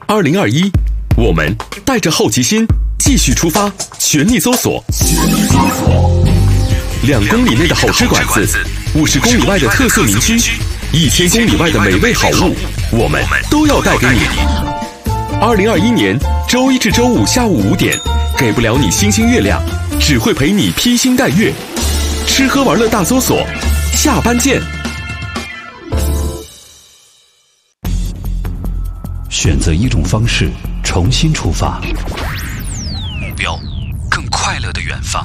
2021，我们带着好奇心继续出发，全力搜索。2公里内的好吃馆子，50公里外的特色名区，1000公里外的美味好物，我们都要带给你。2021年周一至周五下午5点，给不了你星星月亮，只会陪你披星戴月。吃喝玩乐大搜索，下班见。 选择一种方式，重新出发， 目标更快乐的远方。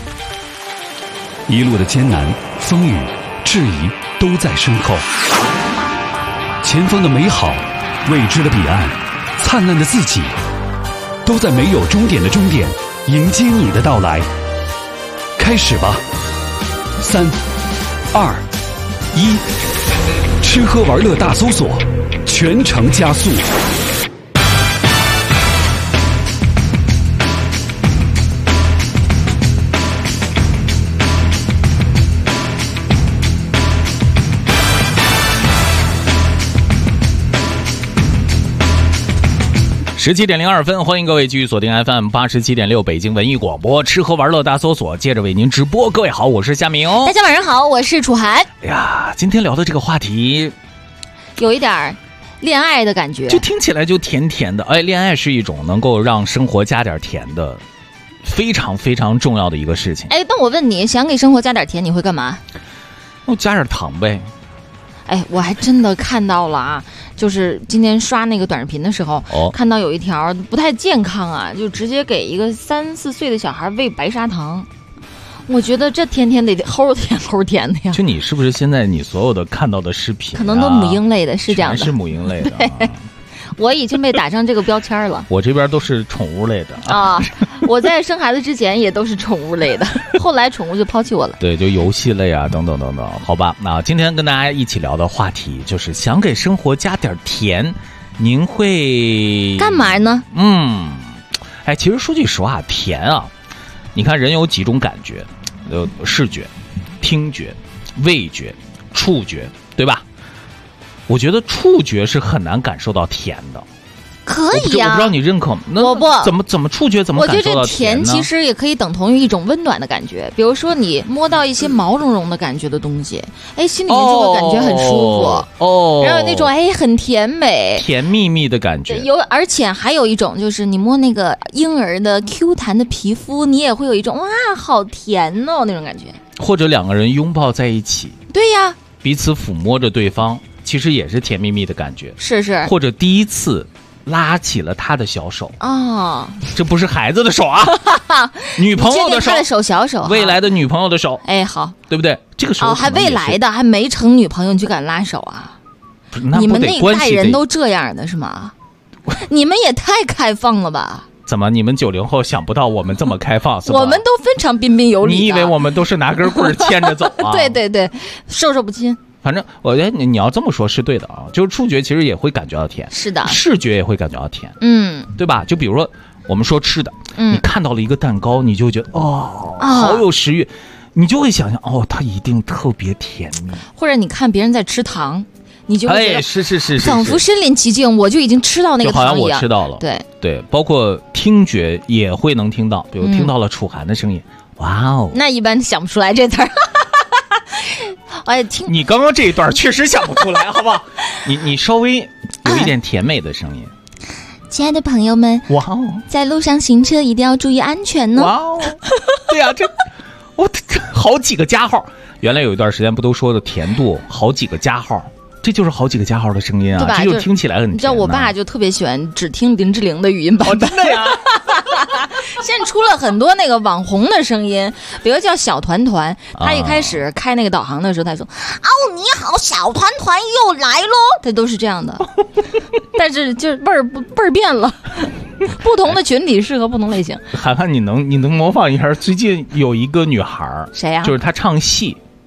一路的艰难、风雨、质疑都在身后，前方的美好、未知的彼岸、灿烂的自己，都在没有终点的终点迎接你的到来。开始吧，3、2、1，吃喝玩乐大搜索，全程加速。 17:02，欢迎各位继续锁定 FM 87.6北京文艺广播，吃喝玩乐大搜索，接着为您直播。各位好，我是夏明。 大家晚上好，我是楚涵。 哎呀，今天聊的这个话题， 有一点恋爱的感觉， 就听起来就甜甜的。哎，恋爱是一种能够让生活加点甜的，非常非常重要的一个事情。 哎，那我问你，想给生活加点甜，你会干嘛？ 我加点糖呗。 哎，我还真的看到了啊，就是今天刷那个短视频的时候，看到有一条不太健康啊，就直接给一个3、4岁的小孩喂白砂糖。我觉得这天天得齁甜齁甜的呀。 就你是不是现在你所有的看到的视频， 可能都母婴类的，是这样的， 全是母婴类的。 我已经被打上这个标签了。 我这边都是宠物类的啊。我在生孩子之前也都是宠物类的，后来宠物就抛弃我了。 对，就游戏类啊，等等等等。好吧，那今天跟大家一起聊的话题就是想给生活加点甜，您会干嘛呢？ 哎，其实说句实话，甜啊，你看人有几种感觉，视觉、听觉、味觉、触觉，对吧？我觉得触觉是很难感受到甜的。 可以呀， 我不知道你认可吗？ 我不怎么触觉怎么感受到甜呢？ 我觉得甜其实也可以等同于一种温暖的感觉，比如说你摸到一些毛茸茸的感觉的东西，哎，心里面就会感觉很舒服哦。然后有那种很甜美、 甜蜜蜜的感觉。 而且还有一种就是你摸那个婴儿的 Q 弹的皮肤，你也会有一种哇，好甜哦那种感觉。 或者两个人拥抱在一起， 对呀，彼此抚摸着对方，其实也是甜蜜蜜的感觉。 是。 或者第一次拉起了他的小手哦， 这不是孩子的手啊，女朋友的手， 他的手小手， 未来的女朋友的手。 哎，好， 对不对？这个手还未来的，还没成女朋友你就敢拉手啊？你们那一代人都这样的是吗？你们也太开放了吧？ 怎么你们90后想不到我们这么开放？是吧？ 我们都非常彬彬有礼。 你以为我们都是拿根棍牵着走啊？ 对，授受不亲。 反正我觉得你要这么说是对的啊，就是触觉其实也会感觉到甜， 是的， 视觉也会感觉到甜，对吧？就比如说我们说吃的，你看到了一个蛋糕，你就会觉得好有食欲，你就会想象它一定特别甜蜜。 或者你看别人在吃糖，你就会觉得是， 仿佛身临其境，我就已经吃到那个糖一样， 就好像我吃到了。对，包括听觉也会能听到，比如听到了楚涵的声音，哇哦， 那一般想不出来这词儿。 你刚刚这一段确实想不出来，好不好？你稍微有一点甜美的声音。 亲爱的朋友们， 哇哦， 在路上行车一定要注意安全呢。 哇哦，对啊，这好几个加号。原来有一段时间不都说的甜度好几个加号，这就是好几个加号的声音啊，这就听起来很甜。 你知道我爸就特别喜欢只听林志玲的语音版本。 真的呀。 现在出了很多那个网红的声音，比如叫小团团，他一开始开那个导航的时候，他说你好，小团团又来咯，他都是这样的。但是就味儿变了，不同的群体适合不同类型。 涵涵，你能模仿一下？最近有一个女孩， 谁呀？ 就是她唱戏，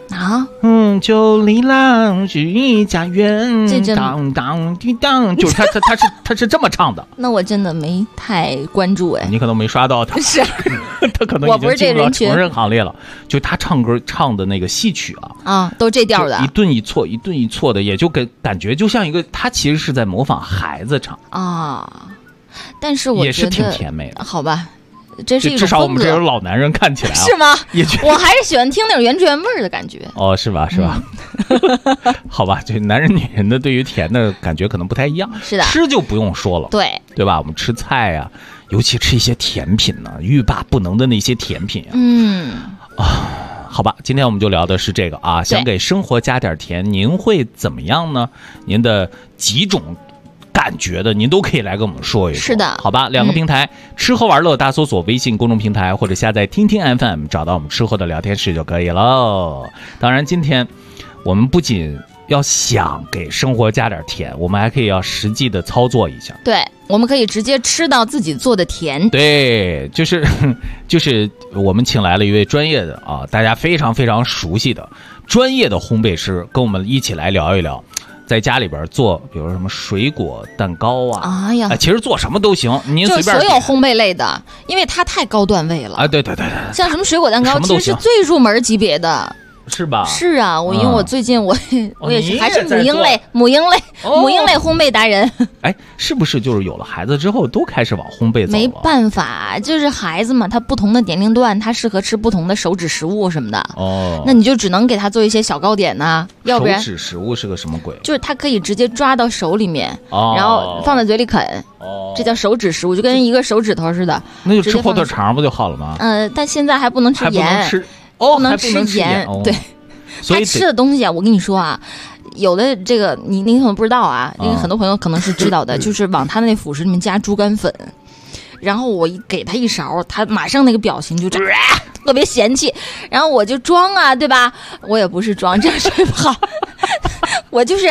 啊， 九里浪是一家园， 这真当当滴当，就是他是这么唱的。 那我真的没太关注哎。 你可能没刷到他， 是他可能已经进入到成人行列了。就他唱歌唱的那个戏曲啊，都这调的， 一顿一错，一顿一错的，也就感觉就像一个，他其实是在模仿孩子唱啊。但是我觉得也是挺甜美的， 好吧。这是一种至少我们这种老男人看起来是吗？ 也觉得我还是喜欢听那种原汁原味的感觉。 哦，是吧？是吧？好吧，这男人女人的对于甜的感觉可能不太一样。 是的， 吃就不用说了，对吧？我们吃菜啊，尤其吃一些甜品呢，欲罢不能的那些甜品好吧，今天我们就聊的是这个啊，想给生活加点甜，您会怎么样呢？您的几种感觉的您都可以来跟我们说一说， 是的， 好吧？两个平台，吃喝玩乐，大搜索微信公众平台或者下载听听 FM， 找到我们吃喝的聊天室就可以喽。当然，今天我们不仅要想给生活加点甜，我们还可以要实际的操作一下。 对，我们可以直接吃到自己做的甜。 对，就是我们请来了一位专业的大家非常非常熟悉的专业的烘焙师，跟我们一起来聊一聊。在家里边做，比如什么水果蛋糕哎呀， 其实做什么都行，您随便。 就所有烘焙类的，因为它太高段位了对， 像什么水果蛋糕，其实是最入门级别的。 是吧？ 是啊，因为我最近我也是还是母婴类烘焙达人。 是不是就是有了孩子之后都开始往烘焙走了？ 没办法，就是孩子嘛，他不同的年龄段，他适合吃不同的手指食物什么的。那你就只能给他做一些小糕点呐，要不然。 手指食物是个什么鬼？ 就是他可以直接抓到手里面，然后放在嘴里啃。这叫手指食物，就跟一个手指头似的。 那就吃火腿肠不就好了吗？ 但现在还不能吃盐。不能吃盐，对， 所以他吃的东西我跟你说有的这个你可能不知道因为很多朋友可能是知道的，就是往他那辅食里面加猪肝粉，然后我给他一勺，他马上那个表情就特别嫌弃，然后我就装对吧？我也不是装，这样说不好，我就是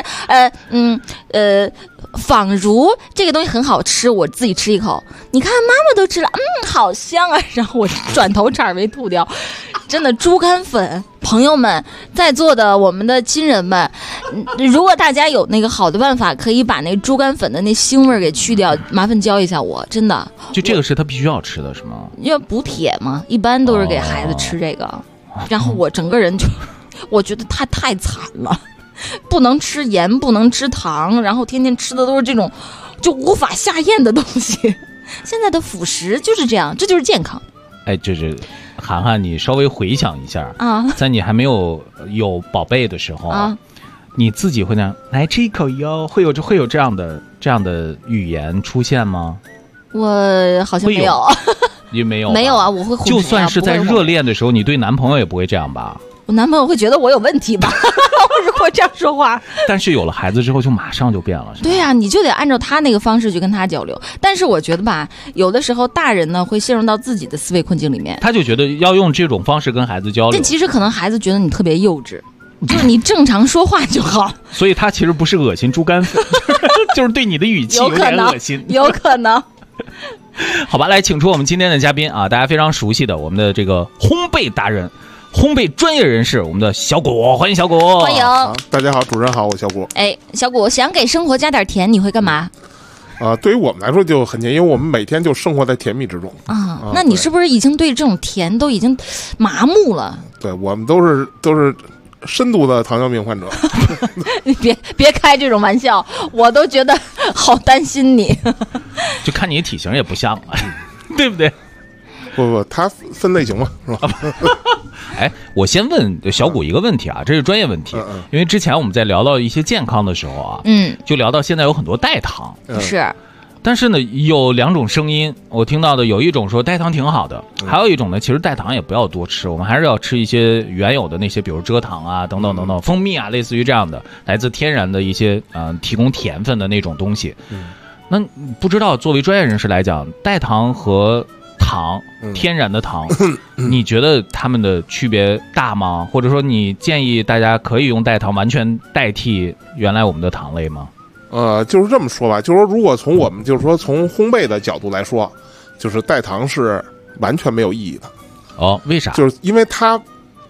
仿如这个东西很好吃，我自己吃一口，你看妈妈都吃了，好香啊，然后我转头差点没吐掉。真的猪肝粉，朋友们，在座的我们的亲人们，如果大家有那个好的办法，可以把那猪肝粉的那腥味给去掉，麻烦教一下我，真的。 就这个是他必须要吃的是吗？ 要补铁嘛，一般都是给孩子吃这个。然后我整个人就，我觉得他太惨了，不能吃盐，不能吃糖，然后天天吃的都是这种就无法下咽的东西。现在的辅食就是这样，这就是健康。 就是涵涵，你稍微回想一下在你还没有宝贝的时候你自己会那样来吃一口哟，会有这样的语言出现吗？ 我好像没有， 也没有， 没有我会就算是在热恋的时候，你对男朋友也不会这样吧？ 我男朋友会觉得我有问题吧？如果这样说话。 但是有了孩子之后，就马上就变了，是吧？ 对呀，你就得按照他那个方式去跟他交流。但是我觉得吧，有的时候大人呢会陷入到自己的思维困境里面， 他就觉得要用这种方式跟孩子交流。 但其实可能孩子觉得你特别幼稚，就是你正常说话就好。 所以他其实不是恶心猪肝粉，就是对你的语气有点恶心， 有可能。 好吧，来请出我们今天的嘉宾大家非常熟悉的我们的这个烘焙达人。烘焙专业人士，我们的小果，欢迎小果， 欢迎。 大家好，主持人好，我小果。 小果，想给生活加点甜，你会干嘛？ 对于我们来说就很甜，因为我们每天就生活在甜蜜之中那你是不是已经对这种甜都已经麻木了？ 对，我们都是深度的糖尿病患者。 你别开这种玩笑，我都觉得好担心你。 就看你体型也不像对不对？ 不，它分类型嘛，是吧？ 我先问小谷一个问题这是专业问题，因为之前我们在聊到一些健康的时候就聊到现在有很多代糖， 是， 但是呢有两种声音，我听到的有一种说代糖挺好的，还有一种呢其实代糖也不要多吃，我们还是要吃一些原有的那些，比如蔗糖等等等等，蜂蜜类似于这样的来自天然的一些提供甜分的那种东西。那不知道作为专业人士来讲，代糖和糖，天然的糖，你觉得它们的区别大吗？或者说你建议大家可以用代糖完全代替原来我们的糖类吗？ 就是这么说吧，就是说如果从我们就是说从烘焙的角度来说，就是代糖是完全没有意义的。 为啥？ 就是因为它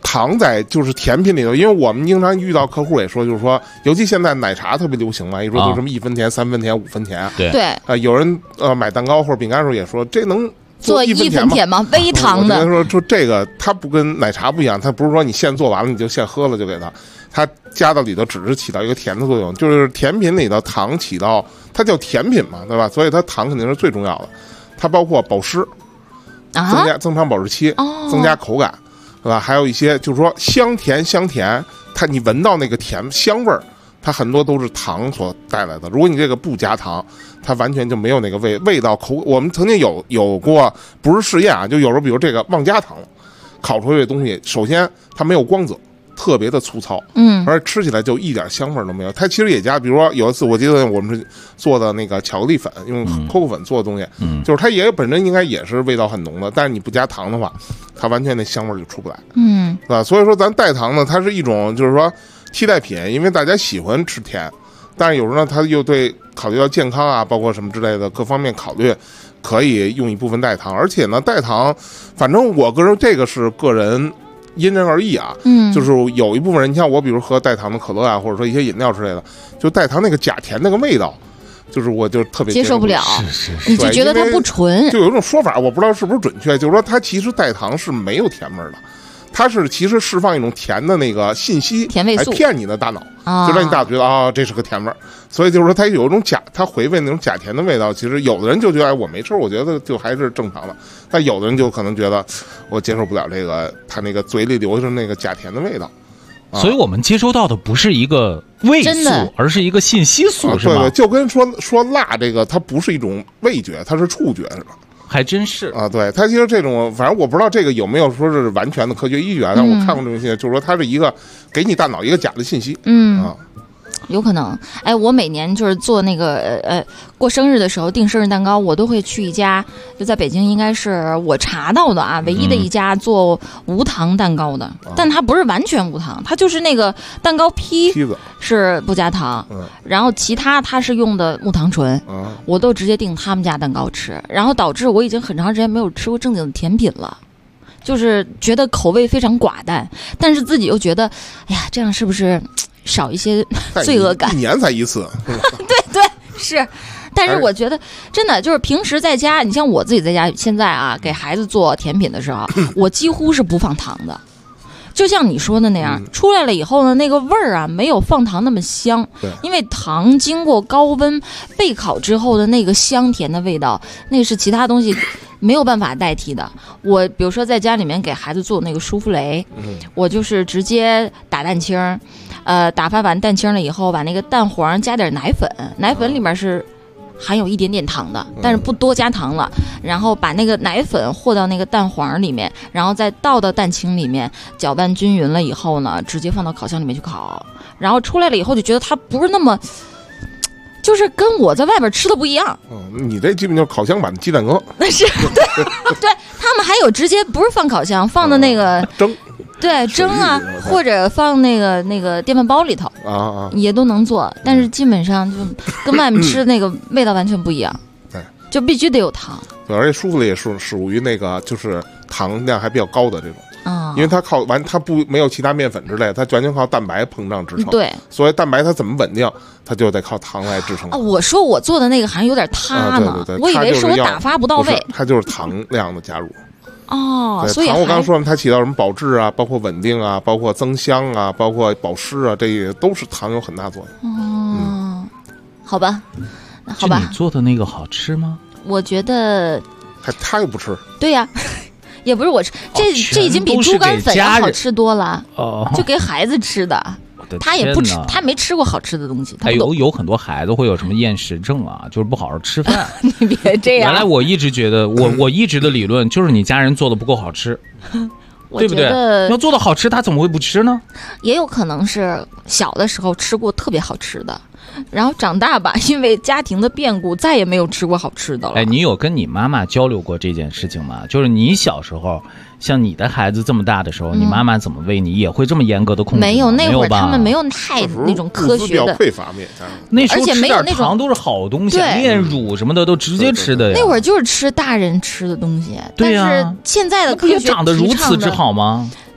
糖在就是甜品里头，因为我们经常遇到客户也说，就是说，尤其现在奶茶特别流行嘛，一说都什么1分甜、3分甜、5分甜， 对有人买蛋糕或者饼干的时候也说，这能做1分甜吗？微糖的。 我说这个它不跟奶茶不一样，它不是说你现做完了你就现喝了就给它加到里头只是起到一个甜的作用，就是甜品里的糖起到它叫甜品嘛，对吧？所以它糖肯定是最重要的，它包括保湿，增长保质期，增加口感。对吧？还有一些就是说香甜，它你闻到那个甜香味儿，它很多都是糖所带来的。如果你这个不加糖，它完全就没有那个味道口。我们曾经有过，不是试验啊，就有时候比如这个忘加糖了，烤出来这东西，首先它没有光泽，特别的粗糙，而吃起来就一点香味都没有。它其实也加，比如说有一次我记得我们是做的那个巧克力粉，用可可粉做的东西，就是它也本身应该也是味道很浓的，但是你不加糖的话，它完全那香味就出不来，对吧？所以说咱代糖呢，它是一种就是说替代品，因为大家喜欢吃甜，但是有时候呢，它又对考虑到健康啊，包括什么之类的各方面考虑，可以用一部分代糖，而且呢，代糖，反正我个人这个是个人。因人而异啊，就是有一部分人，你像我，比如喝代糖的可乐啊，或者说一些饮料之类的，就代糖那个假甜那个味道，就是我就特别接受不了， 是， 你就觉得它不纯。 就有一种说法，我不知道是不是准确，就是说它其实代糖是没有甜味的，它是其实释放一种甜的那个信息， 甜味素， 来骗你的大脑，就让你大脑觉得这是个甜味儿。所以就是说它有一种它回味那种假甜的味道。其实有的人就觉得我没吃，我觉得就还是正常的。但有的人就可能觉得我接受不了这个，他那个嘴里留着那个假甜的味道。 所以我们接收到的不是一个味素，而是一个信息素，是吗？ 对，就跟说辣这个，它不是一种味觉，它是触觉，是吧？ 还真是啊，对，它其实这种，反正我不知道这个有没有说是完全的科学依据啊，但我看过这种信息，就是说它是一个给你大脑一个假的信息， 有可能。哎，我每年就是做那个过生日的时候订生日蛋糕，我都会去一家，就在北京应该是我查到的啊，唯一的一家做无糖蛋糕的，但它不是完全无糖，它就是那个蛋糕坯是不加糖，然后其他它是用的木糖醇，我都直接订他们家蛋糕吃，然后导致我已经很长时间没有吃过正经的甜品了。就是觉得口味非常寡淡，但是自己又觉得，哎呀，这样是不是少一些罪恶感？ 一年才一次， 对，是。但是我觉得真的就是平时在家，你像我自己在家，现在啊给孩子做甜品的时候，我几乎是不放糖的。就像你说的那样，出来了以后呢，那个味儿啊没有放糖那么香，因为糖经过高温焙烤之后的那个香甜的味道，那是其他东西没有办法代替的。我比如说在家里面给孩子做那个舒芙蕾，我就是直接打蛋清，打发完蛋清了以后，把那个蛋黄加点奶粉，奶粉里面是含有一点点糖的，但是不多加糖了，然后把那个奶粉和到那个蛋黄里面，然后再倒到蛋清里面，搅拌均匀了以后呢，直接放到烤箱里面去烤，然后出来了以后就觉得它不是那么，就是跟我在外边吃的不一样。 你这基本就是烤箱版的鸡蛋羹。 那是对，他们还有直接不是放烤箱，放的那个蒸。 对，蒸啊，或者放那个电饭煲里头也都能做，但是基本上就跟外面吃的那个味道完全不一样，就必须得有糖。 对，而且舒芙蕾也是属于那个就是糖量还比较高的这种，因为它它没有其他面粉之类的，它完全靠蛋白膨胀支撑。对，所以蛋白它怎么稳定，它就得靠糖来支撑。 我说我做的那个还有点塌呢， 对， 我以为是我打发不到位， 它就是糖量的加入。 所以糖我刚刚说了，它起到什么保质啊，包括稳定啊，包括增香啊，包括保湿啊，这些都是糖有很大作用。 好吧。 你做的那个好吃吗？ 我觉得他又不吃。 对呀，也不是我吃，这已经比猪肝粉要好吃多了。就给孩子吃的。他也不吃，他没吃过好吃的东西。 有很多孩子会有什么厌食症啊，就是不好好吃饭。 你别这样。 原来我一直觉得，我一直的理论就是你家人做的不够好吃，对不对？要做的好吃，他怎么会不吃呢？ 也有可能是小的时候吃过特别好吃的，然后长大吧，因为家庭的变故，再也没有吃过好吃的了。 你有跟你妈妈交流过这件事情吗？就是你小时候。像你的孩子这么大的时候，你妈妈怎么喂你？也会这么严格的控制吗？ 没有，那会儿他们没有太那种科学的匮乏面， 那时候吃点糖都是好东西，炼乳什么的都直接吃的呀。 那会儿就是吃大人吃的东西， 对呀。 但是现在的科学长得如此之好吗？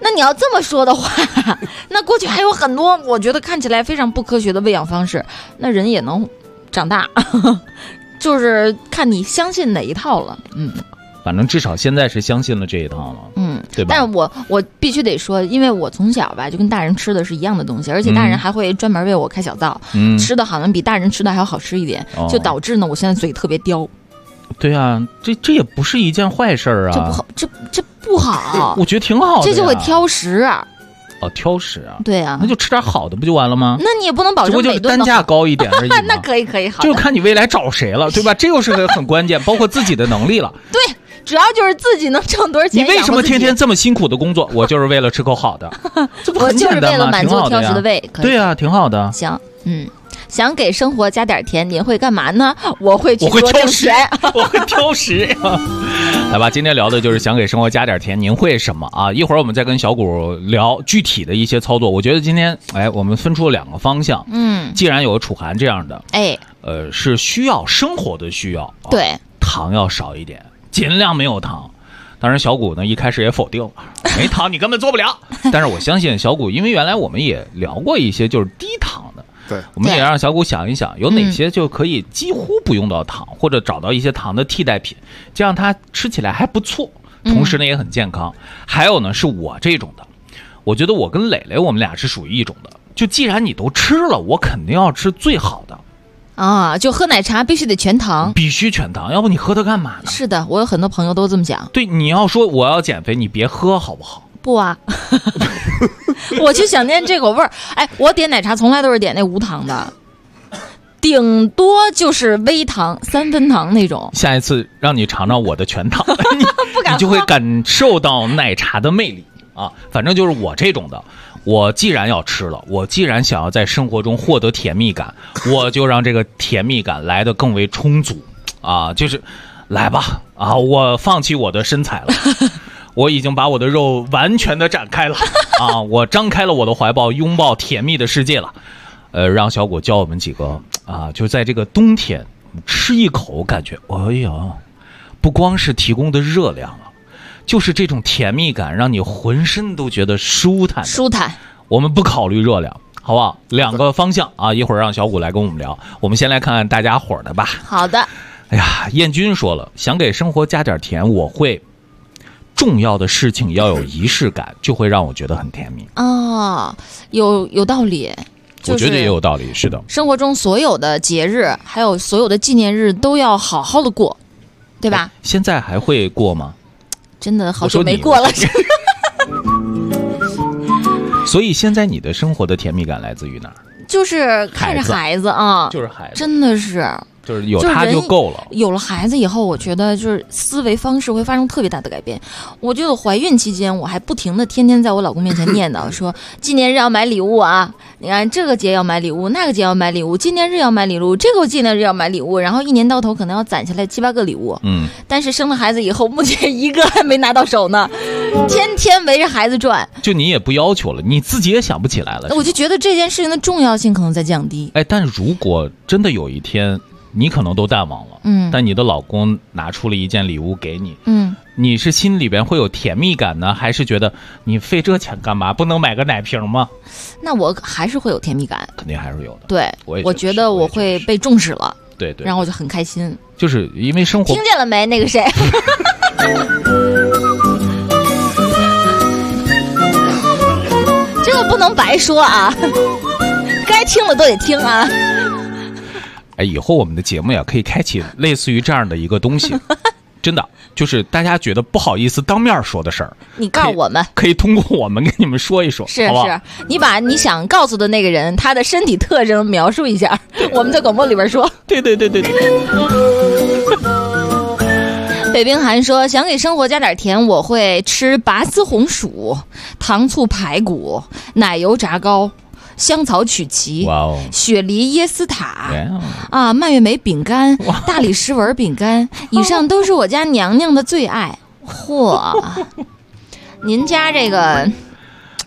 那你要这么说的话，那过去还有很多我觉得看起来非常不科学的喂养方式，那人也能长大，就是看你相信哪一套了。 反正至少现在是相信了这一套了，对吧？ 但是我必须得说，因为我从小吧就跟大人吃的是一样的东西，而且大人还会专门为我开小灶，吃的好像比大人吃的还要好吃一点，就导致呢我现在嘴特别刁。 对啊，这也不是一件坏事啊， 这不好，这不好， 我觉得挺好的， 这就会挑食啊。 挑食啊， 对啊， 那就吃点好的不就完了吗？ 那你也不能保证只不过就单价高一点而已嘛。 那可以，好， 就看你未来找谁了，对吧？这又是个很关键，包括自己的能力了。 对，主要就是自己能挣多少钱。 你为什么天天这么辛苦的工作？我就是为了吃口好的，这不很简单吗？ 我就是为了满足挑食的胃。 对啊，挺好的。 行，想给生活加点甜，您会干嘛呢？我会去多挣钱， 我会挑食。来吧，今天聊的就是想给生活加点甜，您会什么啊？一会儿我们再跟小谷聊具体的一些操作。我觉得今天我们分出了2个方向。既然有楚涵这样的，是需要生活的需要， 对， 糖要少一点，尽量没有糖。当然小谷呢一开始也否定了，没糖你根本做不了。但是我相信小谷，因为原来我们也聊过一些就是低糖的。 对， 我们也让小谷想一想，有哪些就可以几乎不用到糖，或者找到一些糖的替代品，这样它吃起来还不错，同时呢也很健康。还有呢，是我这种的，我觉得我跟磊磊我们俩是属于一种的，就既然你都吃了，我肯定要吃最好的啊，就喝奶茶必须得全糖， 必须全糖，要不你喝它干嘛呢？ 是的，我有很多朋友都这么讲。 对，你要说我要减肥，你别喝好不好？ 不啊，我就想念这口味儿。我点奶茶从来都是点那无糖的，顶多就是微糖、3分糖那种。 下一次让你尝尝我的全糖， 不敢喝， 你就会感受到奶茶的魅力啊！反正就是我这种的，我既然要吃了，我既然想要在生活中获得甜蜜感，我就让这个甜蜜感来得更为充足啊！就是来吧啊！我放弃我的身材了。我已经把我的肉完全的展开了啊！我张开了我的怀抱，拥抱甜蜜的世界了。让小果教我们几个啊，就在这个冬天吃一口，感觉哎呀，不光是提供的热量了，就是这种甜蜜感，让你浑身都觉得舒坦。舒坦。我们不考虑热量，好不好？2个方向啊，一会儿让小谷来跟我们聊。我们先来看看大家伙的吧。 好的。 哎呀，燕君说了，想给生活加点甜，我会。重要的事情要有仪式感，就会让我觉得很甜蜜。 有道理， 我觉得也有道理。是的， 生活中所有的节日，还有所有的纪念日都要好好的过，对吧？ 现在还会过吗？ 真的好久没过了。 所以现在你的生活的甜蜜感来自于哪儿？ 就是看着孩子啊， 就是孩子， 真的是。 就是有他就够了。 有了孩子以后，我觉得就是思维方式会发生特别大的改变。我觉得怀孕期间，我还不停的天天在我老公面前念叨说，纪念日要买礼物啊！你看这个节要买礼物，那个节要买礼物，纪念日要买礼物，这个纪念日要买礼物，然后一年到头可能要攒下来7、8个礼物。但是生了孩子以后，目前1个还没拿到手呢，天天围着孩子转。就你也不要求了，你自己也想不起来了。 我就觉得这件事情的重要性可能在降低。 但如果真的有一天。你可能都淡忘了，但你的老公拿出了一件礼物给你，你是心里边会有甜蜜感呢，还是觉得你费这钱干嘛？不能买个奶瓶吗？ 那我还是会有甜蜜感， 肯定还是有的。 对，我觉得我会被重视了， 对， 然后我就很开心。 就是因为生活， 听见了没？那个谁，这个不能白说啊，该听的都得听啊。 以后我们的节目呀，可以开启类似于这样的一个东西，真的就是大家觉得不好意思当面说的事儿， 你告诉我们， 可以通过我们跟你们说一说， 是好不好？ 是，你把你想告诉的那个人他的身体特征描述一下，我们在广播里边说。 对。 北冰寒说，想给生活加点甜，我会吃拔丝红薯、糖醋排骨、奶油炸糕。香草曲奇，雪梨椰丝塔啊，蔓越莓饼干，大理石纹饼干，以上都是我家娘娘的最爱。嚯，您家这个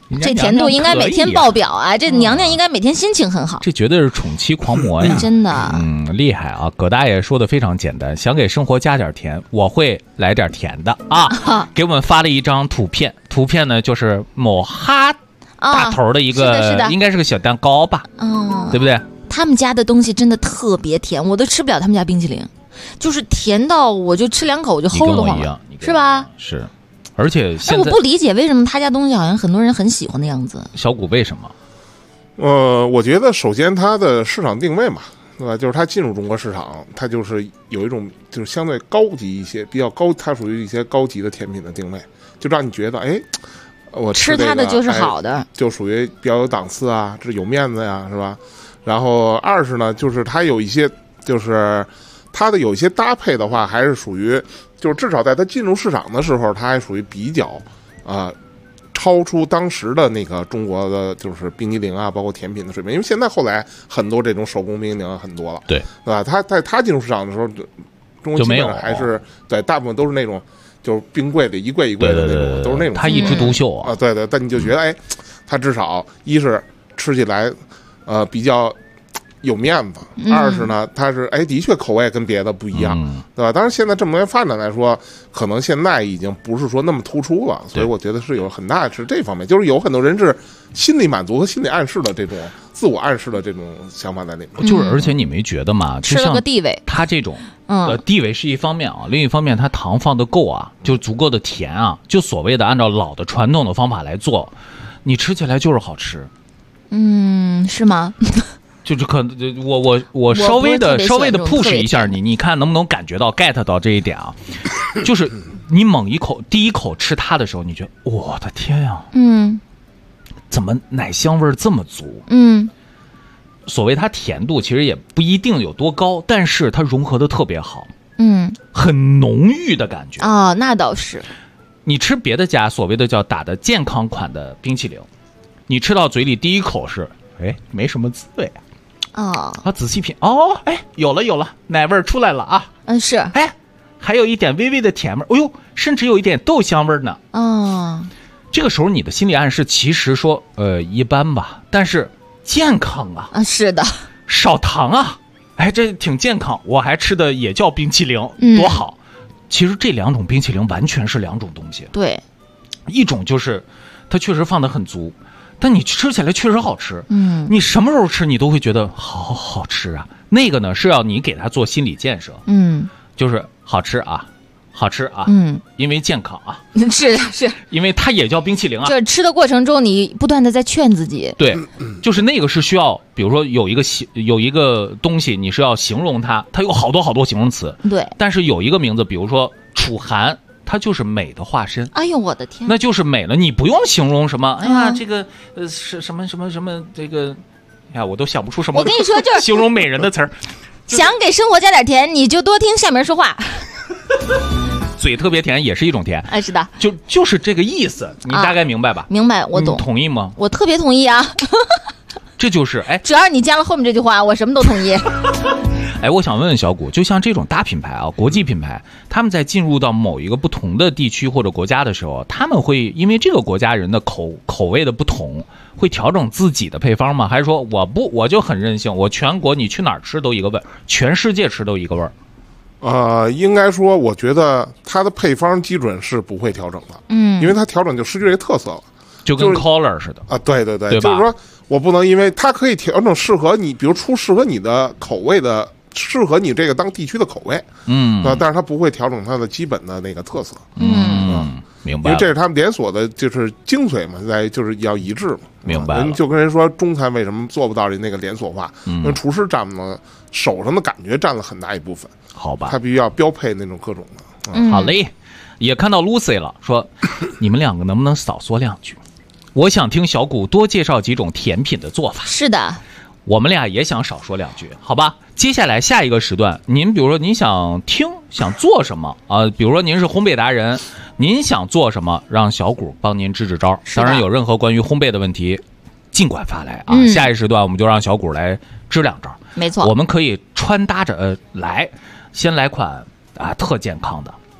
这甜度应该每天爆表啊！这娘娘应该每天心情很好。 这绝对是宠妻狂魔呀！ 真的， 厉害啊！葛大爷说的非常简单，想给生活加点甜，我会来点甜的啊！给我们发了一张图片，图片呢就是某哈大头的一个， 是的， 应该是个小蛋糕吧？对不对？ 他们家的东西真的特别甜，我都吃不了他们家冰淇淋，就是甜到我就吃2口我就齁得慌了，是吧？ 是。而且现在我不理解为什么他家东西好像很多人很喜欢的样子。 小谷为什么？ 我觉得首先它的市场定位嘛，对吧？就是它进入中国市场，它就是有一种就是相对高级一些、比较高，它属于一些高级的甜品的定位，就让你觉得哎，我吃它的就是好的， 就属于比较有档次啊，这有面子呀，是吧？然后二是呢，就是它有一些就是它的有一些搭配的话，还是属于。就是至少在它进入市场的时候，它还属于比较，超出当时的那个中国的就是冰激凌啊，包括甜品的水平。因为现在后来很多这种手工冰激凌很多了，对吧？它在它进入市场的时候，中国基本上还是对大部分都是那种就是冰柜里一柜一柜的那种，都是那种。 它一枝独秀啊， 对，但你就觉得哎，它至少一是吃起来比较。有面子，二是呢，它是的确口味跟别的不一样，对吧？当然现在这么多年发展来说，可能现在已经不是说那么突出了，所以我觉得是有很大是这方面，就是有很多人是心理满足和心理暗示的这种自我暗示的这种想法在里面。 就是而且你没觉得吗？ 吃了个地位， 它这种地位是一方面啊，另一方面它糖放的够啊，就足够的甜啊，就所谓的按照老的传统的方法来做，你吃起来就是好吃。 是吗？ 就是可能我稍微的 push 一下你，你看能不能感觉到 get 到这一点啊？就是你猛一口第一口吃它的时候，你觉得我的天呀，怎么奶香味这么足？所谓它甜度其实也不一定有多高，但是它融合的特别好，很浓郁的感觉啊，那倒是。 你吃别的家所谓的叫打的健康款的冰淇淋，你吃到嘴里第一口是没什么滋味仔细品有了，奶味出来了啊！ 是还有一点微微的甜味，甚至有一点豆香味呢。这个时候你的心理暗示其实说一般吧，但是健康啊， 是的， 少糖啊，这挺健康，我还吃的也叫冰淇淋，多好。其实这2种冰淇淋完全是2种东西。 对， 一种就是它确实放得很足。但你吃起来确实好吃，你什么时候吃你都会觉得好吃啊。那个呢是要你给它做心理建设，就是好吃啊，因为健康啊， 是， 因为它也叫冰淇淋啊。 就是吃的过程中你不断的在劝自己， 对，就是那个是需要，比如说有一个东西你是要形容它有好多形容词， 对， 但是有一个名字，比如说楚寒。它就是美的化身。 哎呦我的天， 那就是美了，你不用形容什么。哎呀，这个是什么这个，哎呀，我都想不出什么。 我跟你说，就是形容美人的词儿。 想给生活加点甜，你就多听下面说话。 嘴特别甜也是一种甜。 是的， 就是这个意思，你大概明白吧？ 明白，我懂。 同意吗？ 我特别同意啊。 这就是只要你加了后面这句话，我什么都同意。 我想问问小谷，就像这种大品牌啊，国际品牌，他们在进入到某一个不同的地区或者国家的时候，他们会因为这个国家人的口味的不同，会调整自己的配方吗？还是说我就很任性，我全国你去哪儿吃都一个味儿，全世界吃都一个味儿？ 应该说，我觉得它的配方基准是不会调整的，因为它调整就失去这特色了。 就跟 color 似的啊，对，就是说我不能因为它可以调整适合你，比如出适合你的口味的，适合你这个当地区的口味，但是它不会调整它的基本的那个特色， 明白？ 因为这是他们连锁的就是精髓嘛，就是要一致嘛， 明白？ 就跟人说中餐为什么做不到那个连锁化，因为厨师占了手上的感觉占了很大一部分， 好吧？ 他必须要标配那种各种的。 好嘞，也看到 Lucy 了，说你们2个能不能少说2句？我想听小谷多介绍几种甜品的做法。 是的， 我们俩也想少说2句，好吧？接下来下一个时段，您比如说您想做什么啊？比如说您是烘焙达人，您想做什么，让小谷帮您支招。当然有任何关于烘焙的问题，尽管发来啊。下一时段我们就让小谷来支2招。 没错， 我们可以穿搭着来，先来款特健康的。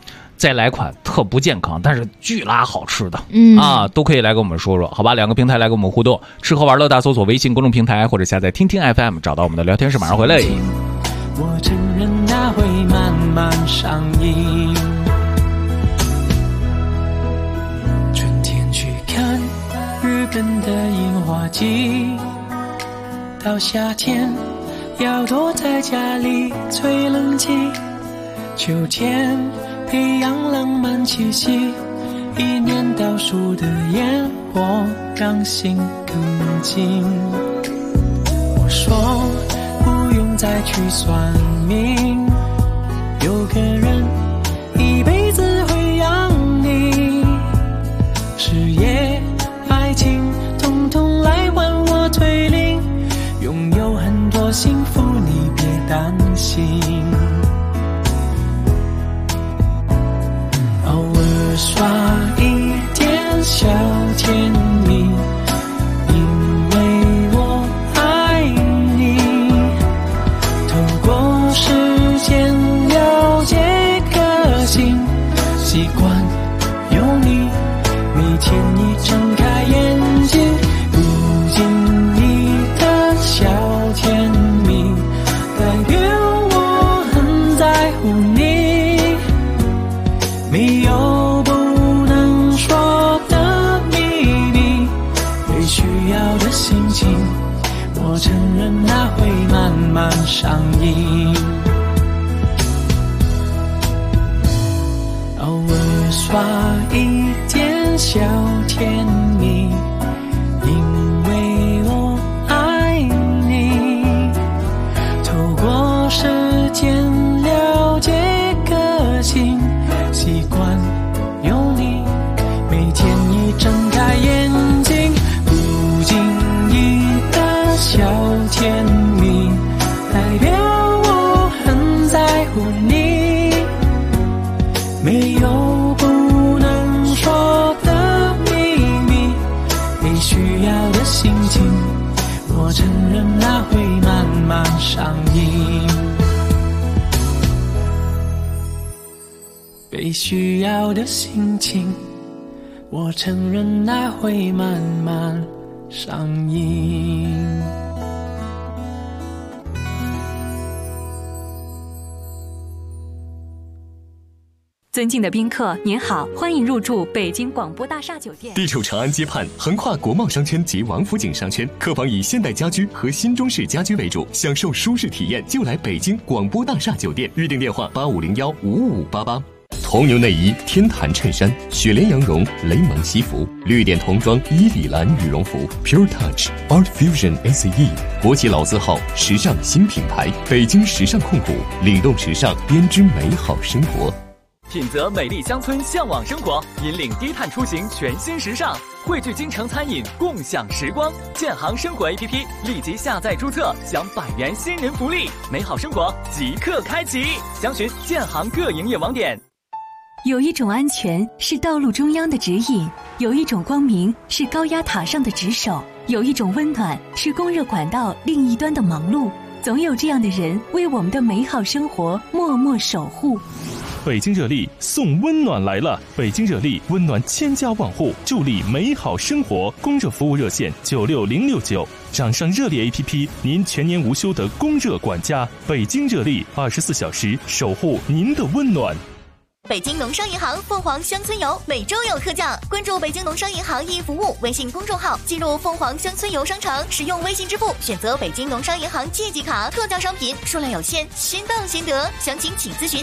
再来款特不健康但是巨拉好吃的，都可以来跟我们说说，好吧？两个平台来跟我们互动，吃喝玩乐大搜索微信公众平台或者下载听听 FM， 找到我们的聊天室，马上回来。 我承认它会慢慢上瘾，春天去看日本的樱花季，到夏天要躲在家里吹冷气，秋天培养浪漫气息，一年倒数的烟火让心更近。我说不用再去算命，有个人一辈子会养你，事业爱情统统来换我退零，拥有很多幸福你别担心，偶尔耍一点小甜蜜，因为我爱你，透过时间了解个性，习惯有你，每天一睁开眼睛，不经意的小甜蜜代表我很在乎你，没有不能说的秘密，被需要的心情，我承认它会慢慢上瘾，偶尔耍一点小甜蜜，因为我爱你，透过时间了解个性，习惯有你，每天一睁开眼睛，不经意的小甜蜜代表我很在乎你，没有不能说的秘密，被需要的心情，我承认它会慢慢上瘾，被需要的心情，我承认它会慢慢上瘾。 尊敬的宾客，您好，欢迎入住北京广播大厦酒店。 地处长安街畔，横跨国贸商圈及王府井商圈，客房以现代家居和新中式家居为主，享受舒适体验就来北京广播大厦酒店。预订电话85015588。红牛内衣、天坛衬衫、雪莲羊绒、雷蒙西服、绿点童装、伊里兰羽绒服、Pure Touch、Art Fusion ACE， 国际老字号，时尚新品牌，北京时尚控股，领动时尚，编织美好生活。 品泽美丽乡村向往生活，引领低碳出行全新时尚，汇聚京城餐饮共享时光。建行生活 APP 立即下载注册，享100元新人福利，美好生活即刻开启。详询建行各营业网点。 有一种安全是道路中央的指引，有一种光明是高压塔上的值守，有一种温暖是供热管道另一端的忙碌。总有这样的人为我们的美好生活默默守护。 北京热力送温暖来了！北京热力温暖千家万户，助力美好生活。供热服务热线96069，掌上热力 APP， 您全年无休的供热管家。北京热力24小时守护您的温暖。 北京农商银行凤凰乡村游每周有特价，关注北京农商银行易服务微信公众号，进入凤凰乡村游商城，使用微信支付，选择北京农商银行借记卡，特价商品数量有限，先到先得，详情请咨询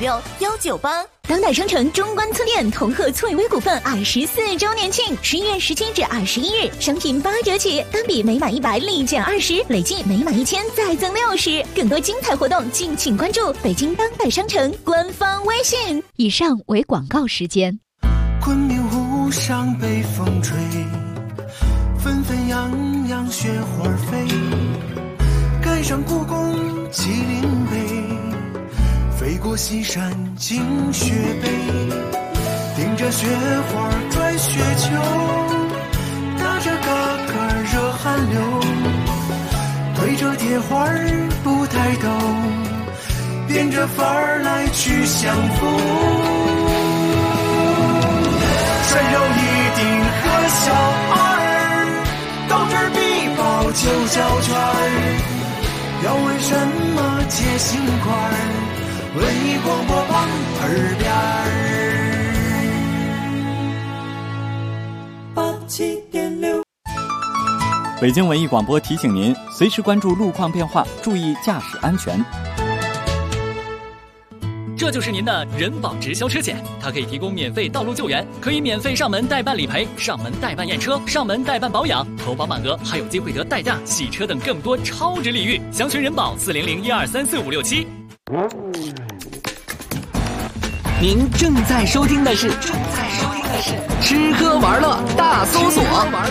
96198。 当代商城中关村店同贺翠微股份24周年庆，11月17至21日，商品8折起，单笔每满100立减20，累计每满1000再赠60，更多精彩活动敬请关注北京当代商城官方微信。 以上为广告时间。 昆明湖上北风吹，纷纷扬扬雪花飞，赶上故宫麒麟碑，飞过西山惊雪北，顶着雪花转雪球，打着嘎嘎热汗流，推着铁花不抬头，变着法儿来去相逢。 山有一定和小二，到这儿必报就交圈儿。要问什么解心块儿，文艺广播榜耳边儿。87.6。 北京文艺广播提醒您，随时关注路况变化，注意驾驶安全。 这就是您的人保直销车险，它可以提供免费道路救援，可以免费上门代办理赔、上门代办验车、上门代办保养，投保满额还有机会得代驾、洗车等更多超值礼遇。详询人保400-1234567。 您正在收听的是吃喝玩乐大搜索。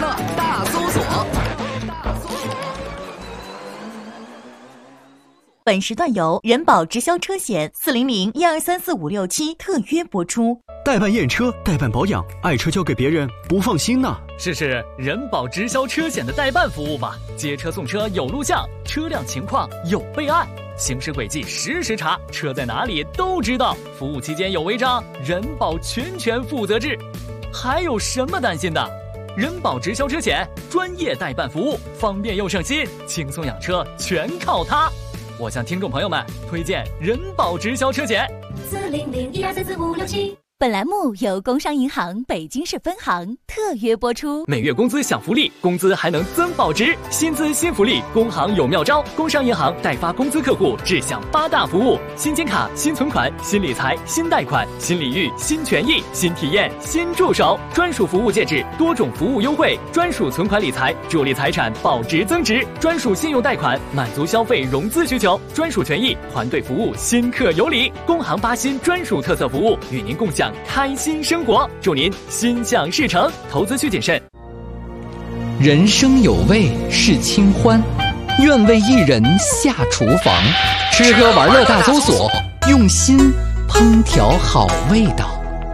本时段由人保直销车险400-1234567特约播出。 代办验车、代办保养，爱车交给别人不放心呐。 试试人保直销车险的代办服务吧，接车送车有录像，车辆情况有备案，行驶轨迹实时查，车在哪里都知道。服务期间有违章，人保全权负责制。还有什么担心的？人保直销车险，专业代办服务，方便又省心，轻松养车全靠它。我向听众朋友们推荐人保直销车险 400-1234567。本栏目由工商银行北京市分行特约播出。 每月工资享福利，工资还能增保值，薪资新福利，工行有妙招。工商银行代发工资客户只享8大服务：新金卡、新存款、新理财、新贷款、新礼遇、新权益、新体验、新助手，专属服务介质，多种服务优惠，专属存款理财，助力财产保值增值，专属信用贷款，满足消费融资需求，专属权益，团队服务，新客有礼。工行8新专属特色服务，与您共享开心生活，祝您心想事成，投资需谨慎。 人生有味是清欢，愿为一人下厨房，吃喝玩乐大搜索，用心烹调好味道。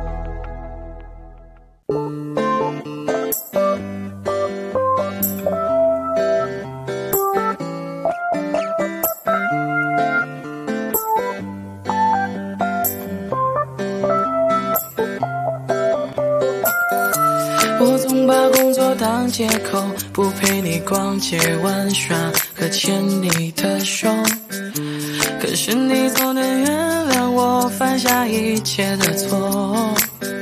我总把工作当借口，不陪你逛街玩耍和牵你的手，可是你总能原谅我犯下一切的错。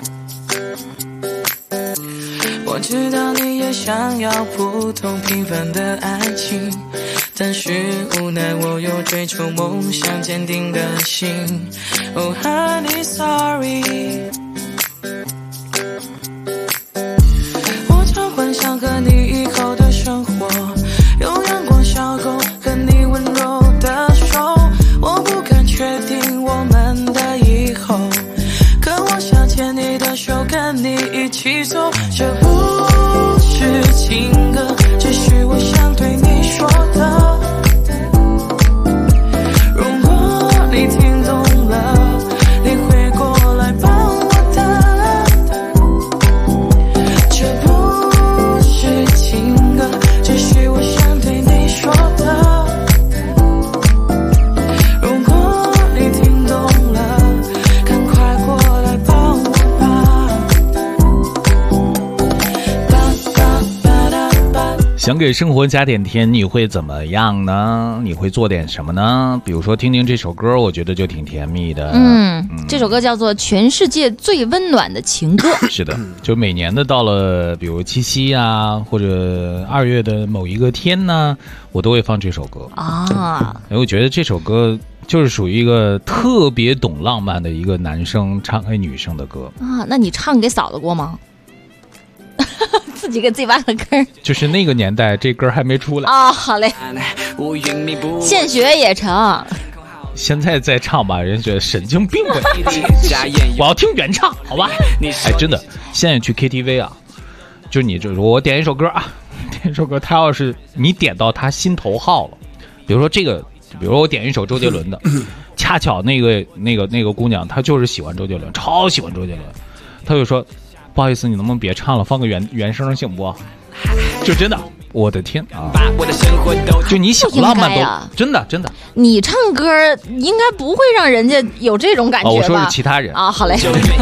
我知道你也想要普通平凡的爱情，但是无奈我有追求梦想坚定的心。Oh honey sorry，幻想和你以后的生活，有阳光小狗和你温柔的手，我不敢确定我们的以后，可我想牵你的手跟你一起走。这不是情歌，只是我想对你说的，如果你听懂了，你会过来帮我的。这不是情歌，只是我想对你说的，如果你听懂了，赶快过来帮我吧。 想给生活加点甜，你会怎么样呢？你会做点什么呢？比如说听听这首歌，我觉得就挺甜蜜的。 这首歌叫做《全世界最温暖的情歌》。 是的，就每年的到了比如七夕啊，或者2月的某一个天呢，我都会放这首歌啊。 因为我觉得这首歌就是属于一个特别懂浪漫的一个男生唱给女生的歌啊。那你唱给嫂子过吗？自己给自己挖个坑。 就是那个年代这歌还没出来啊。好嘞，现学也成。 现在再唱吧，人觉得神经病吧。我要听原唱，好吧？哎，真的，现在去 KTV 啊，就你这我点一首歌啊，点一首歌，他要是你点到他心头好了，比如说这个，比如说我点一首周杰伦的，恰巧那个姑娘她就是喜欢周杰伦，超喜欢周杰伦，她就说不好意思，你能不能别唱了，放个原声行不？就真的我的天啊！就你想浪漫都真的， 你唱歌应该不会让人家有这种感觉吧？ 我说是其他人啊。好嘞。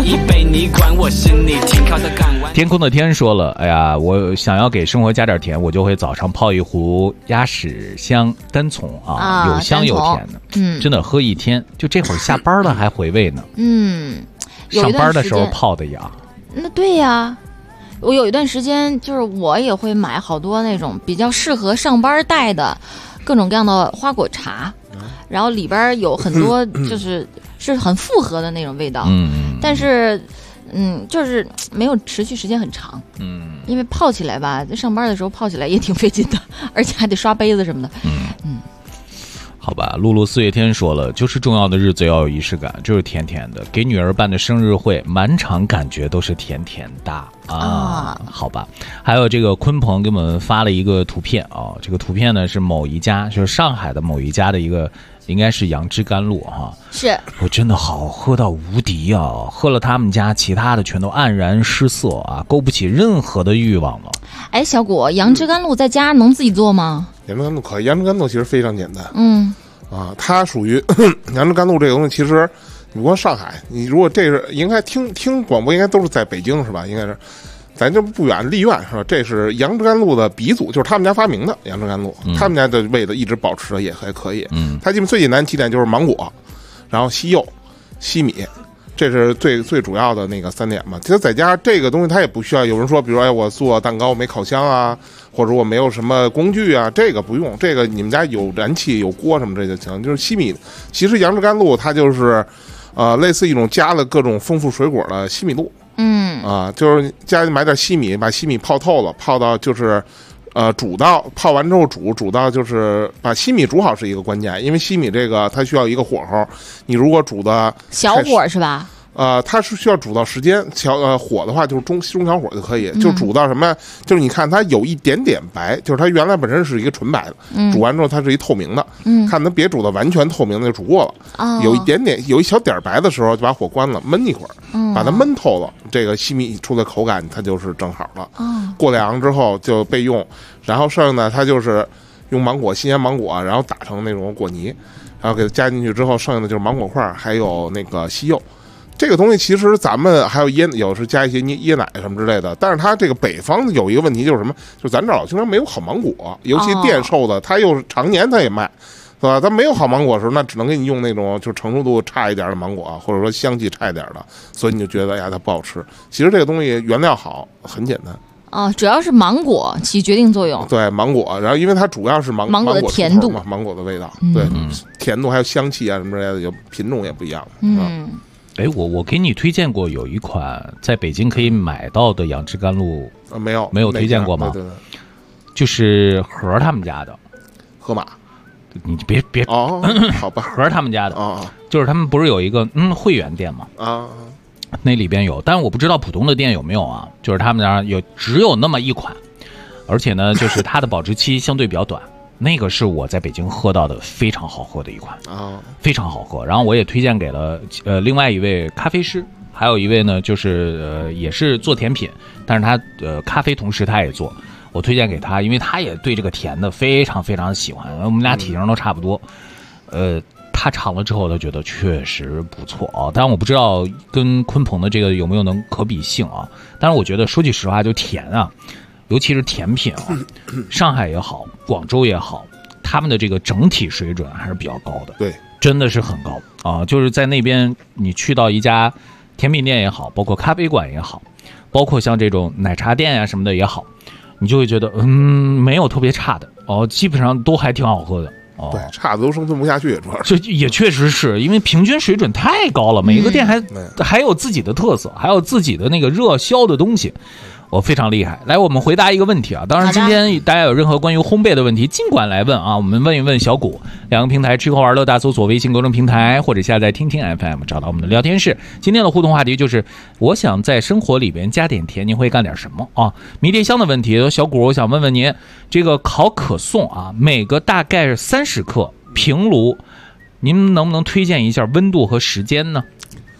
天空的天说了，哎呀，我想要给生活加点甜，我就会早上泡一壶鸭屎香单丛啊，有香有甜的，真的喝一天，就这会儿下班了还回味呢。上班的时候泡的呀。 那对呀。我有一段时间，就是我也会买好多那种比较适合上班带的各种各样的花果茶，然后里边有很多是很复合的那种味道，但是就是没有持续时间很长，因为泡起来吧，上班的时候泡起来也挺费劲的，而且还得刷杯子什么的， 好吧，露露四月天说了，就是重要的日子要有仪式感，就是甜甜的。给女儿办的生日会，满场感觉都是甜甜的啊。好吧，还有这个鲲鹏给我们发了一个图片啊，这个图片呢是某一家，就是上海的某一家的一个，应该是杨枝甘露哈。 是， 我真的好喝到无敌啊！喝了他们家其他的全都黯然失色啊，勾不起任何的欲望了。 哎，小果，杨枝甘露在家能自己做吗？ 杨枝甘露可以，杨枝甘露其实非常简单。它属于杨枝甘露这个东西，其实你不光上海，你如果这是应该听广播，应该都是在北京是吧？应该是，咱这不远丽苑是吧？这是杨枝甘露的鼻祖，就是他们家发明的杨枝甘露，他们家的味道一直保持的也还可以。它基本最简单几点就是芒果，然后西柚、西米。这是最主要的那个3点嘛。其实在家这个东西它也不需要有人说，比如说我做蛋糕没烤箱啊，或者我没有什么工具啊，这个不用，这个你们家有燃气有锅什么这就行。就是西米，其实杨枝甘露它就是类似一种加了各种丰富水果的西米露。就是家里买点西米，把西米泡透了，泡到就是煮到泡完之后煮到就是把西米煮好是一个关键，因为西米这个它需要一个火候，你如果煮的小火是吧？ 它是需要煮到时间火的话就是中小火就可以，就煮到什么就是你看它有一点点白，就是它原来本身是一个纯白的，煮完之后它是一透明的，看它别煮到完全透明的就煮过了，有一点点有一小点白的时候就把火关了，焖一会儿，把它焖透了，这个西米出的口感它就是正好了。过凉之后就备用，然后剩下呢它就是用芒果新鲜芒果，然后打成那种果泥，然后给它加进去之后，剩下的就是芒果块还有那个西柚。这个东西其实咱们还有有时加一些椰奶什么之类的，但是它这个北方有一个问题就是什么？就咱这儿经常没有好芒果，尤其店售的，它又常年它也卖，对吧？它没有好芒果的时候，那只能给你用那种就成熟度差一点的芒果，或者说香气差一点的，所以你就觉得呀它不好吃。其实这个东西原料好，很简单。 主要是芒果起决定作用。 对，芒果，然后因为它主要是芒果的甜度嘛，芒果的味道，对，甜度还有香气啊什么之类的，有品种也不一样。 我给你推荐过有一款在北京可以买到的杨枝甘露，没有推荐过吗？ 对， 就是盒他们家的， 盒马， 你别好吧， 盒他们家的就是他们不是有一个会员店吗？那里边有，但是我不知道普通的店有没有啊。就是他们家只有那么一款，而且呢，就是它的保质期相对比较短。那个是我在北京喝到的非常好喝的一款非常好喝。然后我也推荐给了另外一位咖啡师，还有一位呢就是也是做甜品，但是他咖啡同时他也做，我推荐给他，因为他也对这个甜的非常非常喜欢，我们俩体型都差不多。他尝了之后他觉得确实不错啊，但是我不知道跟鲲鹏的这个有没有能可比性啊。但是我觉得说句实话，就甜啊，尤其是甜品啊，上海也好，广州也好，他们的这个整体水准还是比较高的。 对， 真的是很高啊！就是在那边，你去到一家甜品店也好，包括咖啡馆也好，包括像这种奶茶店呀什么的也好，你就会觉得没有特别差的基本上都还挺好喝的。 对，差的都生存不下去，主要是这也确实是因为平均水准太高了，每一个店还有自己的特色，还有自己的那个热销的东西。我非常厉害。来，我们回答一个问题啊！当然，今天大家有任何关于烘焙的问题，尽管来问啊！我们问一问小谷。两个平台吃喝玩乐大搜索微信公众平台或者下载听听 FM， 找到我们的聊天室。今天的互动话题就是：我想在生活里边加点甜，您会干点什么啊？迷迭香的问题，小谷，我想问问您，这个烤可颂啊，每个大概是30克，平炉，您能不能推荐一下温度和时间呢？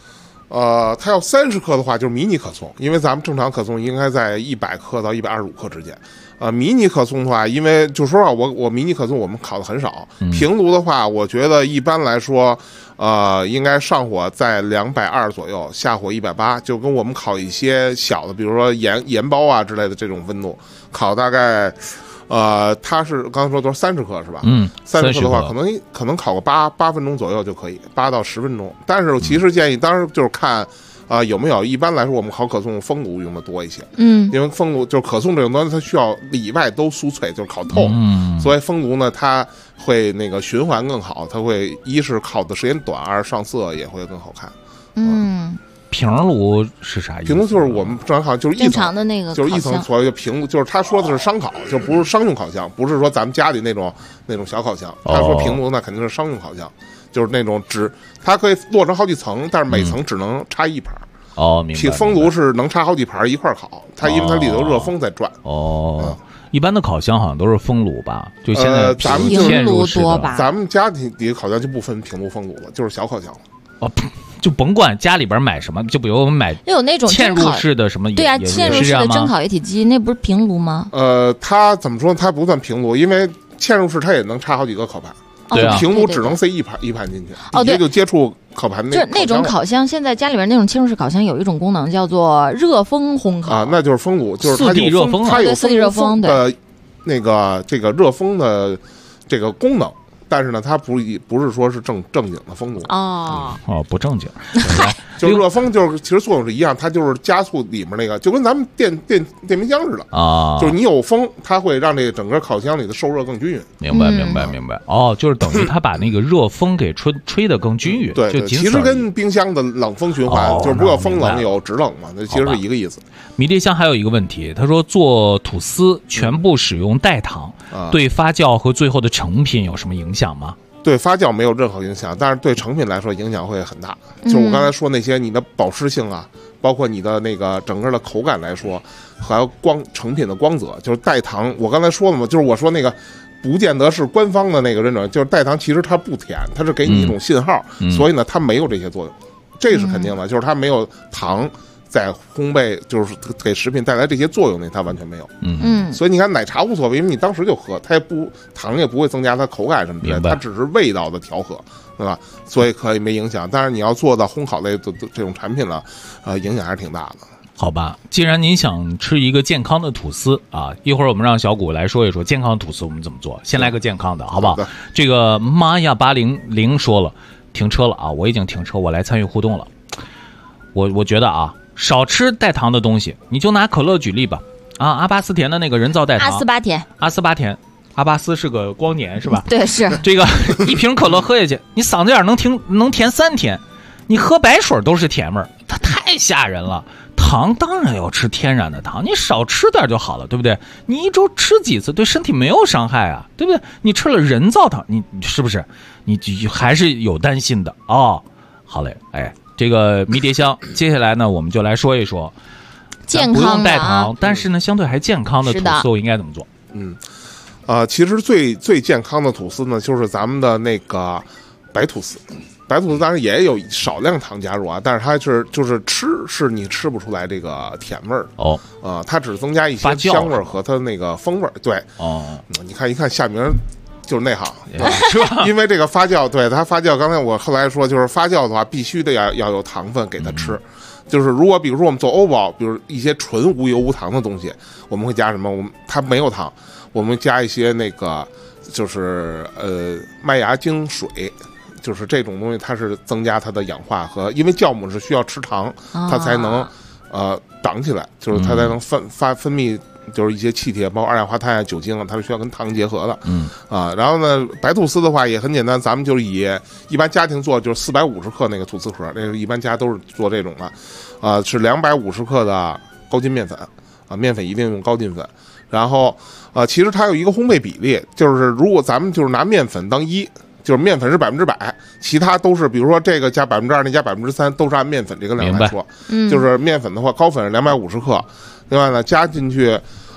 它要30克的话就是迷你可颂，因为咱们正常可颂应该在100克到125克之间。迷你可颂的话，因为就说啊，我迷你可颂我们烤的很少，平炉的话，我觉得一般来说，应该上火在220左右，下火180，就跟我们烤一些小的，比如说盐包啊之类的这种温度，烤大概。它是刚才说多少30克是吧？30克的话，可能烤个8分钟左右就可以，8到10分钟。但是其实建议，当然就是看有没有。一般来说，我们烤可颂风炉用的多一些，因为风炉就是可颂这种东西，它需要里外都酥脆，就是烤透，所以风炉呢，它会那个循环更好，它会一是烤的时间短，二上色也会更好看。 平炉是啥意思？ 平炉就是我们正常烤，就是正常的那个， 就是一层所谓的平炉，就是他说的是商烤，就不是商用烤箱，不是说咱们家里那种小烤箱。他说平炉那肯定是商用烤箱，就是那种它可以落成好几层，但是每层只能插一盘。 明白。 风炉是能插好几盘一块烤，它因为它里头热风在转。 一般的烤箱好像都是风炉吧？就现在咱们平炉多吧？ 咱们家里的烤箱就不分平炉风炉了，就是小烤箱了。 就甭管家里边买什么，就比如我们买有那种嵌入式的什么， 对啊，嵌入式的蒸烤一体机，那不是平炉吗？ 它怎么说？它不算平炉，因为嵌入式它也能插好几个烤盘。 对啊， 平炉只能塞一盘进去，直接就接触烤盘就是那种烤箱。现在家里边那种嵌入式烤箱有一种功能叫做热风烘烤啊，那就是风炉，就是它 4D热风， 它有 4D热风的那个这个热风的这个功能。但是呢，它不是说是正经的风炉不正经， 就是热风，就是其实作用是一样，它就是加速里面那个，就跟咱们电冰箱似的就是你有风，它会让这个整个烤箱里的受热更均匀。 明白。就是等于它把那个热风给吹得更均匀。 对，其实跟冰箱的冷风循环，就是不有风冷有直冷嘛，那其实是一个意思。 迷迭香还有一个问题，他说做吐司全部使用代糖，对发酵和最后的成品有什么影响吗？ 对发酵没有任何影响，但是对成品来说影响会很大。就是我刚才说那些，你的保湿性啊，包括你的那个整个的口感来说，还有成品的光泽，就是代糖。我刚才说了嘛，就是我说那个不见得是官方的那个认证，就是代糖其实它不甜，它是给你一种信号，所以呢它没有这些作用，这是肯定的，就是它没有糖在烘焙，就是给食品带来这些作用呢，它完全没有。所以你看奶茶无所谓，因为你当时就喝，它糖也不会增加它口感什么之类的，它只是味道的调和，对吧？所以可以没影响。但是你要做到烘烤类的这种产品了，影响还是挺大的。 好吧，既然您想吃一个健康的吐司啊，一会儿我们让小谷来说一说健康的吐司我们怎么做。先来个健康的，好不好？这个玛雅800说了，停车了啊，我已经停车，我来参与互动了。我觉得啊，少吃带糖的东西，你就拿可乐举例吧。阿巴斯甜的那个人造代糖， 阿斯巴甜，阿巴斯是个光年是吧？ 对，是这个一瓶可乐喝下去，你嗓子眼能甜3天，你喝白水都是甜味儿，它太吓人了。糖当然要吃天然的糖，你少吃点就好了，对不对？你一周吃几次对身体没有伤害啊，对不对？你吃了人造糖，你是不是你还是有担心的哦？好嘞，这个迷迭香，接下来呢，我们就来说一说健康的不用代糖，但是呢，相对还健康的吐司，我应该怎么做？ 其实最健康的吐司呢，就是咱们的那个白吐司。白吐司当然也有少量糖加入啊，但是它就是吃你吃不出来这个甜味儿它只增加一些香味儿和它那个风味儿。对你看一看夏明就是内行是吧？因为这个发酵，对它发酵，刚才我后来说就是发酵的话，必须得要有糖分给它吃。就是如果比如说我们做欧包，比如一些纯无油无糖的东西，我们会加什么？它没有糖，我们加一些那个就是麦芽精水。就是这种东西，它是增加它的氧化和，因为酵母是需要吃糖，它才能长起来，就是它才能分泌，就是一些气体，包括二氧化碳啊、酒精啊，它是需要跟糖结合的。然后呢，白吐司的话也很简单，咱们就是以一般家庭做就是450克那个吐司盒，那个一般家都是做这种的，是250克的高筋面粉面粉一定用高筋粉。然后其实它有一个烘焙比例，就是如果咱们就是拿面粉当1。就是面粉是100%，其他都是比如说这个加2%，那加3%，都是按面粉这个量来说。就是面粉的话，高粉是250克，另外呢加进去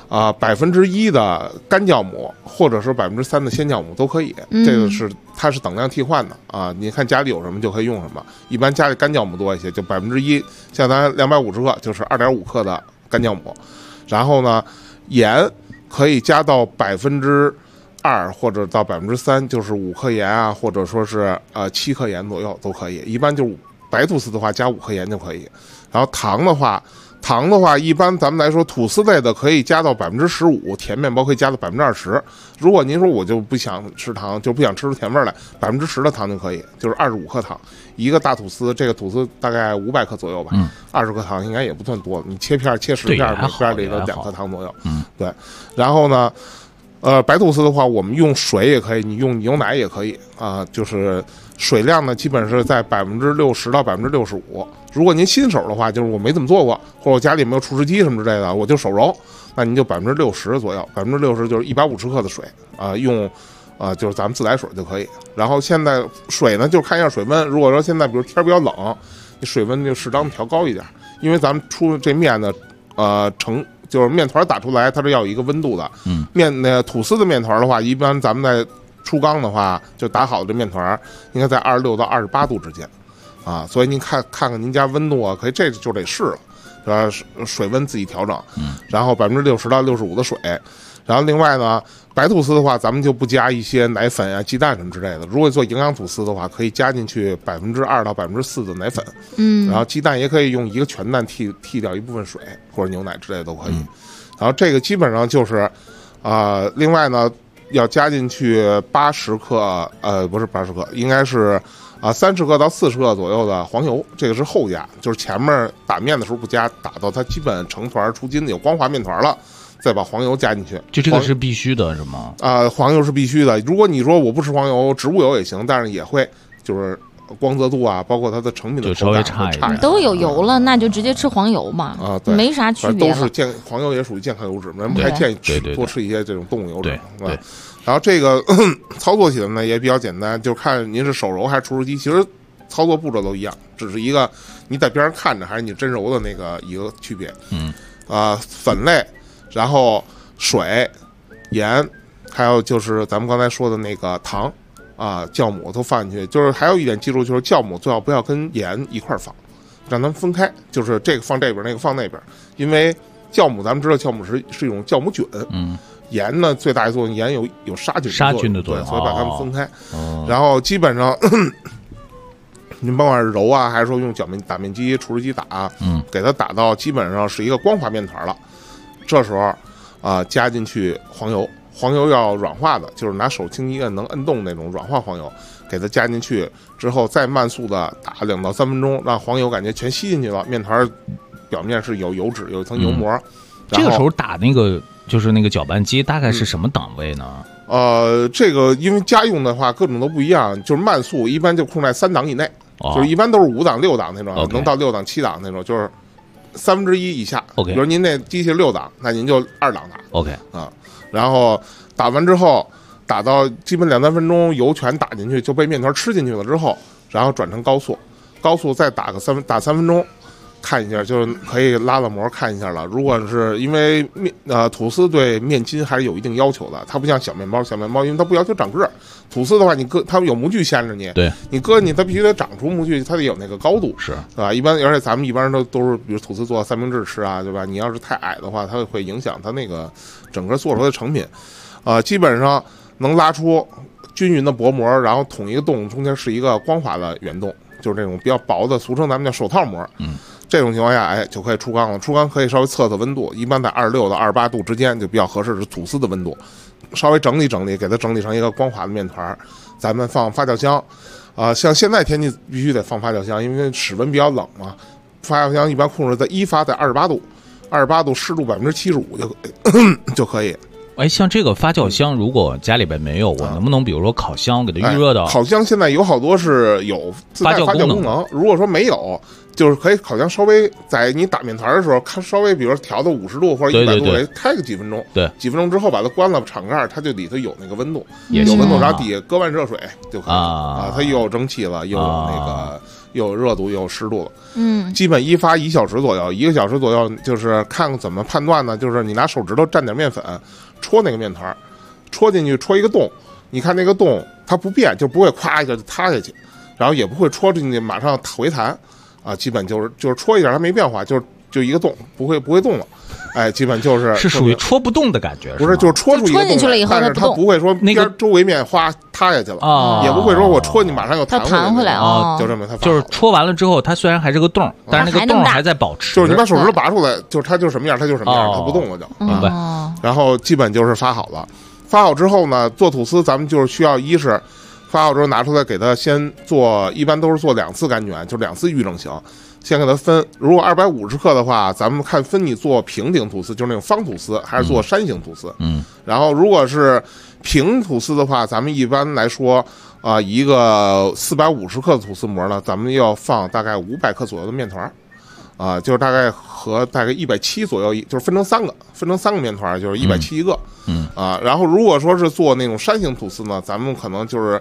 1%的干酵母，或者是3%的鲜酵母都可以。这个是它是等量替换的啊。你看家里有什么就可以用什么。一般家里干酵母多一些，就1%，像咱250克就是2.5克的干酵母。然后呢，盐可以加到2%或者到3%，就是5克盐啊，或者说是7克盐左右都可以。一般就是白吐司的话加5克盐就可以。然后糖的话，一般咱们来说，吐司类的可以加到15%，甜面包可以加到20%。如果您说我就不想吃糖，就不想吃出甜味来，10%的糖就可以，就是25克糖。一个大吐司，这个吐司大概500克左右吧，20克糖应该也不算多。你切片切10片，每片里头2克糖左右。对。然后呢，白吐司的话，我们用水也可以，你用牛奶也可以啊，就是水量呢，基本是在60%到65%。如果您新手的话，就是我没怎么做过，或者我家里没有除湿机什么之类的，我就手揉，那您就60%左右，60%就是150克的水啊，用就是咱们自来水就可以。然后现在水呢，就看一下水温。如果说现在比如天比较冷，你水温就适当的调高一点，因为咱们出这面呢，就是面团打出来，它是要有一个温度的。吐司的面团的话，一般咱们在出缸的话，就打好的这面团应该在26到28度之间，啊，所以您看看您家温度啊，可以这就得试了，是吧？水温自己调整，然后60%到65%的水，然后另外呢，白吐司的话，咱们就不加一些奶粉啊、鸡蛋什么之类的。如果做营养吐司的话，可以加进去2%到4%的奶粉，然后鸡蛋也可以用一个全蛋替掉一部分水，或者牛奶之类的都可以。然后这个基本上就是，另外呢，要加进去80克，不是80克，应该是30克到40克左右的黄油，这个是后加，就是前面打面的时候不加，打到它基本成团出筋有光滑面团了，再把黄油加进去。 就这个是必须的是吗？ 黄油是必须的。如果你说我不吃黄油，植物油也行，但是也会就是光泽度啊，包括它的成品的口感差一点。 都有油了，那就直接吃黄油嘛， 对， 没啥区别。 都是黄油也属于健康油脂，人们还建议多吃一些这种动物油脂。 对。 然后这个操作起来呢也比较简单，就看您是手揉还是除湿机，其实操作步骤都一样，只是一个你在边上看着还是你真揉的那个一个区别。粉类，然后水、盐，还有就是咱们刚才说的那个糖酵母都放进去。就是还有一点记住，就是酵母最好不要跟盐一块放，让它们分开，就是这个放这边，那个放那边，因为酵母咱们知道酵母是一种酵母菌。盐呢最大的作用，盐有杀菌的作用，所以把它们分开。然后基本上您甭管是揉啊，还是说用打面机、除湿机打，给它打到基本上是一个光滑面团了。这时候加进去黄油要软化的，就是拿手轻轻摁能摁动那种软化黄油，给它加进去之后，再慢速的打2到3分钟，让黄油感觉全吸进去了，面团表面是有油脂，有一层油膜。 这个时候打那个就是那个搅拌机大概是什么档位呢？ 这个因为家用的话各种都不一样，就是慢速一般就控在3档以内，就是一般都是5档、6档那种，能到6档、7档那种，就是1/3以下。比如您那机器6档，那您就2档打。然后打完之后，打到基本2、3分钟，油全打进去，就被面团吃进去了之后，然后转成高速再打3分钟。看一下，就是可以拉膜看一下了。如果是因为吐司对面筋还是有一定要求的，它不像小面包，因为它不要求长个儿。吐司的话，你搁它有模具限制你， 对， 你搁它必须得长出模具，它得有那个高度， 是吧？而且咱们一般都是，比如吐司做三明治吃啊，对吧？你要是太矮的话，它会影响它那个整个做出来的成品。基本上能拉出均匀的薄膜，然后捅一个洞，中间是一个光滑的圆洞，就是这种比较薄的，俗称咱们叫手套膜。这种情况下，就可以出缸了。出缸可以稍微测温度，一般在26到28度之间就比较合适，是吐司的温度。稍微整理整理，给它整理成一个光滑的面团。咱们放发酵箱，像现在天气必须得放发酵箱，因为室温比较冷嘛。发酵箱一般控制在发在28度，28度湿度75%就可以。 像这个发酵箱，如果家里边没有，我能不能比如说烤箱给它预热到？ 烤箱现在有好多是有自带发酵功能，如果说没有，就是可以烤箱稍微在你打面团的时候，稍微比如说调到50度或者100度，开个几分钟，几分钟之后把它关了敞盖，它就里头有那个温度，有温度，然后底下搁完热水就可以它又有蒸汽了，又有那个又有热度又有湿度了。 基本一发1小时左右，1个小时左右，就是看怎么判断呢？就是你拿手指头蘸点面粉，戳那个面团，戳进去，戳一个洞，你看那个洞它不变，就不会咵一下就塌下去，然后也不会戳进去马上回弹，啊，基本就是戳一点它没变化，就一个洞，不会动了。哎，基本是属于戳不动的感觉， 不是，就是戳出一个洞， 进去了以后但是它不会说边周围面哗塌下去了，也不会说我戳你马上又弹回来啊，就这么它就是戳完了之后，它虽然还是个洞，但是那个洞还在保持， 就是你把手指头拔出来，就是它就什么样，它就什么样，它不动了就。 明白。 然后基本就是发好了，发好之后呢，做吐司咱们就是需要一是发好之后拿出来给它先做，一般都是做2次擀卷，就2次预整型。先给它分，如果250克的话，咱们看分你做平顶吐司，就是那种方吐司，还是做山形吐司。然后如果是平吐司的话，咱们一般来说，一个450克的吐司模呢，咱们要放大概500克左右的面团，就是大概170左右，就是分成3个面团，就是170一个。然后如果说是做那种山形吐司呢，咱们可能就是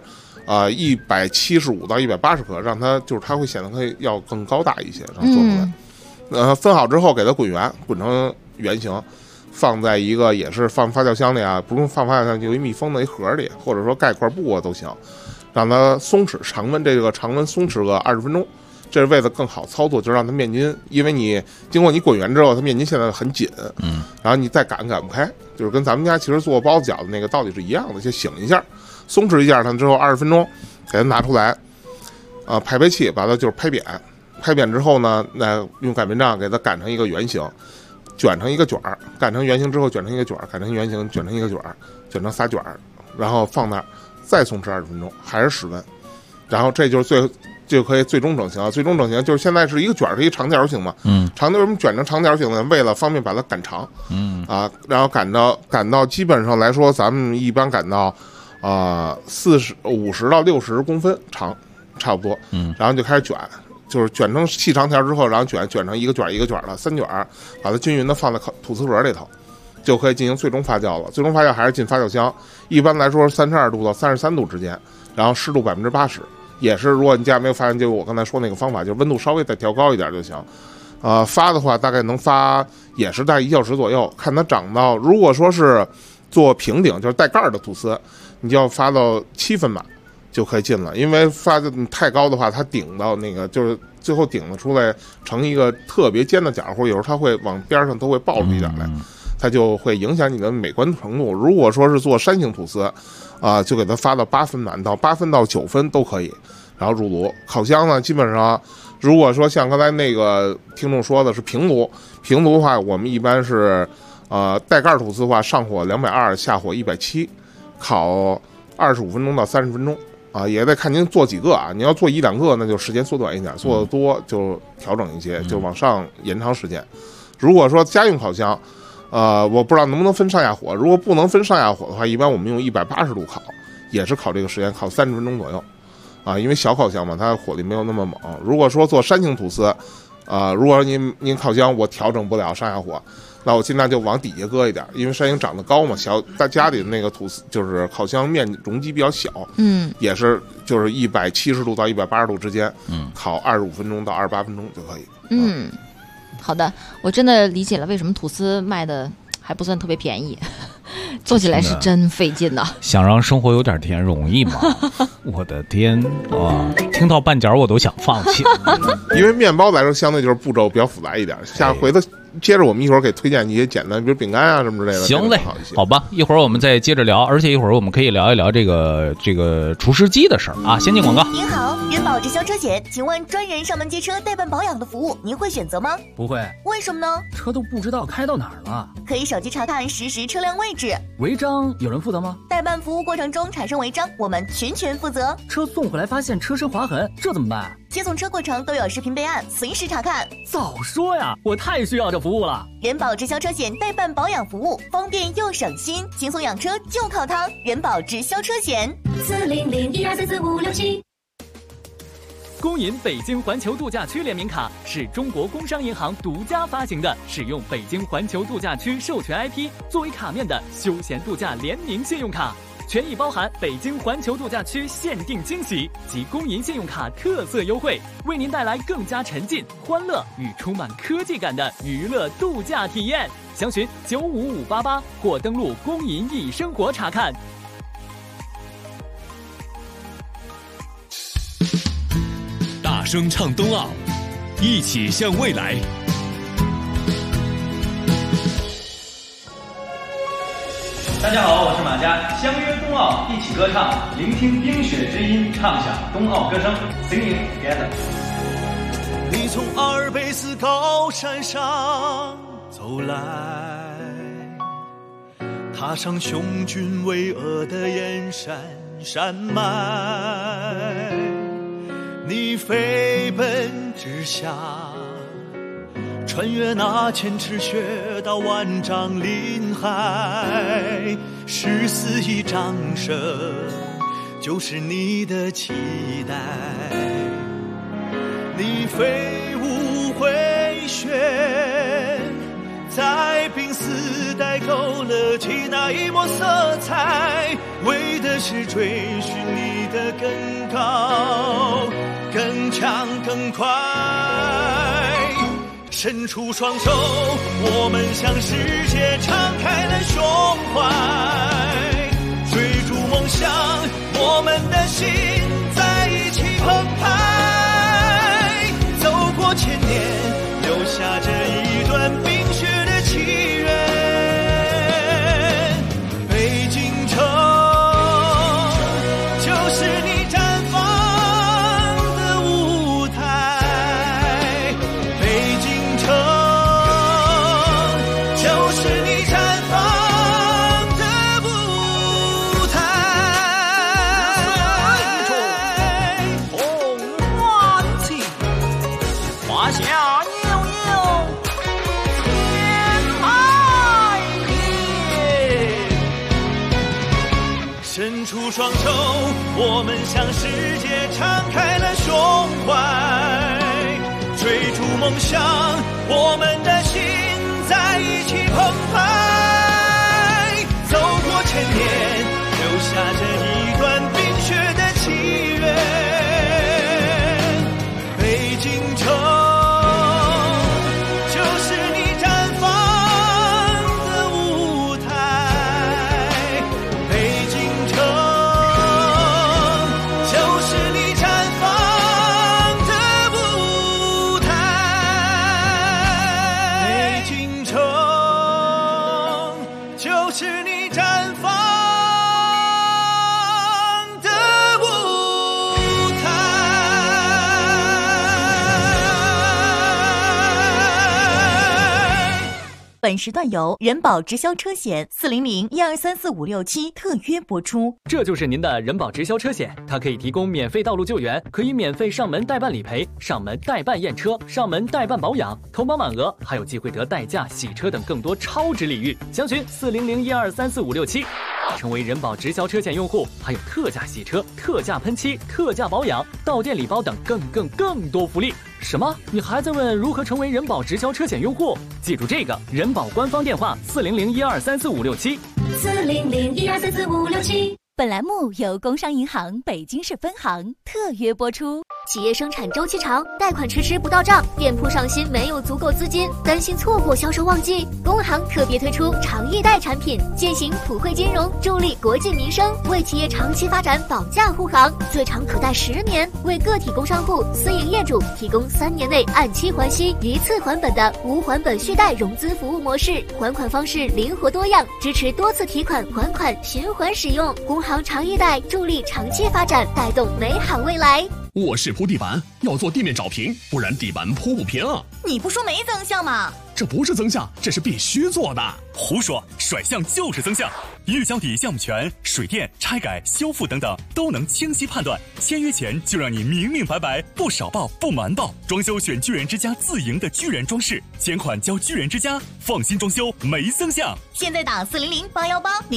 175到180克，让它就是它会显得会要更高大一些，然后做出来。分好之后给它滚圆，滚成圆形，放在一个也是放发酵箱里啊，不用放发酵箱，就一密封的一盒里，或者说盖块布啊都行，让它松弛，常温松弛个20分钟。这是为了更好操作，就让它面筋，因为你经过你滚圆之后，它面筋现在很紧，然后你再擀不开，就是跟咱们家其实做包子饺子那个道理是一样的，就醒一下，松弛一下它之后20分钟，给它拿出来，拍器把它就是拍扁之后呢，那用擀面杖给它擀成一个圆形，卷成一个卷儿，擀成圆形之后卷成一个卷儿，擀成圆形卷成一个卷儿，卷成仨卷儿，然后放那儿再松弛20分钟，还是室温，然后这就是就可以最终整形了。最终整形就是现在是一个卷儿，是一个长条形嘛。长条为什么卷成长条形呢？为了方便把它擀长。然后擀到基本上来说，咱们一般擀到50到60公分长，差不多。然后就开始卷，就是卷成细长条之后，然后卷成一个卷一个卷的3卷，把它均匀的放在吐司盒里头，就可以进行最终发酵了。最终发酵还是进发酵箱，一般来说32度到33度之间，然后湿度80%。也是，如果你家没有发现，就我刚才说那个方法，就是温度稍微再调高一点就行。发的话大概能发也是大概1小时左右，看它长到，如果说是做平顶，就是带盖的吐司，你就要发到7分满就可以进了，因为发的太高的话，它顶到那个就是最后顶了出来成一个特别尖的角，或者有时候它会往边上都会爆出一点来，它就会影响你的美观程度。如果说是做山形吐司，就给它发到8分满，到8分到9分都可以，然后入炉。烤箱呢，基本上如果说像刚才那个听众说的是平炉的话，我们一般是带盖吐司的话，上火220，下火170，烤25分钟到30分钟也得看您做几个啊。你要做1、2个，那就时间缩短一点；做的多就调整一些，就往上延长时间。如果说家用烤箱，我不知道能不能分上下火。如果不能分上下火的话，一般我们用180度烤，也是烤这个时间，烤30分钟左右因为小烤箱嘛，它火力没有那么猛。如果说做山形吐司，如果您烤箱我调整不了上下火，那我尽量就往底下搁一点，因为山形长得高嘛，大家里的那个吐司就是烤箱面容积比较小，也是就是170度到180度之间，烤25分钟到28分钟就可以。 好的，我真的理解了为什么吐司卖的还不算特别便宜，做起来是真费劲呐。 想让生活有点甜容易吗？我的天听到半截我都想放弃。 因为面包来说相对就是步骤比较复杂一点，下回头接着我们一会儿给推荐一些简单，比如饼干啊什么之类的。 行嘞，好吧，一会儿我们再接着聊，而且一会儿我们可以聊一聊这个除湿机的事儿啊。先进广告。 您好，人保直销车险，请问专人上门接车代办保养的服务，您会选择吗？ 不会。 为什么呢？ 车都不知道开到哪儿了。 可以手机查看实时车辆位置。 违章有人负责吗？ 代办服务过程中产生违章，我们全权负责。 车送回来发现车身划痕，这怎么办？ 接送车过程都有视频备案，随时查看。 早说呀，我太需要这服务了。 人保直销车险代办保养服务，方便又省心，轻松养车就靠它。人保直销车险，40012344567。 工银北京环球度假区联名卡是中国工商银行独家发行的，使用北京环球度假区授权 IP 作为卡面的休闲度假联名信用卡。 权益包含北京环球度假区限定惊喜及公银信用卡特色优惠，为您带来更加沉浸、欢乐与充满科技感的娱乐度假体验。详询95588或登录公银易生活查看。 大声唱冬奥，一起向未来。 大家好，我是马佳，相约冬奥，一起歌唱，聆听冰雪之音，畅享冬奥歌声 ，Singing together。 你从阿尔卑斯高山上走来，踏上雄峻巍峨的燕山山脉，你飞奔直下，穿越那千尺雪道万丈林海，14亿掌声就是你的期待。你飞舞回旋，在冰丝带勾勒起那一抹色彩，为的是追寻你的更高、更强、更快。伸出双手，我们向世界敞开了胸怀，追逐梦想，我们的心在一起澎湃，走过千年，留下这一段冰雪的契约。北京城就是你绽放的舞台，北京城就是你绽放的舞台。红鸾旗，华夏悠悠，天海边。伸出双手，我们向世界敞开了胸怀，追逐梦想，我们的心在一起澎湃，走过千年，留下这一段冰雪的契约。北京城就是你绽放的舞台，北京城就是你绽放的舞台，北京城就是你绽放的舞台。 本时段由人保直销车险400-1234567特约播出。 这就是您的人保直销车险，它可以提供免费道路救援，可以免费上门代办理赔、上门代办验车、上门代办保养，投保满额还有机会得代驾、洗车等更多超值礼遇。详询400-1234567。成为人保直销车险用户，还有特价洗车、特价喷漆、特价保养、到店礼包等更多福利。什么？你还在问如何成为人保直销车险用户？记住这个人保官方电话400-1234567。 400-1234567。本栏目由工商银行北京市分行特约播出。 企业生产周期长，贷款迟迟不到账，店铺上新没有足够资金，担心错过销售旺季，工行特别推出长易贷产品，践行普惠金融，助力国计民生，为企业长期发展保驾护航，最长可贷10年，为个体工商户、私营业主提供3年内按期还息、一次还本的无还本续贷融资服务模式，还款方式灵活多样，支持多次提款还款循环使用。工行长易贷助力长期发展，带动美好未来。 我是铺地板，要做地面找平，不然地板铺不平啊！ 你不说没增项吗？ 这不是增项，这是必须做的。 胡说，甩项就是增项。预销底项目权、水电、拆改、修复等等都能清晰判断。签约前就让你明明白白，不少报不瞒报。装修选巨人之家自营的巨人装饰，钱款交巨人之家，放心装修没增项。 现在打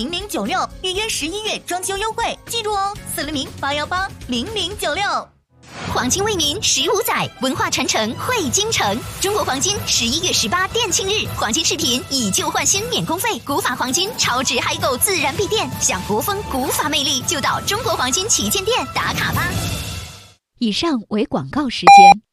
400-818-0096，预约11月装修优惠，记住哦，400-818-0096。 黄金为民15载，文化传承汇京城。中国黄金11月18店庆日，黄金饰品以旧换新免工费，古法黄金超值嗨购自然必店。想国风古法魅力，就到中国黄金旗舰店打卡吧。 以上为广告时间。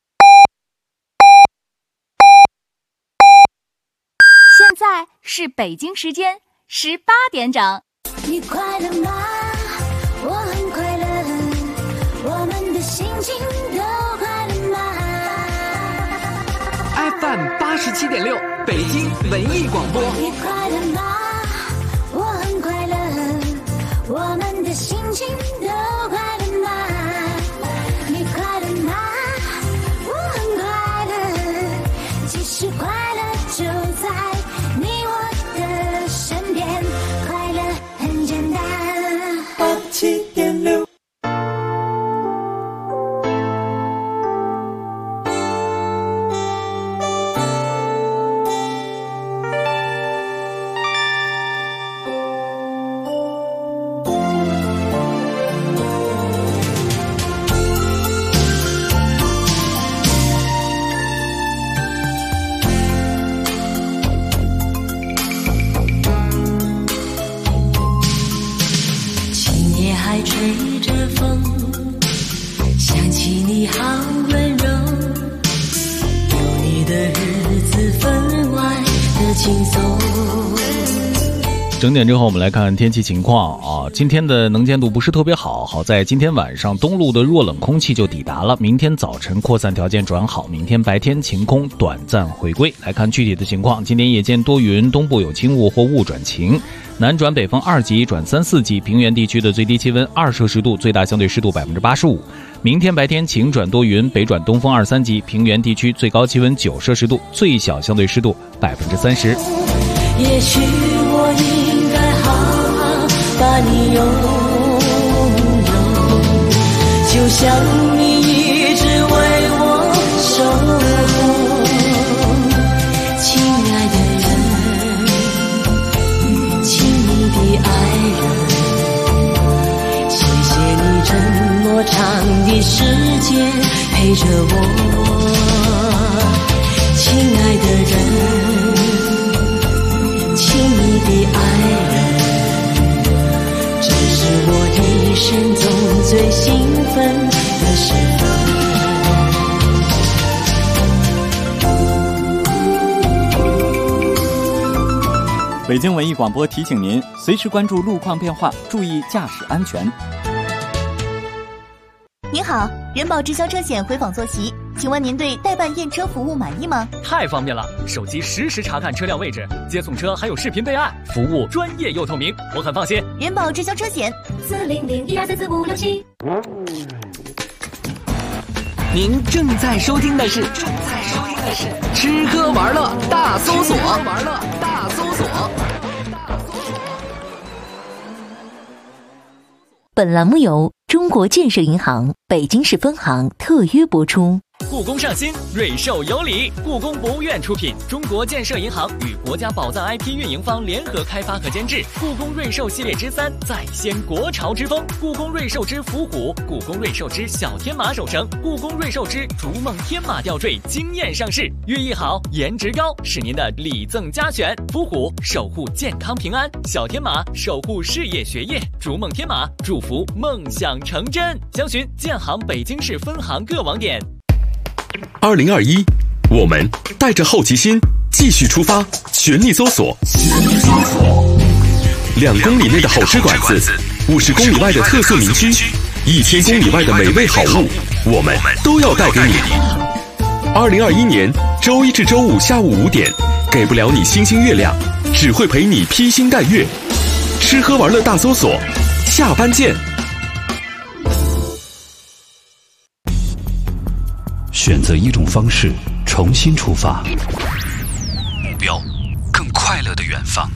现在是北京时间18点整。 你快乐吗？我很快乐，我们的心情都快乐吗 ？FM 87.6，北京文艺广播。 你快乐吗？我很快乐，我们的心情都快乐吗？你快乐吗？我很快乐，其实快乐就在你我的身边，快乐很简单。87.6。 吹着风，想起你好温柔，有你的日子分外的轻松。 整点之后我们来看天气情况啊，今天的能见度不是特别好，好在今天晚上东路的弱冷空气就抵达了，明天早晨扩散条件转好，明天白天晴空短暂回归。来看具体的情况，今天夜间多云，东部有轻雾或雾转晴，南转北风2级转3、4级，平原地区的最低气温2摄氏度，最大相对湿度85%。明天白天晴转多云，北转东风2、3级，平原地区最高气温9摄氏度，最小相对湿度30%。 也许我应该好好把你拥有，就像你一直为我守候，亲爱的人，亲密的爱人，谢谢你这么长的时间陪着我，亲爱的人，亲密的爱人，这是我一生中最兴奋的时分。北京文艺广播提醒您，随时关注路况变化，注意驾驶安全。 您好，人保直销车险回访坐席，请问您对代办验车服务满意吗？ 太方便了，手机实时查看车辆位置，接送车还有视频备案，服务专业又透明，我很放心。 人保直销车险40012344567。 您正在收听的是吃喝玩乐大搜索。 本栏目由中国建设银行北京市分行特约播出。 故宫上新，瑞兽有礼。故宫博物院出品，中国建设银行与国家宝藏 IP 运营方联合开发和监制。故宫瑞兽系列之3，再掀国潮之风。故宫瑞兽之伏虎，故宫瑞兽之小天马手绳，故宫瑞兽之逐梦天马吊坠惊艳上市，寓意好，颜值高，是您的礼赠佳选。伏虎守护健康平安，小天马守护事业学业，逐梦天马祝福梦想成真。详询建行北京市分行各网点。 2021，我们带着好奇心继续出发，全力搜索。2公里内的好吃馆子，50公里外的特色名区，1000公里外的美味好物，我们都要带给你。2021年周一至周五下午5点，给不了你星星月亮，只会陪你披星戴月。吃喝玩乐大搜索，下班见。 选择一种方式，重新出发， 目标更快乐的远方。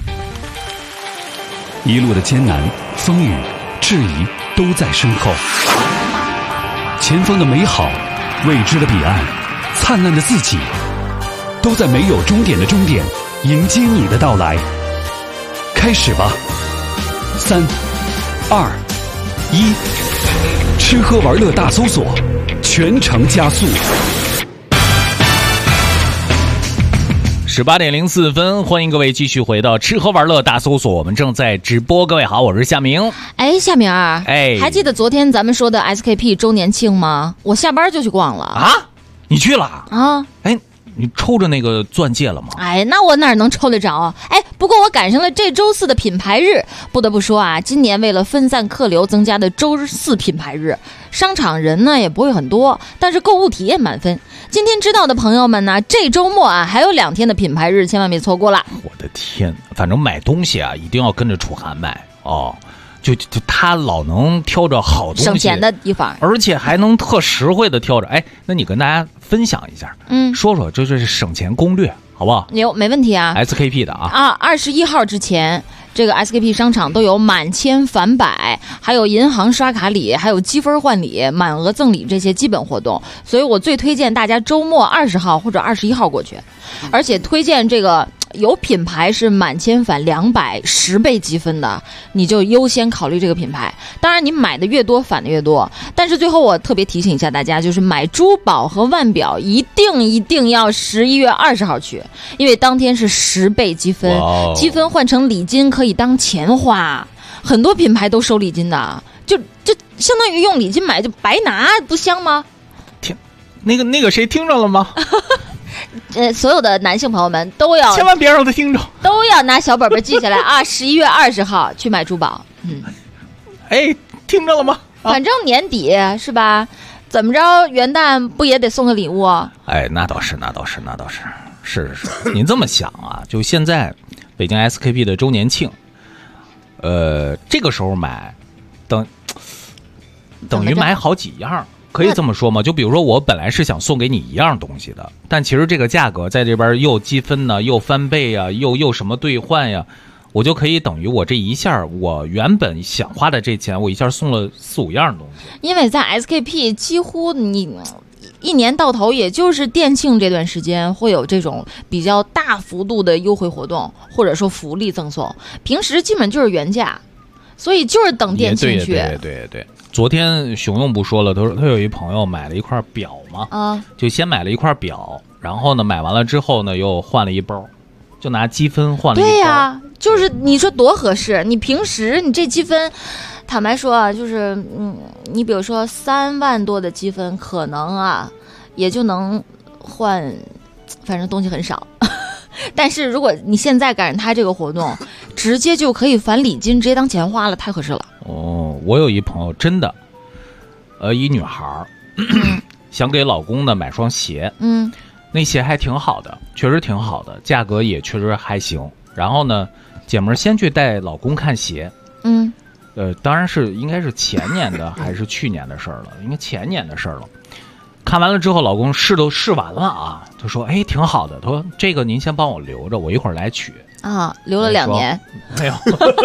一路的艰难、风雨、质疑都在身后，前方的美好、未知的彼岸、灿烂的自己，都在没有终点的终点迎接你的到来。开始吧，3、2、1，吃喝玩乐大搜索， 全程加速。 18:04，欢迎各位继续回到吃喝玩乐大搜索，我们正在直播。各位好，我是夏明。 哎，夏明儿，还记得昨天咱们说的 SKP 周年庆吗？我下班就去逛了。 啊？你去了啊？ 哎，你抽着那个钻戒了吗？ 哎，那我哪能抽得着啊？哎，不过我赶上了这周4的品牌日，不得不说啊，今年为了分散客流增加的周4品牌日，商场人呢也不会很多，但是购物体验满分。今天知道的朋友们呢，这周末啊还有2天的品牌日，千万别错过了。 我的天，反正买东西啊一定要跟着楚涵买哦。就他老能挑着好东西， 省钱的地方， 而且还能特实惠的挑着。哎，那你跟大家分享一下，说说这是省钱攻略，好不好？ 有，没问题啊。 SKP 的啊 ，21号之前，这个 SKP 商场都有满千返百，还有银行刷卡礼，还有积分换礼、满额赠礼这些基本活动。所以我最推荐大家周末20号或者21号过去，而且推荐这个。有品牌是满千返210倍积分的，你就优先考虑这个品牌。当然你买的越多返的越多，但是最后我特别提醒一下大家，就是买珠宝和腕表一定要11月20号去，因为当天是10倍积分，积分换成礼金可以当钱花，很多品牌都收礼金的，就相当于用礼金买就白拿，不香吗？ 听那个谁听着了吗？ 所有的男性朋友们都要千万别让他听着， 都要拿小本本记下来啊！11月20号去买珠宝。 哎，听着了吗？ 反正年底是吧？怎么着元旦不也得送个礼物？ 哎，那倒是，是。您这么想啊，就现在北京 SKP 的周年庆，这个时候买，等于买好几样。可以这么说吗？就比如说我本来是想送给你一样东西的，但其实这个价格在这边又积分呢，又翻倍啊，又什么兑换呀，我就可以等于我这一下我原本想花的这钱，我一下送了4-5样东西。 因为在 SKP 几乎你一年到头也就是店庆这段时间会有这种比较大幅度的优惠活动或者说福利赠送，平时基本就是原价，所以就是等店庆去。 对。昨天熊用不说了，他说他有一朋友买了一块表嘛，就先买了一块表，然后呢买完了之后呢又换了一包，就拿积分换了一包。 对呀，就是你说多合适，你平时你这积分，坦白说啊，就是你比如说3万多的积分，可能啊也就能换，反正东西很少。但是如果你现在赶上他这个活动，直接就可以返礼金，直接当钱花了，太合适了。 我有一朋友真的，一女孩想给老公呢买双鞋，那鞋还挺好的，确实挺好的，价格也确实还行。然后呢，姐们儿先去带老公看鞋，当然是应该是前年的还是去年的事儿了，应该前年的事儿了。看完了之后，老公都试完了啊，他说：“哎，挺好的。”他说：“这个您先帮我留着，我一会儿来取。” 啊，留了2年， 没有，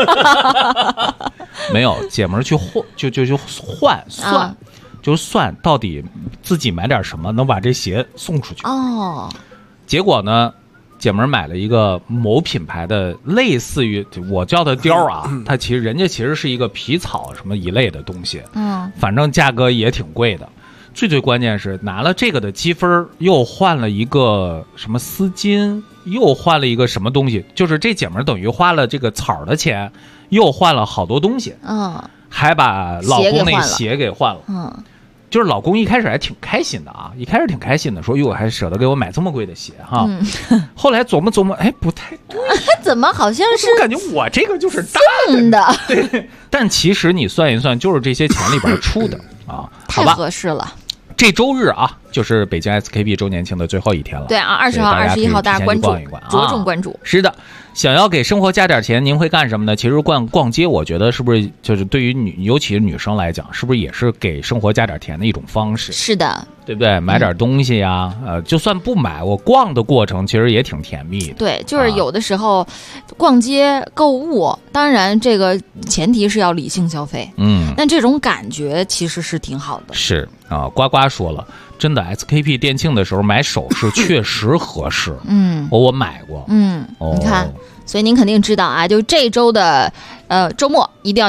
没有。姐们儿去换，就算，就算到底自己买点什么能把这鞋送出去。结果呢，姐们儿买了一个某品牌的，类似于我叫它貂啊，它人家其实是一个皮草什么一类的东西，反正价格也挺贵的。最关键是拿了这个的积分，又换了一个什么丝巾，又换了一个什么东西，就是这姐们儿等于花了这个草的钱，又换了好多东西，还把老公那鞋给换了，就是老公一开始还挺开心的啊，说哟还舍得给我买这么贵的鞋哈，后来琢磨，哎不太对， 怎么好像是我感觉我这个就是大的， 对，但其实你算一算，就是这些钱里边出的啊， 太合适了。 这周日啊，就是北京 SKP 周年庆的最后一天了。 对啊，20号、21号大家关注，着重关注。 是的，想要给生活加点钱，您会干什么呢？其实逛街，我觉得是不是就是对于尤其是女生来讲，是不是也是给生活加点钱的一种方式？ 是的， 对不对？买点东西呀，就算不买，我逛的过程其实也挺甜蜜的。 对，就是有的时候逛街购物，当然这个前提是要理性消费，但这种感觉其实是挺好的。 是啊，呱呱说了，真的 SKP 店庆的时候买首饰确实合适。我买过。 你看，所以您肯定知道啊，就这周的周末一定要去。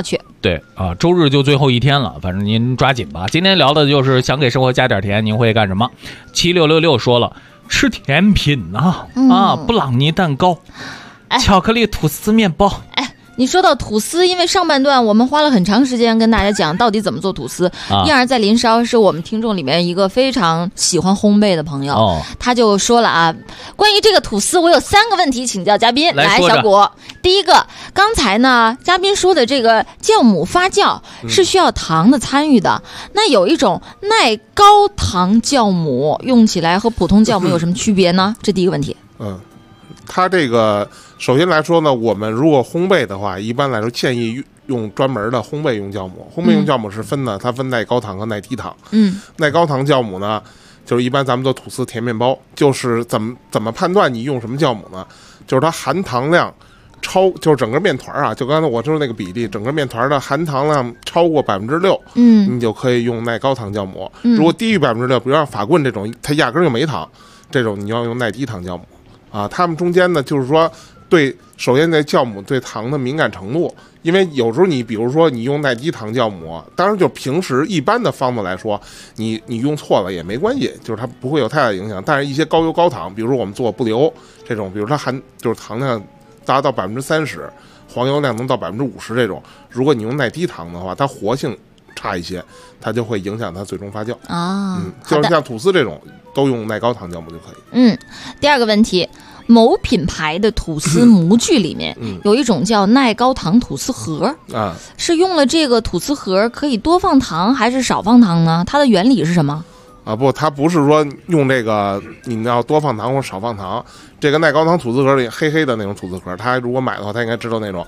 对啊，周日就最后一天了，反正您抓紧吧。今天聊的就是想给生活加点甜，您会干什么？7666说了，吃甜品啊，布朗尼蛋糕，巧克力吐司面包。 你说到吐司，因为上半段我们花了很长时间跟大家讲到底怎么做吐司。燕儿在林梢是我们听众里面一个非常喜欢烘焙的朋友，他就说了啊，关于这个吐司，我有3个问题请教嘉宾。来，小果，第一个，刚才呢嘉宾说的这个酵母发酵是需要糖的参与的，那有一种耐高糖酵母用起来和普通酵母有什么区别呢？这第一个问题。 它这个首先来说呢，我们如果烘焙的话，一般来说建议用专门的烘焙用酵母。烘焙用酵母是分的，它分耐高糖和耐低糖。耐高糖酵母呢，就是一般咱们做吐司、甜面包，就是怎么判断你用什么酵母呢？就是它含糖量就是整个面团啊，就刚才我说那个比例，整个面团的含糖量超过6%，你就可以用耐高糖酵母。如果低于6%，比如像法棍这种，它压根就没糖，这种你要用耐低糖酵母。它们中间呢，就是说首先在酵母对糖的敏感程度，因为有时候你比如说你用耐低糖酵母，当然就平时一般的方子来说，你用错了也没关系，就是它不会有太大影响。但是一些高油高糖，比如说我们做不流这种，比如它就是糖量达到30%，黄油量能到50%这种，如果你用耐低糖的话，它活性差一些，它就会影响它最终发酵就是像吐司这种都用耐高糖酵母就可以。 第二个问题，某品牌的吐司模具里面有一种叫耐高糖吐司盒是用了这个吐司盒可以多放糖还是少放糖呢？它的原理是什么？ 不，它不是说用这个你要多放糖或少放糖。这个耐高糖吐司盒里黑黑的那种吐司盒，他如果买的话，他应该知道那种，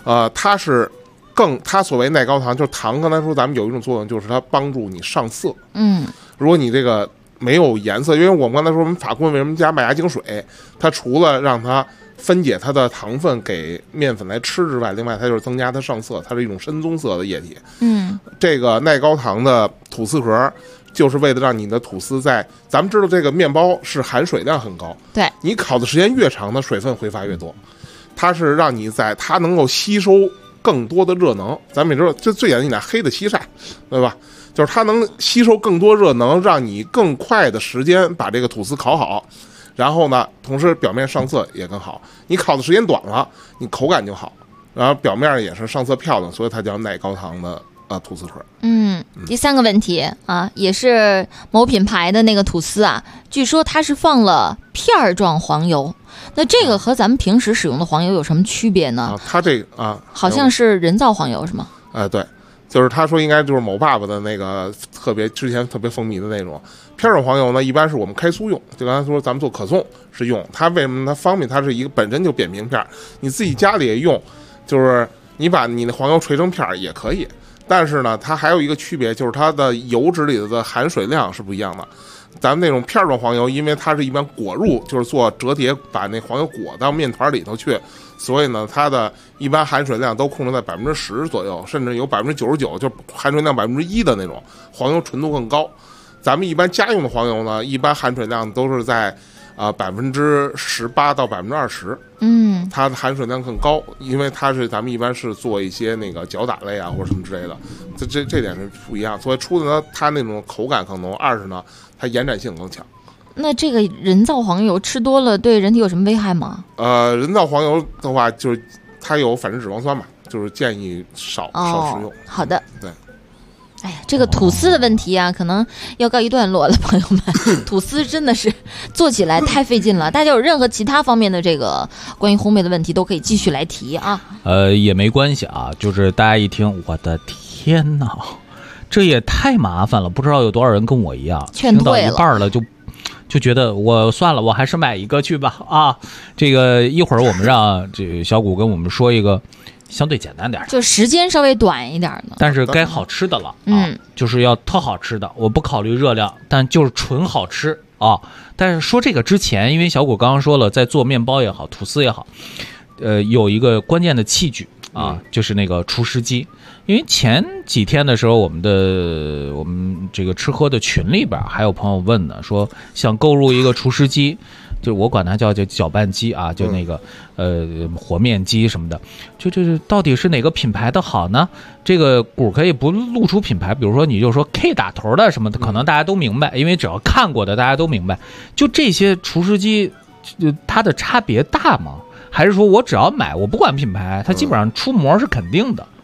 它所谓耐高糖，就是糖刚才说咱们有一种作用，就是它帮助你上色。如果你这个没有颜色，因为我们刚才说我们法棍为什么加麦芽精水，它除了让它分解它的糖分给面粉来吃之外，另外它就是增加它上色，它是一种深棕色的液体。这个耐高糖的吐司盒就是为了让你的吐司咱们知道这个面包是含水量很高， 对， 你烤的时间越长，的水分挥发越多，它是让你它能够吸收更多的热能。咱们也知道，这最简单一点，黑的西晒，对吧？就是它能吸收更多热能，让你更快的时间把这个吐司烤好，然后呢，同时表面上色也更好。你烤的时间短了，你口感就好，然后表面也是上色漂亮，所以它叫耐高糖的吐司盒。 第3个问题也是某品牌的那个吐司据说它是放了片状黄油，那这个和咱们平时使用的黄油有什么区别呢？ 它这个好像是人造黄油是吗？ 对，就是他说应该就是某爸爸的那个之前特别风靡的那种片状黄油呢，一般是我们开酥用，就刚才说咱们做可颂是用它，为什么它方便？它是一个本身就扁平片，你自己家里也用，就是你把你的黄油锤成片也可以。但是呢，它还有一个区别，就是它的油脂里的含水量是不一样的。咱们那种片状黄油，因为它是一般裹入，就是做折叠，把那黄油裹到面团里头去，所以呢，它的一般含水量都控制在10%左右，甚至有99%，就含水量1%的那种黄油纯度更高。咱们一般家用的黄油呢，一般含水量都是在18%到20%。它的含水量更高，因为咱们一般是做一些那个搅打类或者什么之类的，这点是不一样。所以出的呢，它那种口感更浓。二是呢，它延展性更强。 那这个人造黄油吃多了对人体有什么危害吗？ 人造黄油的话，就是它有反式脂肪酸嘛，就是建议少食用。 好的， 对。 哎呀，这个吐司的问题可能要告一段落了，朋友们。吐司真的是做起来太费劲了。大家有任何其他方面的这个关于烘焙的问题，都可以继续来提也没关系就是大家一听，我的天哪，这也太麻烦了，不知道有多少人跟我一样， 劝退了， 听到一半了就觉得我算了，我还是买一个去吧这个一会儿我们让这个小谷跟我们说一个相对简单点， 就时间稍微短一点的， 但是该好吃的了就是要特好吃的，我不考虑热量，但就是纯好吃但是说这个之前，因为小谷刚刚说了，在做面包也好，吐司也好，有一个关键的器具就是那个厨师机。因为前几天的时候，我们这个吃喝的群里边还有朋友问呢，说想购入一个厨师机， 就我管它叫搅拌机啊，就那个和面机什么的，这到底是哪个品牌的好呢？这个股可以不露出品牌，比如说你就说 K 打头的什么的，可能大家都明白，因为只要看过的大家都明白。就这些厨师机，它的差别大吗？还是说我只要买，我不管品牌，它基本上出模是肯定的？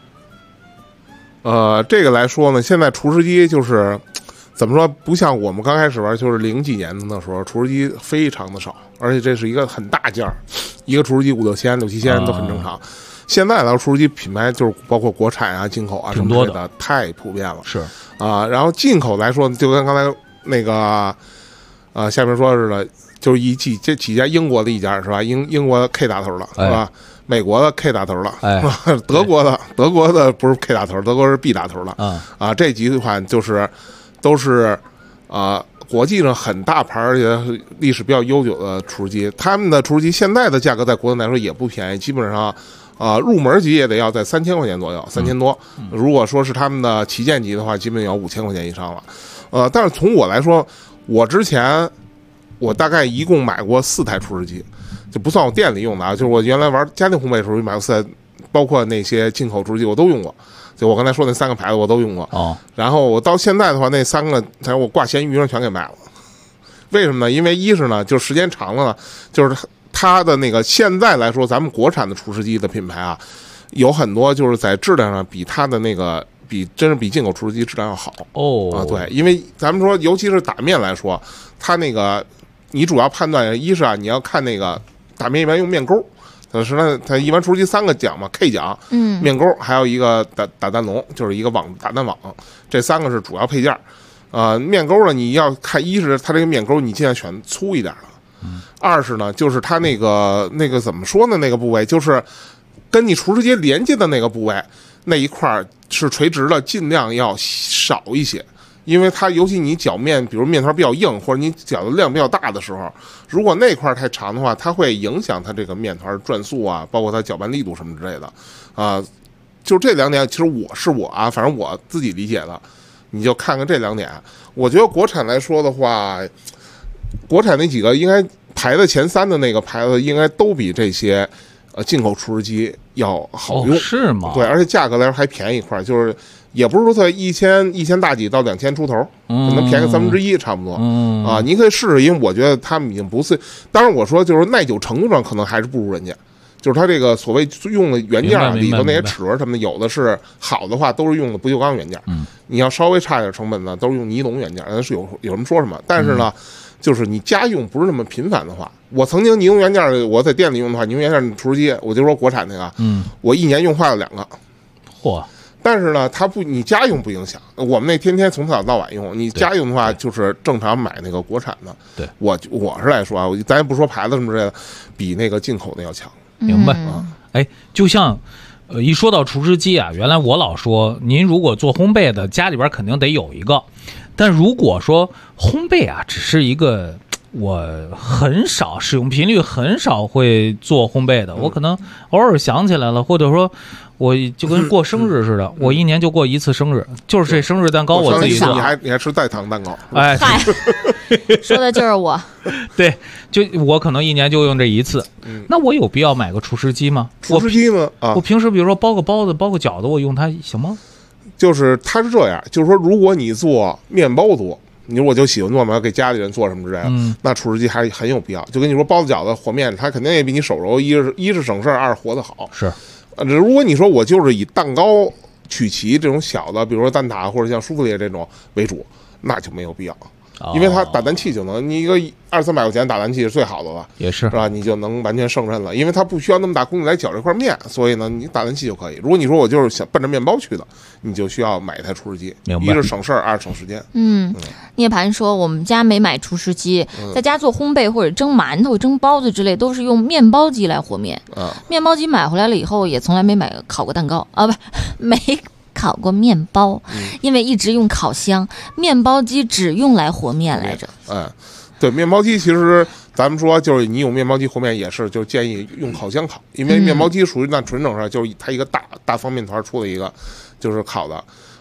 这个来说呢，现在厨师机就是怎么说，不像我们刚开始玩，就是00几年的时候，厨师机非常的少，而且这是一个很大件儿，一个厨师机5、6千、6、7千都很正常。现在呢，厨师机品牌就是包括国产啊、进口啊什么之类的，太普遍了。 是然后进口来说，就跟刚才那个下面说似的，就是几家英国的一家是吧？英国的 K 打头了是吧？美国的 K 打头了，德国的不是 K 打头，德国是 B 打头了。这几款就是都是国际上很大牌而且历史比较悠久的厨师机，他们的厨师机现在的价格在国内来说也不便宜，基本上入门级也得要在3000块钱左右，3000多。如果说是他们的旗舰级的话，基本要5000块钱以上了。但是从我来说，我之前大概一共买过4台厨师机。就不算我店里用的啊，就是我原来玩家庭烘焙的时候买过4台，包括那些进口厨师机我都用过，就我刚才说那3个牌子我都用过。然后我到现在的话，那3个我挂闲鱼上全给卖了。为什么呢？因为一是呢，就时间长了呢，就是它的那个现在来说，咱们国产的厨师机的品牌啊，有很多就是在质量上比它的那个真是比进口厨师机质量要好。对，因为咱们说，尤其是打面来说，它那个你主要判断一是你要看那个。打面一般用面钩，它一般厨师机3个桨嘛 ，K 桨，面钩，还有一个打蛋笼，就是一个打蛋网，这3个是主要配件。面钩呢，你要看一是它这个面钩，你尽量选粗一点的；二是呢，就是它那个怎么说呢？那个部位就是跟你厨师机连接的那个部位那一块是垂直的，尽量要少一些。因为它尤其你搅面，比如面团比较硬，或者你搅的量比较大的时候，如果那块太长的话，它会影响它这个面团转速啊，包括它搅拌力度什么之类的。就这2点，其实反正我自己理解的，你就看看这2点。我觉得国产来说的话，国产那几个应该排在前3的那个牌子，应该都比这些进口厨师机要好用。 是吗？ 对，而且价格来说还便宜一块，就是。也不是说它1000大几到2000出头，可能便宜1/3差不多。你可以试试，因为我觉得他们已经不是。当然我说就是耐久程度上可能还是不如人家，就是它这个所谓用的原件里头那些齿轮什么的，有的是好的话都是用的不锈钢原件，你要稍微差一点成本呢，都是用尼龙原件，那是有什么说什么。但是呢，就是你家用不是那么频繁的话，我曾经尼龙原件我在店里用的话，尼龙原件厨师机，我就说国产那个，我1年用坏了2个， 嚯！ 但是呢，你家用不影响。我们那天天从早到晚用，你家用的话就是正常买那个国产的。 对， 我是来说啊，咱也不说牌子什么之类的，比那个进口的要强。 明白就像一说到厨师机啊，原来我老说，您如果做烘焙的，家里边肯定得有一个。但如果说烘焙啊，只是一个我很少使用频率很少会做烘焙的，我可能偶尔想起来了，或者说我就跟过生日似的，我1年就过1次生日，就是这生日蛋糕我自己做。 你还吃代糖蛋糕？ 哎， 说的就是我。 对，就我可能1年就用这1次。那我有必要买个厨师机吗？ 厨师机呢？ 我平时比如说包个包子、包个饺子，我用它行吗？ 就是它是这样，就是说如果你做面包多，你说我就喜欢做嘛，给家里人做什么之类的，那厨师机还很有必要。就跟你说包子饺子和面，它肯定也比你手揉，一是省事儿，2是活得好。 是。 如果你说我就是以蛋糕曲奇这种小的，比如说蛋挞或者像舒芙蕾这种为主，那就没有必要，因为它打蛋器就能，你一个200-300块钱打蛋器是最好的了， 也是吧？你就能完全胜任了，因为它不需要那么大功夫来搅这块面，所以呢，你打蛋器就可以。如果你说我就是想奔着面包去的，你就需要买一台厨师机，一是省事儿，2是省时间。 涅槃说我们家没买厨师机，在家做烘焙或者蒸馒头、蒸包子之类，都是用面包机来和面。面包机买回来了以后，也从来没烤过蛋糕啊，没烤过面包，因为一直用烤箱，面包机只用来和面来着。 对，面包机其实咱们说就是你有面包机和面也是，就建议用烤箱烤，因为面包机属于那纯整上就是它一个大方面团出了一个就是烤的。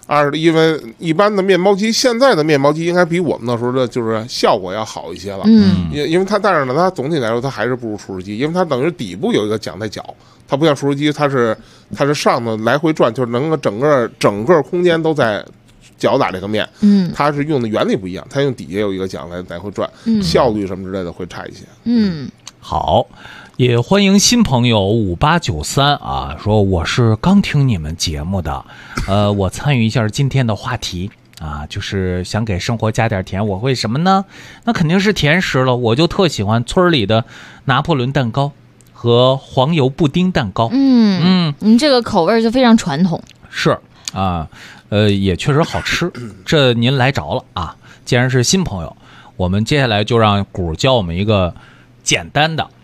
二，因为一般的面包机，现在的面包机应该比我们那时候的就是效果要好一些了。因为它，但是呢，它总体来说它还是不如厨师机，因为它等于底部有一个桨在脚，它不像厨师机，它是上头来回转，就是能够整个空间都在脚打这个面。它是用的原理不一样，它用底下有一个桨来回转，效率什么之类的会差一些。 好。也欢迎新朋友5893啊，说我是刚听你们节目的，我参与一下今天的话题啊，就是想给生活加点甜，我会什么呢？那肯定是甜食了，我就特喜欢村里的拿破仑蛋糕和黄油布丁蛋糕。 你这个口味就非常传统。 是啊，也确实好吃，这您来着了啊！既然是新朋友，我们接下来就让谷教我们一个简单的。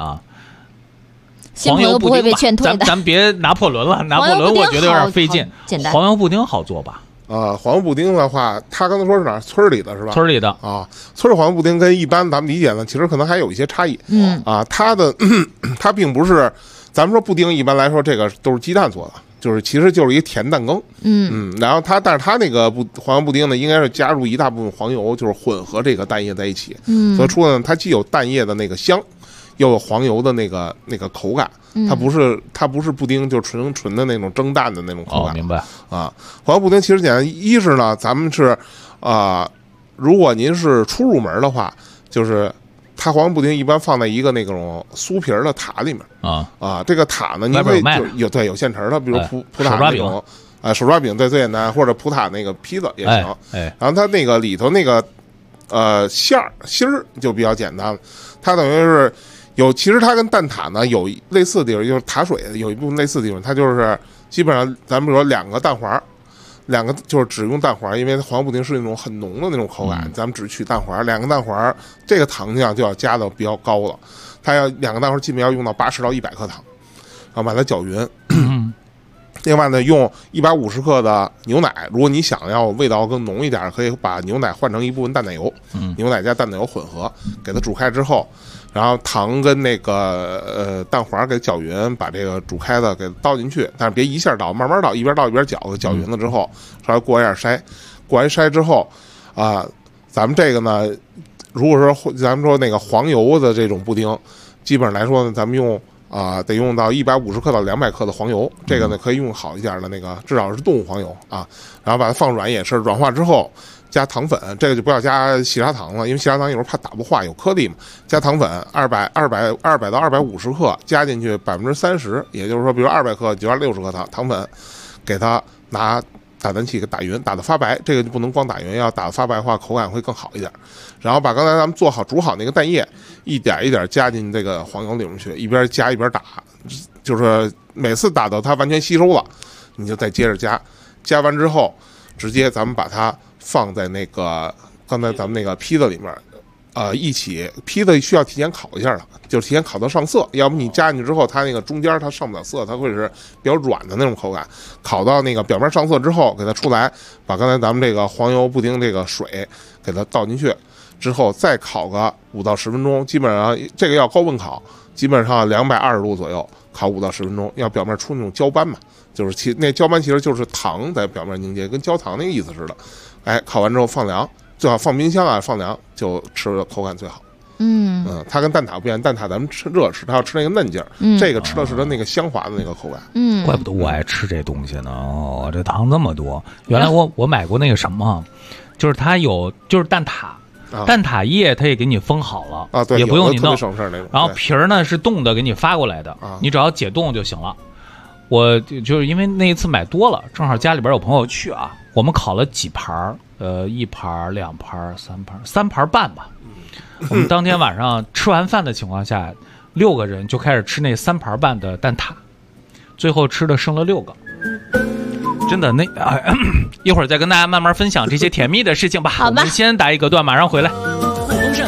新朋友不会被劝退的。 咱别拿破仑了，拿破仑我觉得有点费劲。 简单， 黄油布丁好做吧？ 黄油布丁的话，他刚才说是哪儿？村里的是吧？ 村里的啊，村里黄油布丁跟一般咱们理解的，其实可能还有一些差异。它并不是咱们说布丁，一般来说这个都是鸡蛋做的，其实就是一个甜蛋羹。然后但是它那个黄油布丁呢，应该是加入一大部分黄油，就是混合这个蛋液在一起。所以出呢，它既有蛋液的那个香。又有黄油的那个口感，它不是布丁，就是纯的那种蒸蛋的那种口感。 明白啊？黄油布丁其实简单，一是呢，咱们是如果您是初入门的话，就是它黄油布丁一般放在一个那种酥皮的塔里面这个塔呢，你可以就有现成的，比如葡塔那种手抓饼最简单，或者葡塔那个披萨也行。然后它那个里头那个馅儿就比较简单了，它等于是。其实它跟蛋挞呢有类似的地方，就是塔水有一部分类似的地方，它就是基本上咱们比如说2个蛋黄，就是只用蛋黄，因为黄油布丁是那种很浓的那种口感，咱们只取蛋黄，2个蛋黄，这个糖量就要加到比较高了，它要2个蛋黄基本要用到80到100克糖，然后把它搅匀。另外呢，用150克的牛奶，如果你想要味道更浓一点，可以把牛奶换成一部分淡奶油，牛奶加淡奶油混合，给它煮开之后。然后糖跟那个蛋黄给搅匀，把这个煮开的给倒进去，但是别一下倒，慢慢倒，一边倒一边搅匀了之后，稍微过一下筛，过完筛之后咱们这个呢，如果说咱们说那个黄油的这种布丁，基本上来说呢，咱们用得用到150克到200克的黄油，这个呢可以用好一点的那个，至少是动物黄油啊，然后把它放软，也是软化之后。加糖粉，这个就不要加细砂糖了，因为细砂糖有时候怕打不化，有颗粒嘛。加糖粉200到250克，加进去30%，也就是说，比如200克就要60克糖粉，给它拿打蛋器给打匀，打得发白。这个就不能光打匀，要打得发白的话，口感会更好一点。然后把刚才咱们煮好那个蛋液，一点一点加进这个黄油里面去，一边加一边打，就是每次打到它完全吸收了，你就再接着加。加完之后，直接咱们把它。放在那个刚才咱们那个披萨里面，一起披萨需要提前烤一下的，就是提前烤到上色，要不你加进去之后，它那个中间它上不了色，它会是比较软的那种口感。烤到那个表面上色之后，给它出来，把刚才咱们这个黄油布丁这个水给它倒进去，之后再烤个5到10分钟，基本上这个要高温烤，基本上220度左右烤5到10分钟，要表面出那种焦斑嘛，就是那焦斑其实就是糖在表面凝结，跟焦糖那个意思似的。烤完之后放凉，最好放冰箱啊，放凉就吃的口感最好。它跟蛋挞不一样，蛋挞咱们吃热吃，它要吃那个嫩劲儿，这个吃的是它那个香滑的那个口感。 怪不得我爱吃这东西呢，这糖那么多。原来我买过那个什么，就是它有就是蛋挞，蛋挞液它也给你封好了啊，对， 也不用你弄， 省事那种。 然后皮儿呢是冻的，给你发过来的，你只要解冻就行了。我就是因为那一次买多了，正好家里边有朋友去啊，我们烤了几盘，1盘、2盘、3盘半吧。我们当天晚上吃完饭的情况下，6个人就开始吃那3盘半的蛋挞，最后吃的剩了6个。真的一会儿再跟大家慢慢分享这些甜蜜的事情吧。 好吧， 我们先打一个段，马上回来。 互动上心，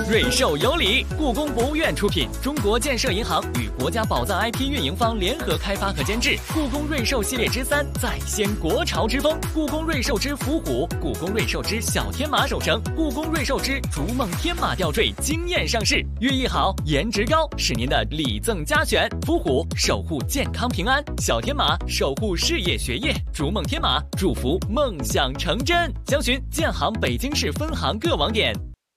瑞兽有礼。故宫博物院出品，中国建设银行与国家宝藏 IP 运营方联合开发和监制。故宫瑞兽系列之3再掀国潮之风，故宫瑞兽之伏虎，故宫瑞兽之小天马守城，故宫瑞兽之逐梦天马吊坠惊艳上市。寓意好，颜值高，是您的礼赠佳选。伏虎守护健康平安，小天马守护事业学业，逐梦天马祝福梦想成真。详询建行北京市分行各网点。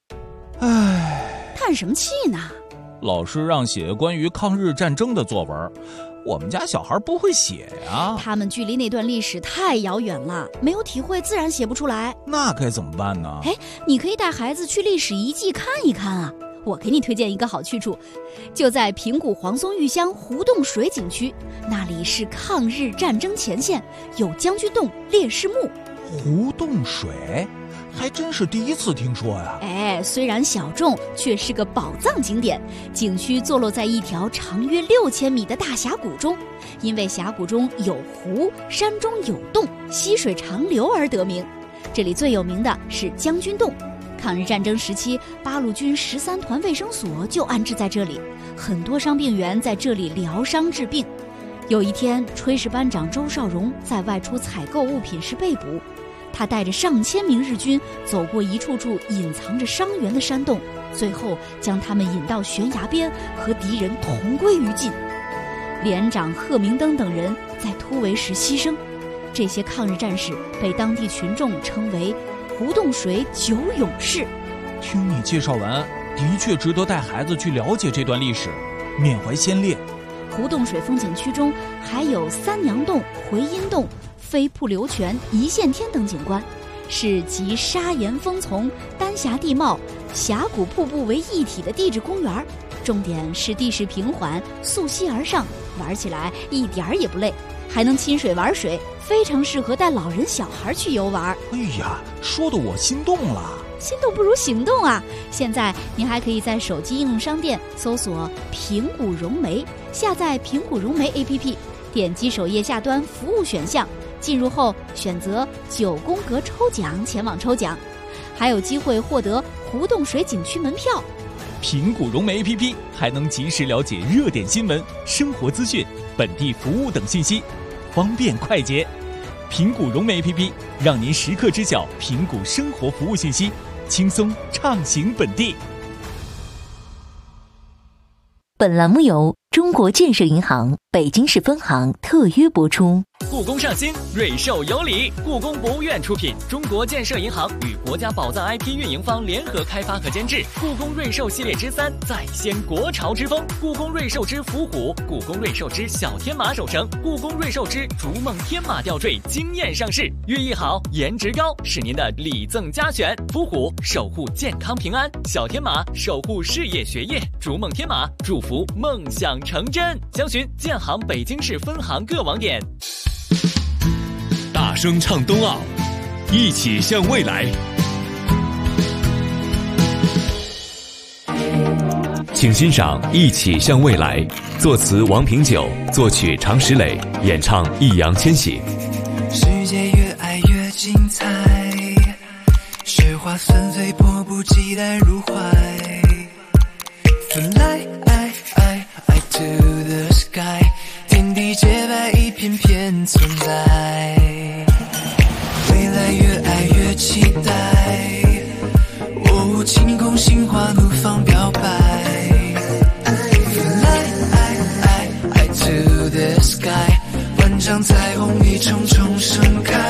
叹什么气呢？ 老师让写关于抗日战争的作文，我们家小孩不会写呀。 他们距离那段历史太遥远了，没有体会自然写不出来。 那该怎么办呢？ 你可以带孩子去历史遗迹看一看啊。我给你推荐一个好去处，就在平谷黄松峪乡胡洞水景区，那里是抗日战争前线，有将军洞、烈士墓。 胡洞水还真是第一次听说呀。 虽然小众，却是个宝藏景点。景区坐落在一条长约6000米的大峡谷中，因为峡谷中有湖，山中有洞，溪水长流而得名。这里最有名的是将军洞。抗日战争时期，八路军13团卫生所就安置在这里，很多伤病员在这里疗伤治病。有一天，炊事班长周少荣在外出采购物品时被捕，他带着上千名日军走过一处处隐藏着伤员的山洞，最后将他们引到悬崖边，和敌人同归于尽。连长贺明登等人在突围时牺牲，这些抗日战士被当地群众称为胡洞水9勇士。 听你介绍完，的确值得带孩子去了解这段历史，缅怀先烈。 胡洞水风景区中还有三娘洞、回音洞、飞瀑流泉、一线天等景观，是集砂岩峰丛、丹霞地貌、峡谷瀑布为一体的地质公园。重点是地势平缓，溯溪而上，玩起来一点儿也不累，还能亲水玩水，非常适合带老人小孩去游玩。 哎呀，说得我心动了。 心动不如行动啊！现在您还可以在手机应用商店搜索平谷融媒，下载平谷融媒 APP， 点击首页下端服务选项，进入后选择9宫格抽奖前往抽奖，还有机会获得胡洞水景区门票。 平谷融媒 APP 还能及时了解热点新闻、生活资讯、本地服务等信息，方便快捷。平谷融媒 APP 让您时刻知晓平谷生活服务信息，轻松畅行本地。 本栏目由中国建设银行北京市分行特约播出。 故宫上新，瑞兽有礼。故宫博物院出品，中国建设银行与国家宝藏 IP 运营方联合开发和监制。故宫瑞兽系列之3再掀国潮之风，故宫瑞兽之伏虎，故宫瑞兽之小天马守城，故宫瑞兽之逐梦天马吊坠惊艳上市。寓意好，颜值高，是您的礼赠佳选。伏虎守护健康平安，小天马守护事业学业，逐梦天马祝福梦想成真。详询建行北京市分行各网点。 大声唱冬奥，一起向未来。请欣赏《一起向未来》，作词王平久，作曲常石磊，演唱易烊千玺。 世界越爱越精彩，雪花纷飞，迫不及待入怀。Fly to the sky， 天地洁白，一片片存在。未来越爱越期待，哦，晴空心花怒放表白。Fly to the sky， 万丈彩虹一重重盛开。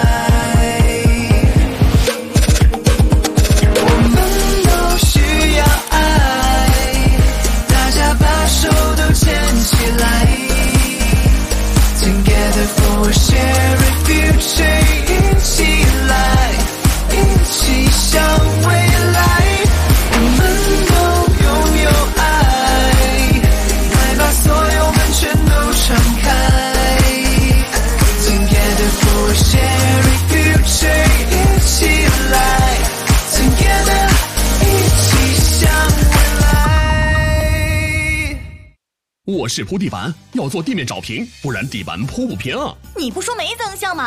我们都需要爱，大家把手都牵起来。Together for a shared future， 一起来，一起向未来。我们都拥有爱，来把所有门全都敞开。Together for a shared future， 一起来 ，Together， 一起向未来。 卧室铺地板要做地面找平，不然地板铺不平。 你不说没增效吗？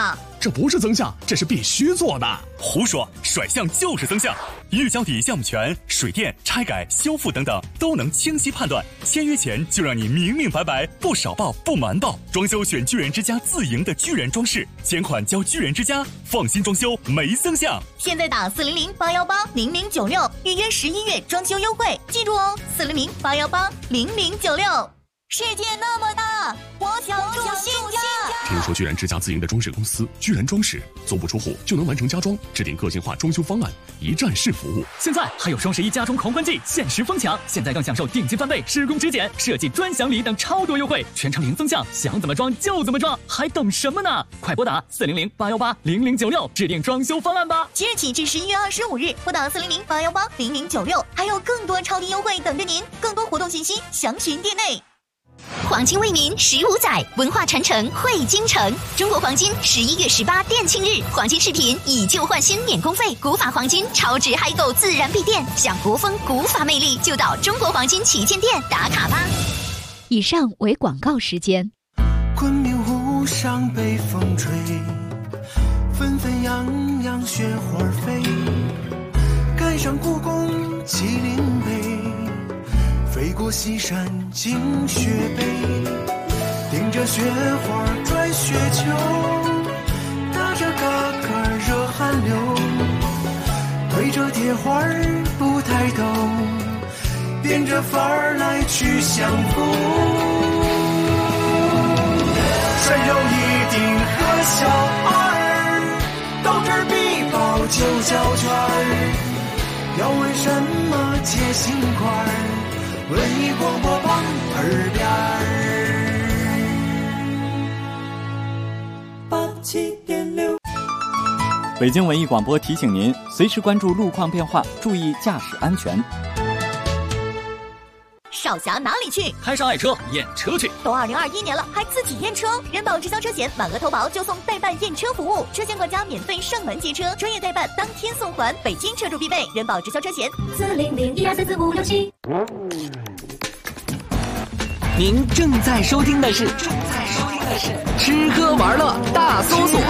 这不是增项，这是必须做的。 胡说，甩项就是增项。预交底项目权、水电、拆改、修复等等都能清晰判断。签约前就让你明明白白，不少报不瞒报。装修选巨人之家自营的巨人装饰，钱款交巨人之家，放心装修没增项。 现在打400-818-0096预约11月装修优惠，记住哦，400-818-0096。世界那么大，我想住新家。 听说巨人之家自营的装饰公司巨人装饰，足不出户就能完成家装，制定个性化装修方案，一站式服务。 现在还有双11家装狂欢季，限时疯抢！现在更享受定金翻倍、施工质检、设计专享礼等超多优惠，全程零增项，想怎么装就怎么装，还等什么呢？快拨打400-818-0096，制定装修方案吧！ 即日起至11月25日，拨打400-818-0096，还有更多超低优惠等着您。更多活动信息详询店内。 黄金为民15载，文化传承汇京城。中国黄金11月18店庆日，黄金饰品以旧换新免工费，古法黄金超值嗨购自然必店。享国风古法魅力，就到中国黄金旗舰店打卡吧。 以上为广告时间。 昆明湖上北风吹，纷纷扬扬雪花飞，赶上故宫麒麟碑，飞过西山惊雪北，顶着雪花拽雪球，打着嘎嘎热汗流，对着铁花不抬头，变着法儿来去相逢。山有一顶和小二，到这儿必报9角圈儿，要问什么接心块儿，文艺广播旁耳边87.6。 北京文艺广播提醒您，随时关注路况变化，注意驾驶安全。 少侠哪里去？ 开上爱车验车去。 都2021年了，还自己验车？人保直销车险满额投保就送代办验车服务，车险管家免费上门接车，专业代办当天送还，北京车主必备。人保直销车险400-1234567。 您正在收听的是吃喝玩乐大搜索。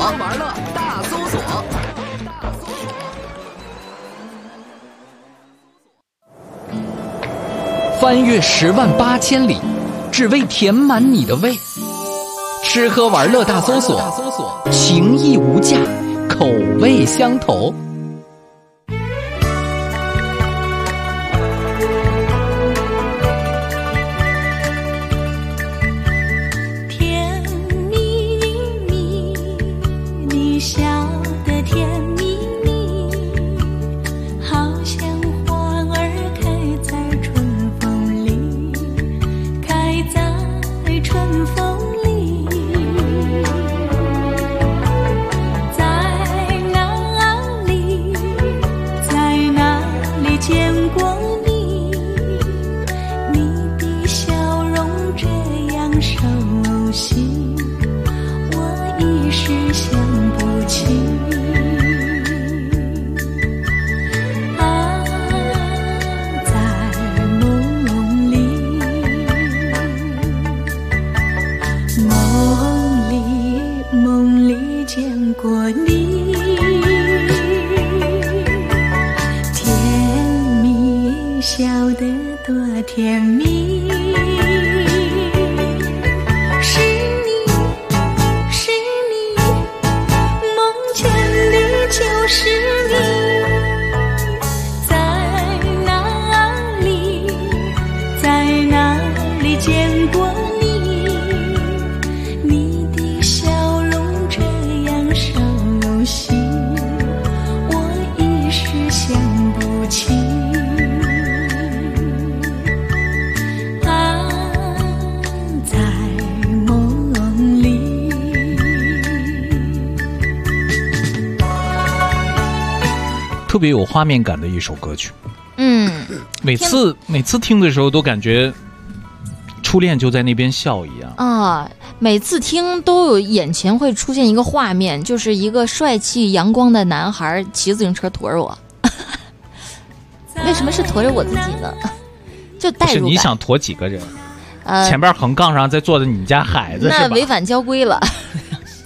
翻越10万8千里，只为填满你的胃。吃喝玩乐大搜索，情义无价，口味相投。 甜蜜蜜，你笑得甜蜜蜜，好像花儿开在春风里，开在春风里。在哪里，在哪里见过你？你的笑容这样熟悉，我一时想不起。啊，在梦里，梦里见过你，甜蜜笑得多甜蜜。是你，是你，梦见的就是你。在哪里，在哪里见过你？你的笑容这样熟悉，我一时想不起。啊，在梦里。 特别有画面感的一首歌曲。每次听的时候都感觉初恋就在那边笑一样啊！每次听都有眼前会出现一个画面，就是一个帅气阳光的男孩骑自行车驮着我。为什么是驮着我自己呢？就代入感。 是你想驮几个人？前边横杠上再坐着你家孩子， 那是吧？ 违反交规了。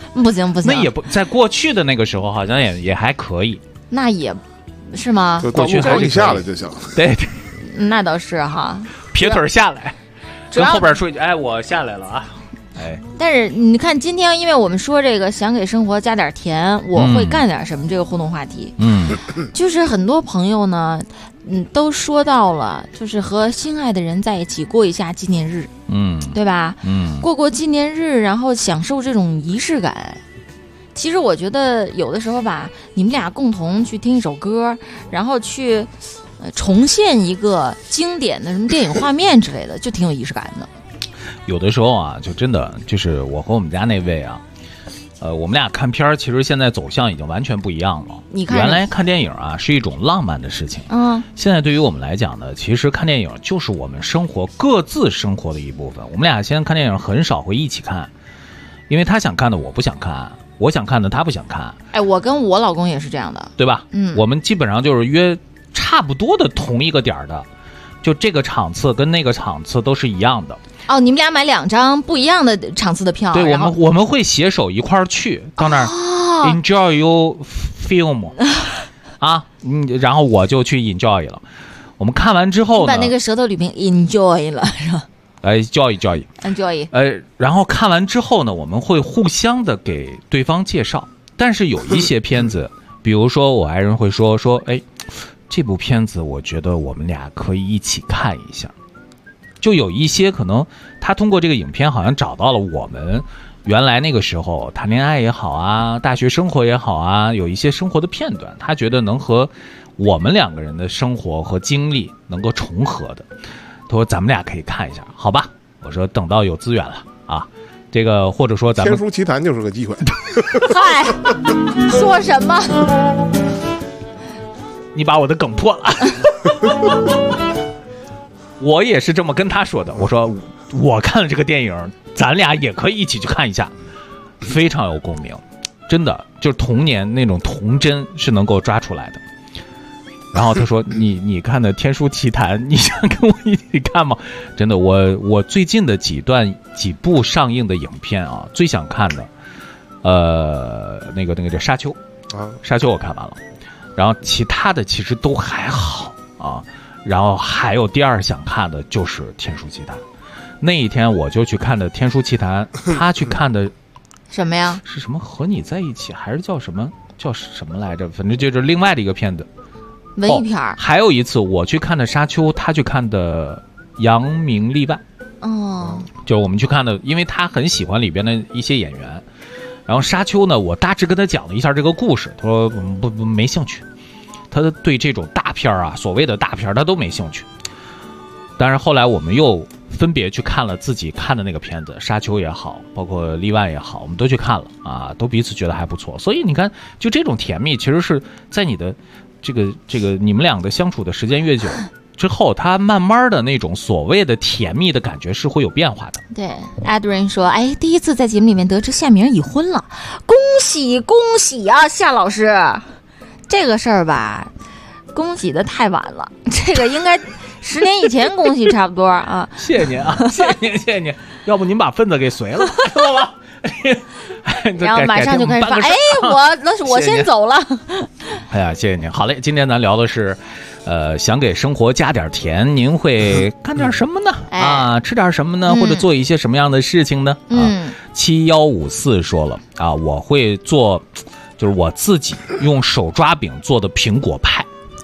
不行不行， 那也不在过去的那个时候好像也还可以， 那也是吗？ 过去还是下来就行。 对对， 那倒是哈， 撇腿下来， 主要跟后边说一句：“哎，我下来了啊。”哎， 但是你看，今天因为我们说这个想给生活加点甜，我会干点什么这个互动话题，就是很多朋友呢，都说到了，就是和心爱的人在一起过一下纪念日，对吧？过纪念日，然后享受这种仪式感。其实我觉得有的时候吧，你们俩共同去听一首歌，然后去重现一个经典的什么电影画面之类的，就挺有仪式感的。 有的时候啊，就真的就是我和我们家那位啊，我们俩看片儿，其实现在走向已经完全不一样了。 你看， 原来看电影啊是一种浪漫的事情，现在对于我们来讲呢，其实看电影就是我们生活各自生活的一部分。我们俩现在看电影很少会一起看，因为他想看的我不想看，我想看的他不想看。 哎，我跟我老公也是这样的， 对吧？我们基本上就是约差不多的同一个点的，就这个场次跟那个场次都是一样的。 哦，你们俩买2张不一样的场次的票？ 对，我们会携手一块儿去到那儿，enjoy your film 啊，然后我就去 enjoy 了。我们看完之后呢， 把那个舌头捋平 enjoy 了是吧 ？enjoy， 然后看完之后呢，我们会互相的给对方介绍。但是有一些片子，比如说我爱人会说，哎，这部片子我觉得我们俩可以一起看一下。就有一些可能他通过这个影片好像找到了我们原来那个时候谈恋爱也好啊，大学生活也好啊，有一些生活的片段，他觉得能和我们2个人的生活和经历能够重合的。他说咱们俩可以看一下，好吧？我说等到有资源了啊，这个或者说咱们天书奇谈就是个机会。 嗨，说什么？ 你把我的梗破了。我也是这么跟他说的，我说我看了这个电影，咱俩也可以一起去看一下，非常有共鸣，真的就是童年那种童真是能够抓出来的。然后他说你看的《天书奇谭》，你想跟我一起看吗？真的，我最近的几部上映的影片啊，最想看的，那个叫沙丘啊，沙丘我看完了，然后其他的其实都还好啊。然后还有第2想看的就是《天书奇谭》，那一天我就去看的《天书奇谭》，他去看的什么呀？ 是什么和你在一起，还是叫什么来着？反正就是另外的一个片子， 文艺片。 还有一次我去看的《沙丘》，他去看的《扬名立万》。就是我们去看的，因为他很喜欢里边的一些演员。然后《沙丘》呢，我大致跟他讲了一下这个故事，他说不没兴趣。他对这种大片啊，所谓的大片他都没兴趣。但是后来我们又分别去看了自己看的那个片子，沙丘也好，包括例外也好，我们都去看了啊，都彼此觉得还不错。所以你看，就这种甜蜜，其实是在你的这个你们俩的相处的时间越久之后，它慢慢的那种所谓的甜蜜的感觉是会有变化的。 对 ，Adrian 说，哎，第一次在节目里面得知夏明已婚了，恭喜恭喜啊，夏老师！这个事儿吧，恭喜的太晚了，这个应该10年以前恭喜差不多啊。 谢谢您啊，谢谢您，要不您把份子给随了，好吧？ 然后马上就开始发，哎，我先走了。 哎呀，谢谢您。好嘞，今天咱聊的是，想给生活加点甜，您会干点什么呢？啊，吃点什么呢？或者做一些什么样的事情呢？7154说了啊，我会做。就是我自己用手抓饼做的苹果派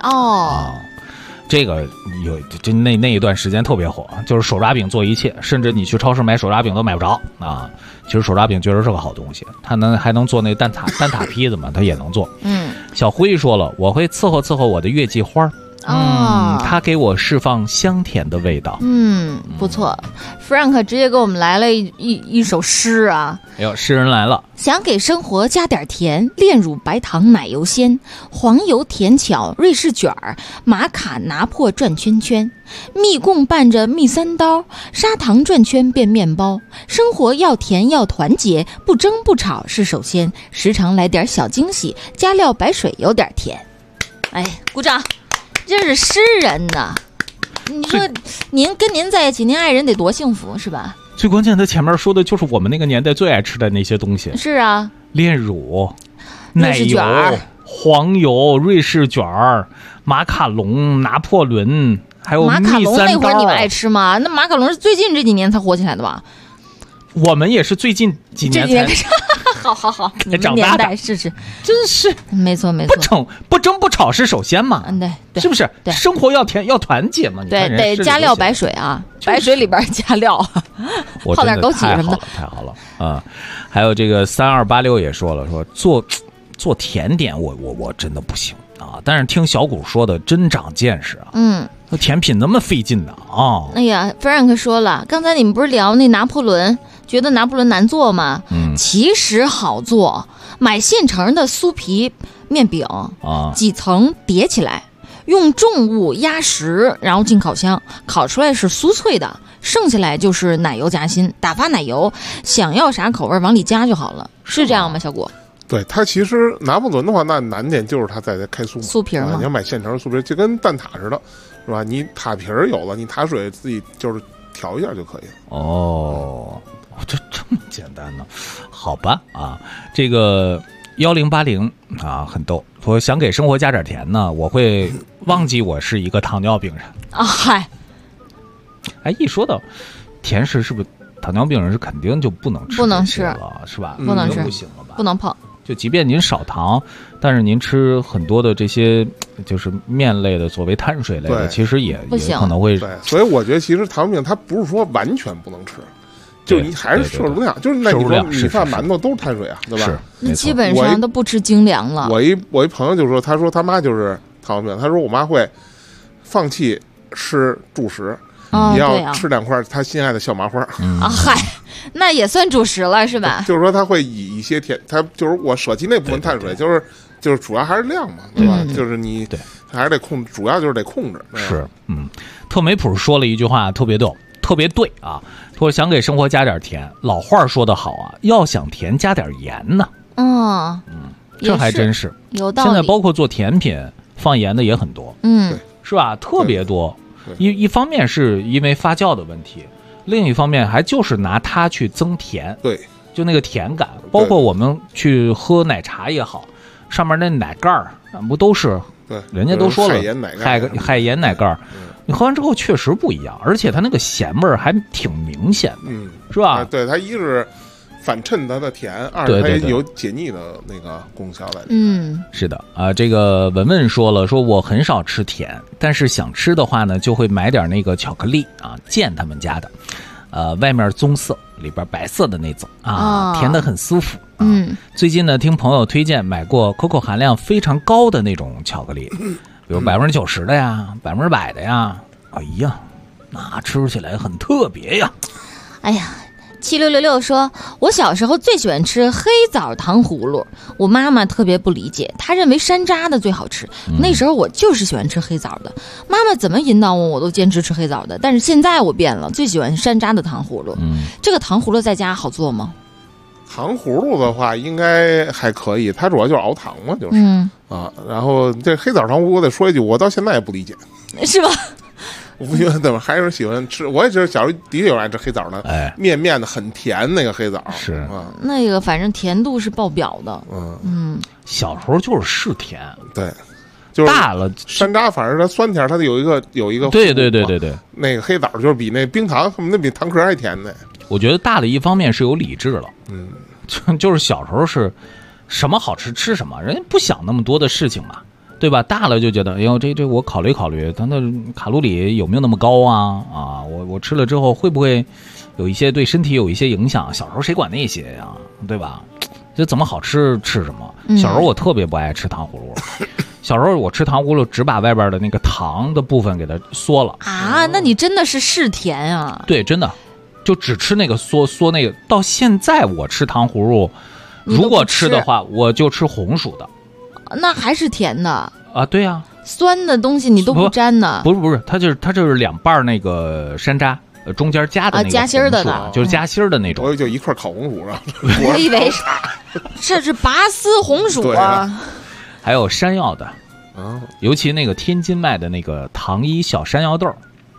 这个那一段时间特别火，就是手抓饼做一切，甚至你去超市买手抓饼都买不着啊。其实手抓饼确实是个好东西，它还能做那蛋挞坯子嘛，它也能做。小灰说了，我会伺候我的月季花。它给我释放香甜的味道。 不错。Frank 直接给我们来了一首诗啊！ 哎呦，诗人来了。 想给生活加点甜，炼乳白糖奶油鲜，黄油甜巧瑞士卷儿，玛卡拿破转圈圈，蜜供伴着蜜三刀，砂糖转圈变面包。生活要甜要团结，不争不吵是首先，时常来点小惊喜，加料白水有点甜。哎，鼓掌！这是诗人呐。 你说您跟您在一起，您爱人得多幸福是吧？ 最关键，他前面说的就是我们那个年代最爱吃的那些东西。 是啊， 炼乳、奶油、黄油、瑞士卷儿、马卡龙、拿破仑，还有马卡龙。那会儿你们爱吃吃吗？那马卡龙是最近这几年才火起来的吧？ 我们也是最近几年才。 好，你们年代是， 真是没错。 不争不吵是首先嘛， 对， 是不是？ 对， 生活要甜要团结嘛， 对，得加料白水啊，白水里边加料，泡点枸杞什么的， 太好了啊！还有这个3286也说了，说做甜点我真的不行啊，但是听小谷说的真长见识啊，甜品那么费劲的啊！ 哎呀，Frank 说了，刚才你们不是聊那拿破仑？觉得拿破仑难做吗？其实好做，买现成的酥皮面饼啊，几层叠起来，用重物压实，然后进烤箱，烤出来是酥脆的，剩下来就是奶油夹心，打发奶油，想要啥口味往里加就好了，是这样吗，小果？ 对，它其实拿破仑的话，那难点就是它在开酥皮嘛， 你要买现成的酥皮，就跟蛋挞似的，是吧？你塔皮有了，你塔水自己就是调一下就可以了。 哦。这么简单呢？好吧啊，这个1080啊很逗，说想给生活加点甜呢，我会忘记我是一个糖尿病人啊。嗨， 哎，一说到甜食，是不是糖尿病人是肯定就不能吃了，是吧？ 不能吃， 不行了吧？ 不能碰。 就即便您少糖，但是您吃很多的这些就是面类的，所谓碳水类的，其实也可能会。 对，所以我觉得其实糖尿病它不是说完全不能吃。就你还是摄入量，就是那你说米饭馒头都是碳水啊，对吧？ 你基本上都不吃精粮了。 我一朋友就说，他说他妈就是糖尿病，他说我妈会放弃吃主食，也要吃2块他心爱的小麻花。 啊嗨，那也算主食了是吧？ 就是说他会以一些他就是我舍弃那部分碳水，就是主要还是量嘛，对吧？就是你还是得控制，主要就是得控制。 是，特梅普说了一句话特别逗。特别对啊，说想给生活加点甜，老话说得好啊，要想甜加点盐呢。这还真是有道理。 现在包括做甜品放盐的也很多，是吧？特别多。一方面是因为发酵的问题，另一方面还就是拿它去增甜。 对， 就那个甜感，包括我们去喝奶茶也好，上面那奶盖儿不都是？ 对， 人家都说了海盐奶盖儿。你喝完之后确实不一样，而且它那个咸味儿还挺明显的，是吧？ 对，它一是反衬它的甜，二是它也有解腻的那个功效在里面。 是的啊，这个文文说了，说我很少吃甜，但是想吃的话呢，就会买点那个巧克力啊，健他们家的，外面棕色，里边白色的那种啊，甜的很舒服。最近呢，听朋友推荐买过 COCO 含量非常高的那种巧克力。比如90%的呀，100%的呀，哎呀，那吃起来很特别呀。 哎呀，7666说，我小时候最喜欢吃黑枣糖葫芦，我妈妈特别不理解，她认为山楂的最好吃。那时候我就是喜欢吃黑枣的，妈妈怎么引导我都坚持吃黑枣的。但是现在我变了，最喜欢山楂的糖葫芦。这个糖葫芦在家好做吗？ 糖葫芦的话应该还可以，它主要就是熬糖嘛，就是然后这黑枣糖葫芦我得说一句，我到现在也不理解， 是吧？ 我不觉得怎么还是喜欢吃，我也是小时候的确有人爱吃黑枣的，面的很甜那个黑枣是啊， 那个反正甜度是爆表的， 小时候就是甜， 对，就是大了山楂反正它酸甜，它有一个对， 那个黑枣就是比那冰糖那比糖壳还甜呢。 我觉得大了一方面是有理智了，就是小时候是什么好吃吃什么，人家不想那么多的事情嘛，对吧？大了就觉得，哎呦，这我考虑考虑，它的卡路里有没有那么高啊？我吃了之后会不会有一些对身体有一些影响？小时候谁管那些呀，对吧？这怎么好吃吃什么？小时候我特别不爱吃糖葫芦，小时候我吃糖葫芦只把外边的那个糖的部分给它缩了啊！那你真的是甜啊？ 对，真的。就只吃那个缩那个，到现在我吃糖葫芦，如果吃的话，我就吃红薯的， 那还是甜的啊？对呀， 酸的东西你都不沾呢？ 不是，它就是2瓣那个山楂，中间夹的那个夹心儿的呢， 就是夹心儿的那种。 我就一块烤红薯啊， 我以为这是拔丝红薯啊， 还有山药的，尤其那个天津卖的那个糖衣小山药豆。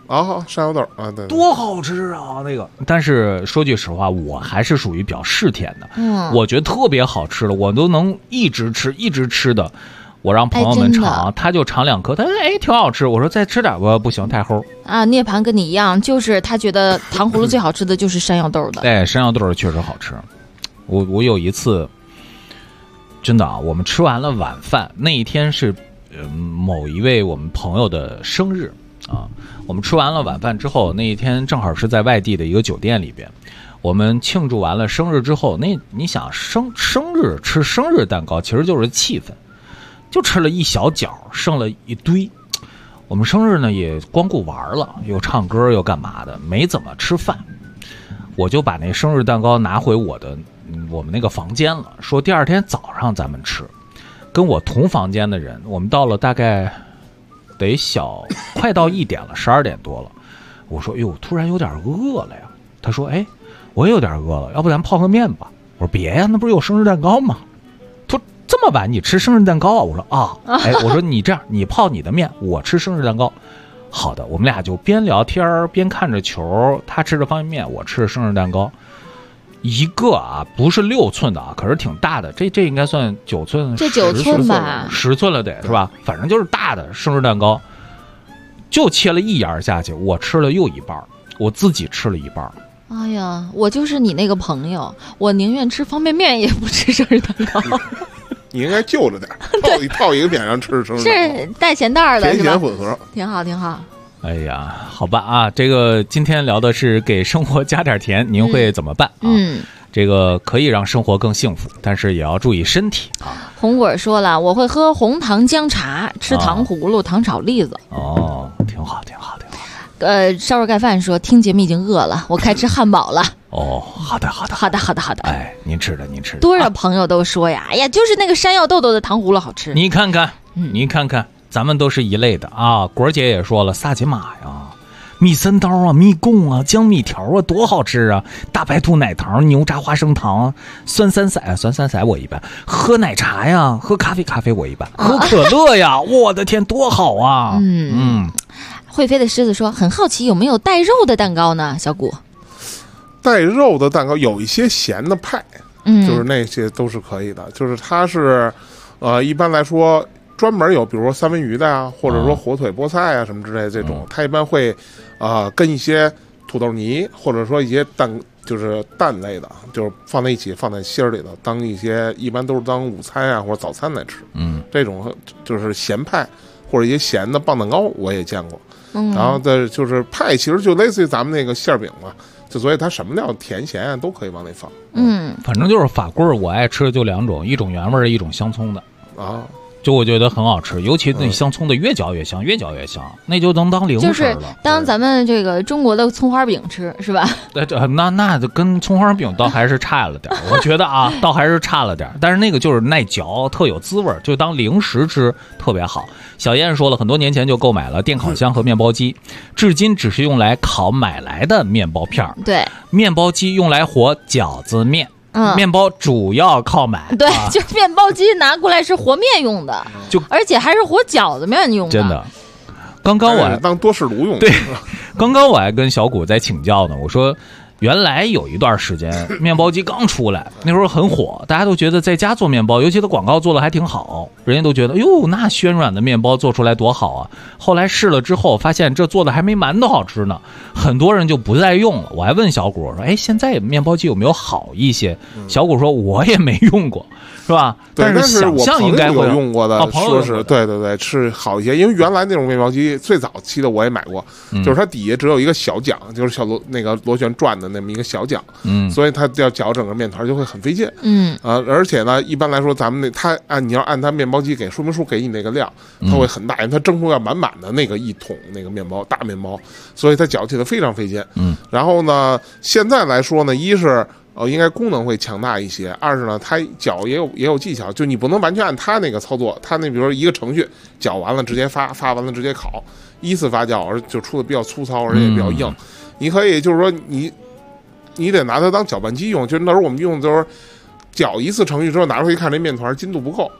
啊，山药豆啊，对， 多好吃啊那个。但是说句实话，我还是属于比较嗜甜的，我觉得特别好吃的，我都能一直吃的。我让朋友们尝，他就尝2颗，他说挺好吃。我说再吃点吧，不行太齁啊。涅槃跟你一样，就是他觉得糖葫芦最好吃的就是山药豆的。 山药豆确实好吃。我有一次真的啊，我们吃完了晚饭，那一天是某一位我们朋友的生日啊。我们吃完了晚饭之后，那一天正好是在外地的一个酒店里边，我们庆祝完了生日之后，你想生日吃生日蛋糕，其实就是气氛。就吃了一小角，剩了一堆。我们生日呢也光顾玩了，又唱歌又干嘛的，没怎么吃饭。我就把那生日蛋糕拿回我们那个房间了，说第二天早上咱们吃。跟我同房间的人，我们到了大概得快到1点了，12点多了。我说哟，突然有点饿了呀。他说我也有点饿了，要不咱泡个面吧。我说别呀，那不是有生日蛋糕吗？这么晚你吃生日蛋糕啊？我说我说你这样，你泡你的面，我吃生日蛋糕。好的，我们俩就边聊天边看着球，他吃着方便面，我吃着生日蛋糕。一个啊，不是6寸的啊，可是挺大的，这应该算9寸， 这9寸吧 ，10寸了得是吧？反正就是大的生日蛋糕，就切了1沿下去，我吃了又一半，我自己吃了一半。 哎呀，我就是你那个朋友，我宁愿吃方便面也不吃生日蛋糕。 你应该就着点，套一个面上吃生日蛋糕， 是带咸蛋的， 甜咸混合， 挺好挺好。 哎呀，好吧啊，这个今天聊的是给生活加点甜，您会怎么办啊？这个可以让生活更幸福，但是也要注意身体啊。 红果说了，我会喝红糖姜茶，吃糖葫芦、糖炒栗子。 哦，挺好挺好挺好。 烧肉盖饭说听节目已经饿了，我开吃汉堡了。 哦，好的好的好的好的好的。 哎，您吃的。 多少朋友都说呀，哎呀，就是那个山药豆豆的糖葫芦好吃。 你看看，咱们都是一类的啊。果儿姐也说了，萨琪玛呀，蜜三刀啊，蜜贡啊，江蜜条啊，多好吃啊！大白兔奶糖、牛轧花生糖、酸三色我一般，喝奶茶呀，喝咖啡我一般，喝可乐呀，我的天，多好啊！ 会飞的狮子说，很好奇有没有带肉的蛋糕呢？小谷， 带肉的蛋糕有一些咸的派，就是那些都是可以的，就是它是，一般来说专门有，比如说三文鱼的呀，或者说火腿菠菜啊什么之类的这种，它一般会，跟一些土豆泥或者说一些就是蛋类的，就是放在一起，放在芯儿里头，当一些一般都是当午餐啊或者早餐来吃。这种就是咸派或者一些咸的棒蛋糕我也见过。然后的就是派，其实就类似于咱们那个馅饼嘛，就所以它什么料甜咸啊都可以往里放。 反正就是法棍儿，我爱吃的就2种，一种原味的，一种香葱的啊。 就我觉得很好吃，尤其那香葱的越嚼越香，越嚼越香，那就能当零食了。 就是当咱们这个中国的葱花饼吃，是吧？ 那就跟葱花饼倒还是差了点，我觉得啊，倒还是差了点。但是那个就是耐嚼，特有滋味，就当零食吃特别好。小燕说了，很多年前就购买了电烤箱和面包机，至今只是用来烤买来的面包片。 对， 面包机用来和饺子面。面包主要靠买， 对，就面包机拿过来是和面用的，而且还是和饺子面用的， 真的。刚刚我还当多士炉用的， 对，刚刚我还跟小谷在请教呢，我说原来有一段时间面包机刚出来，那时候很火，大家都觉得在家做面包，尤其它广告做的还挺好，人家都觉得哟，那暄软的面包做出来多好啊。后来试了之后发现这做的还没馒头好吃呢，很多人就不再用了。我还问小谷说，现在面包机有没有好一些？小谷说我也没用过，是吧？ 但是想象应该会有用过的，说是对，是好一些。因为原来那种面包机最早期的我也买过，就是它底下只有一个小桨，就是小那个螺旋转的那么一个小桨，所以它要搅整个面团就会很费劲，而且呢，一般来说咱们你要按它面包机给说明书给你那个量，它会很大，因为它蒸出要满满的那个一桶那个面包大面包，所以它搅起来非常费劲。然后呢，现在来说呢，一是应该功能会强大一些，二是呢，它搅也有技巧，就你不能完全按它那个操作，它那比如说一个程序搅完了直接发完了直接烤，依次发酵，而就出的比较粗糙，而且也比较硬。你可以就是说你得拿它当搅拌机用，就是那时候我们用的就是搅一次程序之后拿出去看这面团筋度不够，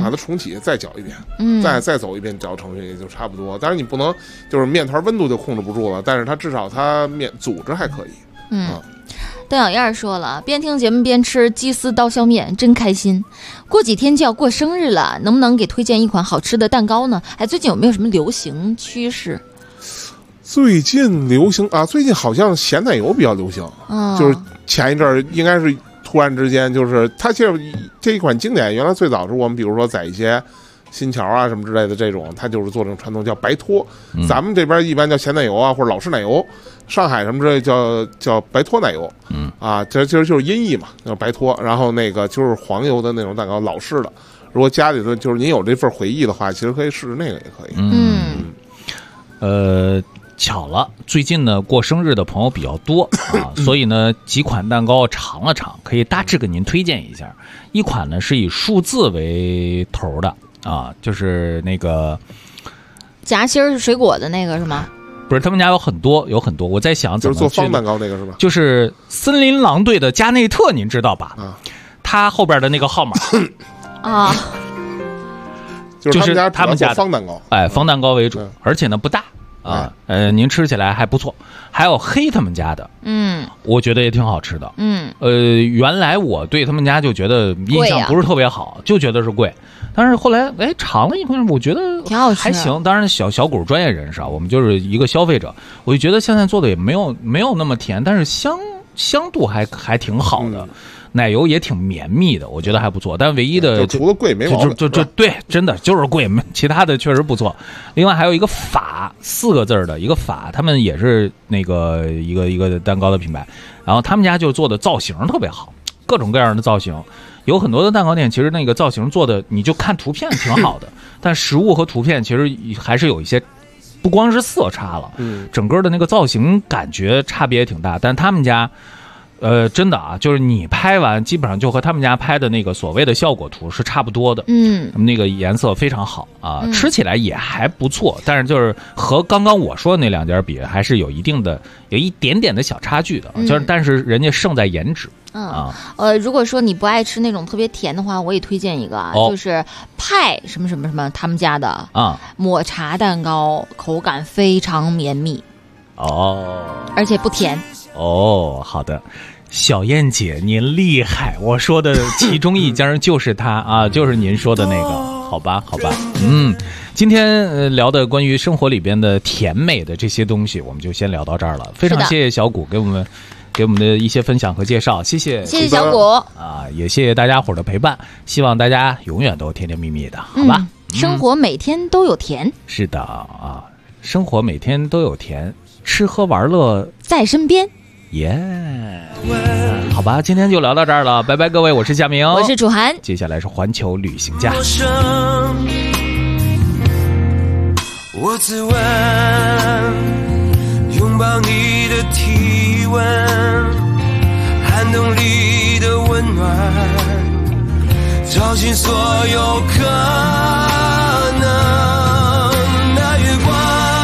把它重启再搅一遍，再走一遍搅程序也就差不多。当然你不能就是面团温度就控制不住了，但是它至少它组织还可以。 邓小燕说了，边听节目边吃鸡丝刀削面，真开心。过几天就要过生日了，能不能给推荐一款好吃的蛋糕呢？最近有没有什么流行趋势？ 最近流行啊，最近好像咸奶油比较流行，就是前一阵儿应该是突然之间，就是它其实这一款经典，原来最早是我们比如说在一些新桥啊什么之类的这种，它就是做这种传统叫白脱，咱们这边一般叫咸奶油啊或者老式奶油，上海什么之类叫白脱奶油，这其实就是音译嘛，叫白脱。然后那个就是黄油的那种蛋糕，老式的。如果家里头就是您有这份回忆的话，其实可以试试那个也可以。巧了，最近呢过生日的朋友比较多啊，所以呢几款蛋糕尝了尝，可以大致给您推荐一下。一款呢是以数字为头的啊，就是那个夹心儿水果的那个是吗？ 不是，他们家有很多，我在想怎么就是做方蛋糕那个是吧？ 就是森林狼队的加内特，您知道吧？他后边的那个号码啊， 就是他们家的方蛋糕， 方蛋糕为主，而且呢不大。您吃起来还不错。还有黑他们家的，我觉得也挺好吃的。原来我对他们家就觉得印象不是特别好，就觉得是贵。但是后来尝了一口，我觉得挺好吃， 还行。当然小股专业人士啊，我们就是一个消费者，我就觉得现在做的也没有那么甜，但是香度还挺好的。奶油也挺绵密的，我觉得还不错。但唯一的就除了贵没毛病， 就对，真的就是贵，其他的确实不错。另外还有一个法4个字的一个法，他们也是那个一个蛋糕的品牌，然后他们家就做的造型特别好，各种各样的造型。有很多的蛋糕店其实那个造型做的，你就看图片挺好的，但实物和图片其实还是有一些。不光是色差了，整个的那个造型感觉差别也挺大。但他们家真的啊，就是你拍完基本上就和他们家拍的那个所谓的效果图是差不多的。那个颜色非常好啊，吃起来也还不错，但是就是和刚刚我说的那两家比，还是有一点点的小差距的。就是但是人家胜在颜值。 如果说你不爱吃那种特别甜的话，我也推荐一个就是派什么什么什么他们家的抹茶蛋糕，口感非常绵密而且不甜好的。小燕姐您厉害，我说的其中一家就是他啊，就是您说的那个，好吧今天聊的关于生活里边的甜美的这些东西，我们就先聊到这儿了。非常谢谢小谷给我们的一些分享和介绍，谢谢小谷也谢谢大家伙的陪伴，希望大家永远都甜甜蜜蜜的，好吧？ 生活每天都有甜， 是的啊，生活每天都有甜，吃喝玩乐在身边。 好吧，今天就聊到这儿了，拜拜各位，我是夏明， 我是楚涵， 接下来是环球旅行家。 我自问，拥抱你的体温，寒冬里的温暖，照进所有可能。那月光，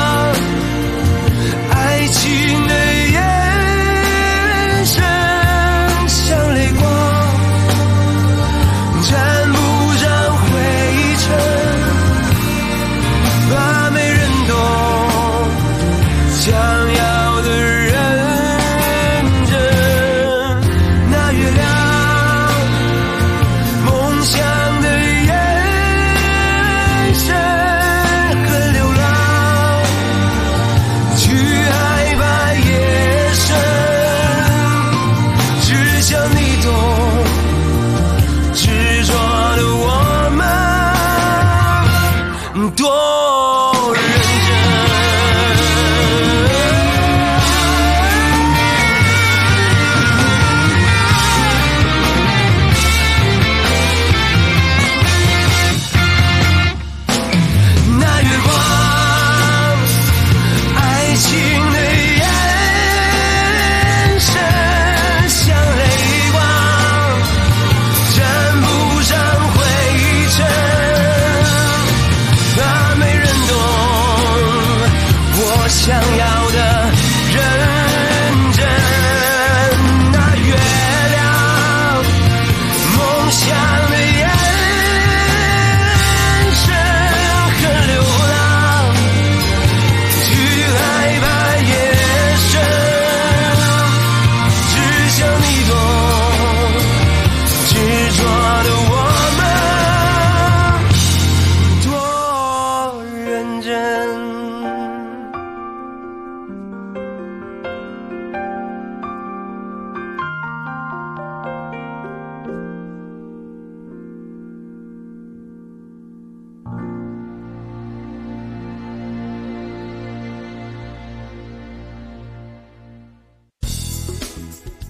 爱情的眼神像泪光，沾不上灰尘，把没人懂想要的认真。那月亮，梦想的眼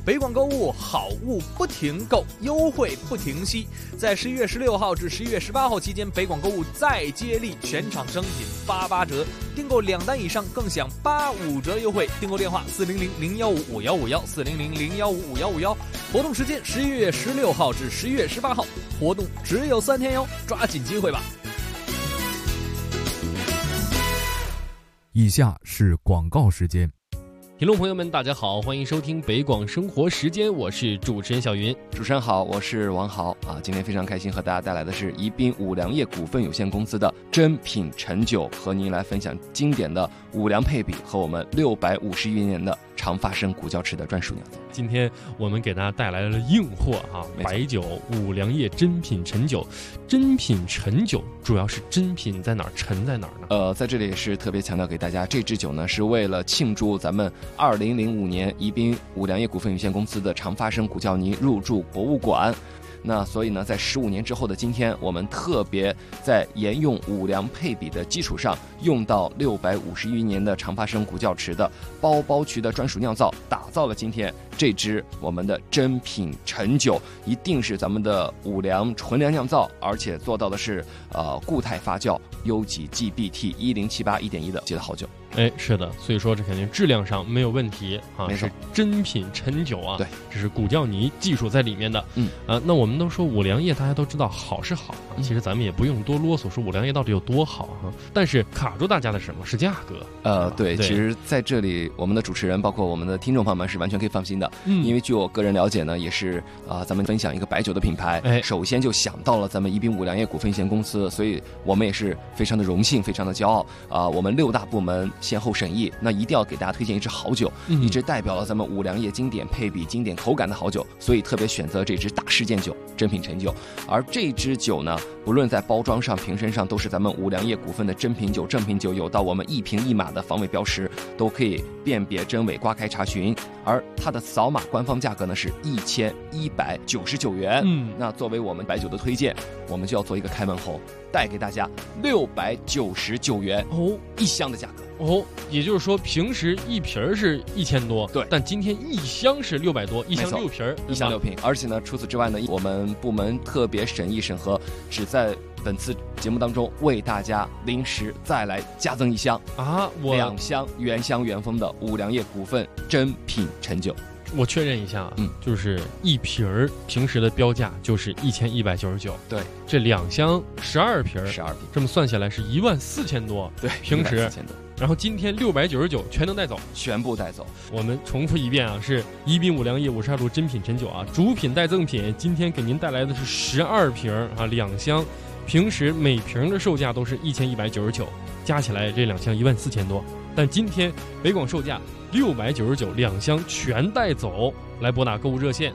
北广购物好物不停购，优惠不停息。在11月16号至11月18号期间，北广购物再接力，全场商品88折，订购2单以上更享85折优惠。订购电话400-015-5151，400-015-5151。活动时间11月16号至11月18号，活动只有3天哟，抓紧机会吧。 以下是广告时间。 听众朋友们，大家好，欢迎收听北广生活时间，我是主持人小云。 主持人好，我是王豪啊。今天非常开心和大家带来的是宜宾五粮液股份有限公司的珍品陈酒，和您来分享经典的五粮配比和我们650余年的长发生古窖池的专属酿造。 今天我们给大家带来了硬货啊，白酒五粮液珍品陈酒。珍品陈酒主要是珍品在哪儿，陈在哪儿呢？ 在这里也是特别强调给大家，这支酒呢是为了庆祝咱们2005年宜宾五粮液股份有限公司的长发生古窖泥入驻博物馆。那所以呢，在15年之后的今天，我们特别在沿用五粮配比的基础上，用到650余年的长发生古窖池的包包渠的专属酿造，打造了今天这支我们的珍品陈酒，一定是咱们的五粮纯粮酿造，而且做到的是固态发酵，优级 GBT 1078 1.1的好酒。 哎，是的，所以说这肯定质量上没有问题啊， 没错， 是珍品陈酒啊， 对， 这是古窖泥技术在里面的。那我们都说五粮液，大家都知道好是好啊，其实咱们也不用多啰嗦说五粮液到底有多好啊，但是卡住大家的什么是价格？ 对，其实在这里我们的主持人包括我们的听众朋友们是完全可以放心的，因为据我个人了解呢，也是咱们分享一个白酒的品牌，首先就想到了咱们宜宾五粮液股份有限公司，所以我们也是非常的荣幸，非常的骄傲我们6大部门先后审议，那一定要给大家推荐一支好酒，一支代表了咱们五粮液经典配比、经典口感的好酒，所以特别选择这支大事件酒珍品陈酒。而这支酒呢，不论在包装上、瓶身上，都是咱们五粮液股份的珍品酒、正品酒，有到我们1瓶1码的防伪标识，都可以辨别真伪，刮开查询。而它的扫码官方价格呢是1199元。那作为我们白酒的推荐，我们就要做一个开门红，带给大家699元一箱的价格。 也就是说平时一瓶是1000多， 对， 但今天一箱是600多，一箱6瓶， 一箱6瓶。而且呢，除此之外呢，我们部门特别审议审核，只在本次节目当中为大家临时再来加赠一箱2箱原香原封的五粮液股份珍品陈酒。 我确认一下，就是一瓶儿平时的标价就是1199， 对， 这2箱12瓶，这么算下来是14000多， 对， 平时 14000多。 然后今天699全能带走， 全部带走。 我们重复一遍啊，是宜宾五粮液52度珍品陈酒啊，主品带赠品，今天给您带来的是12瓶啊，2箱，平时每瓶的售价都是1199，加起来这2箱14000多，但今天北广售价699，2箱全带走。来拨打购物热线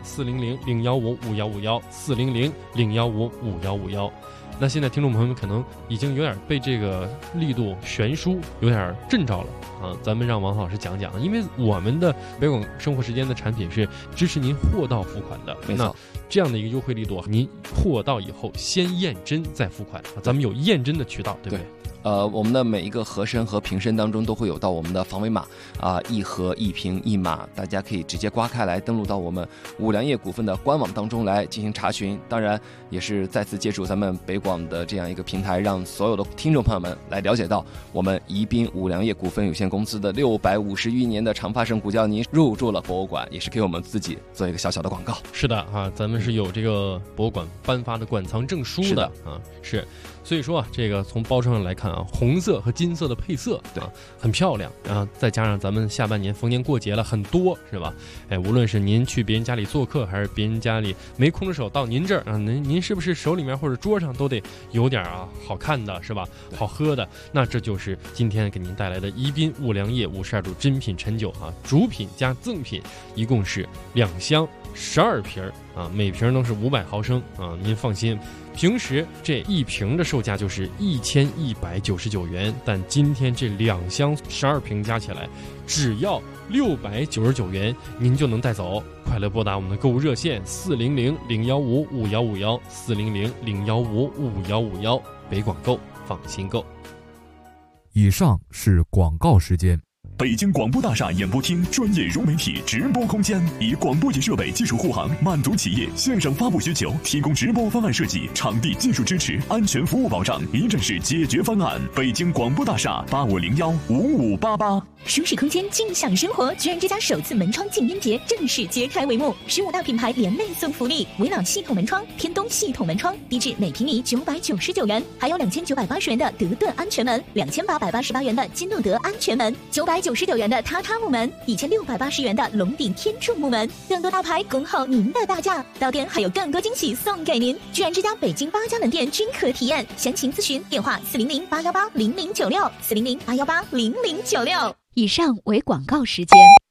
400-015-5151，400-015-5151。那现在听众朋友们可能已经有点被这个力度悬殊有点震着了啊！咱们让王老师讲讲，因为我们的北广生活时间的产品是支持您货到付款的， 没错， 那这样的一个优惠力度，您货到以后先验真再付款，咱们有验真的渠道，对不对？ 我们的每一个盒身和瓶身当中都会有到我们的防伪码1盒1瓶1码，大家可以直接刮开来登录到我们五粮液股份的官网当中来进行查询。当然也是再次借助咱们北广的这样一个平台，让所有的听众朋友们来了解到我们宜宾五粮液股份有限公司的650余年的长发生古窖泥入驻了博物馆，也是给我们自己做一个小小的广告。 是的啊，咱们是有这个博物馆颁发的馆藏证书的啊，是。所以说啊，这个从包装上来看啊，红色和金色的配色，对，很漂亮。然后再加上咱们下半年逢年过节了，很多是吧？哎，无论是您去别人家里做客，还是别人家里没空着手到您这儿啊，您是不是手里面或者桌上都得有点好看的，是吧？好喝的，那这就是今天给您带来的宜宾五粮液52度珍品陈酒啊，主品加赠品，一共是2箱12瓶啊，每瓶都是500毫升啊，您放心。平时这1瓶的售价就是1199元，但今天这2箱12瓶加起来只要699元，您就能带走。快乐拨打我们的购物热线400-015-5151，400-015-5151，北广购，放心购。 以上是广告时间。 北京广播大厦演播厅专业融媒体直播空间，以广播级设备技术护航，满足企业线上发布需求，提供直播方案设计、场地技术支持、安全服务保障，一站式解决方案。北京广播大厦85015588。 舒适空间，尽享生活。居然之家首次门窗静音节正式揭开帷幕，15大品牌联袂送福利：维朗系统门窗、天东系统门窗，低至每平米999元，还有2980元的德顿安全门，2888元的金诺德安全门，999元的塔塔木门，1680元的龙鼎天柱木门，更多大牌恭候您的大驾。到店还有更多惊喜送给您。居然之家北京8家门店均可体验，详情咨询电话400-818-0096，400-818-0096。 以上为广告时间。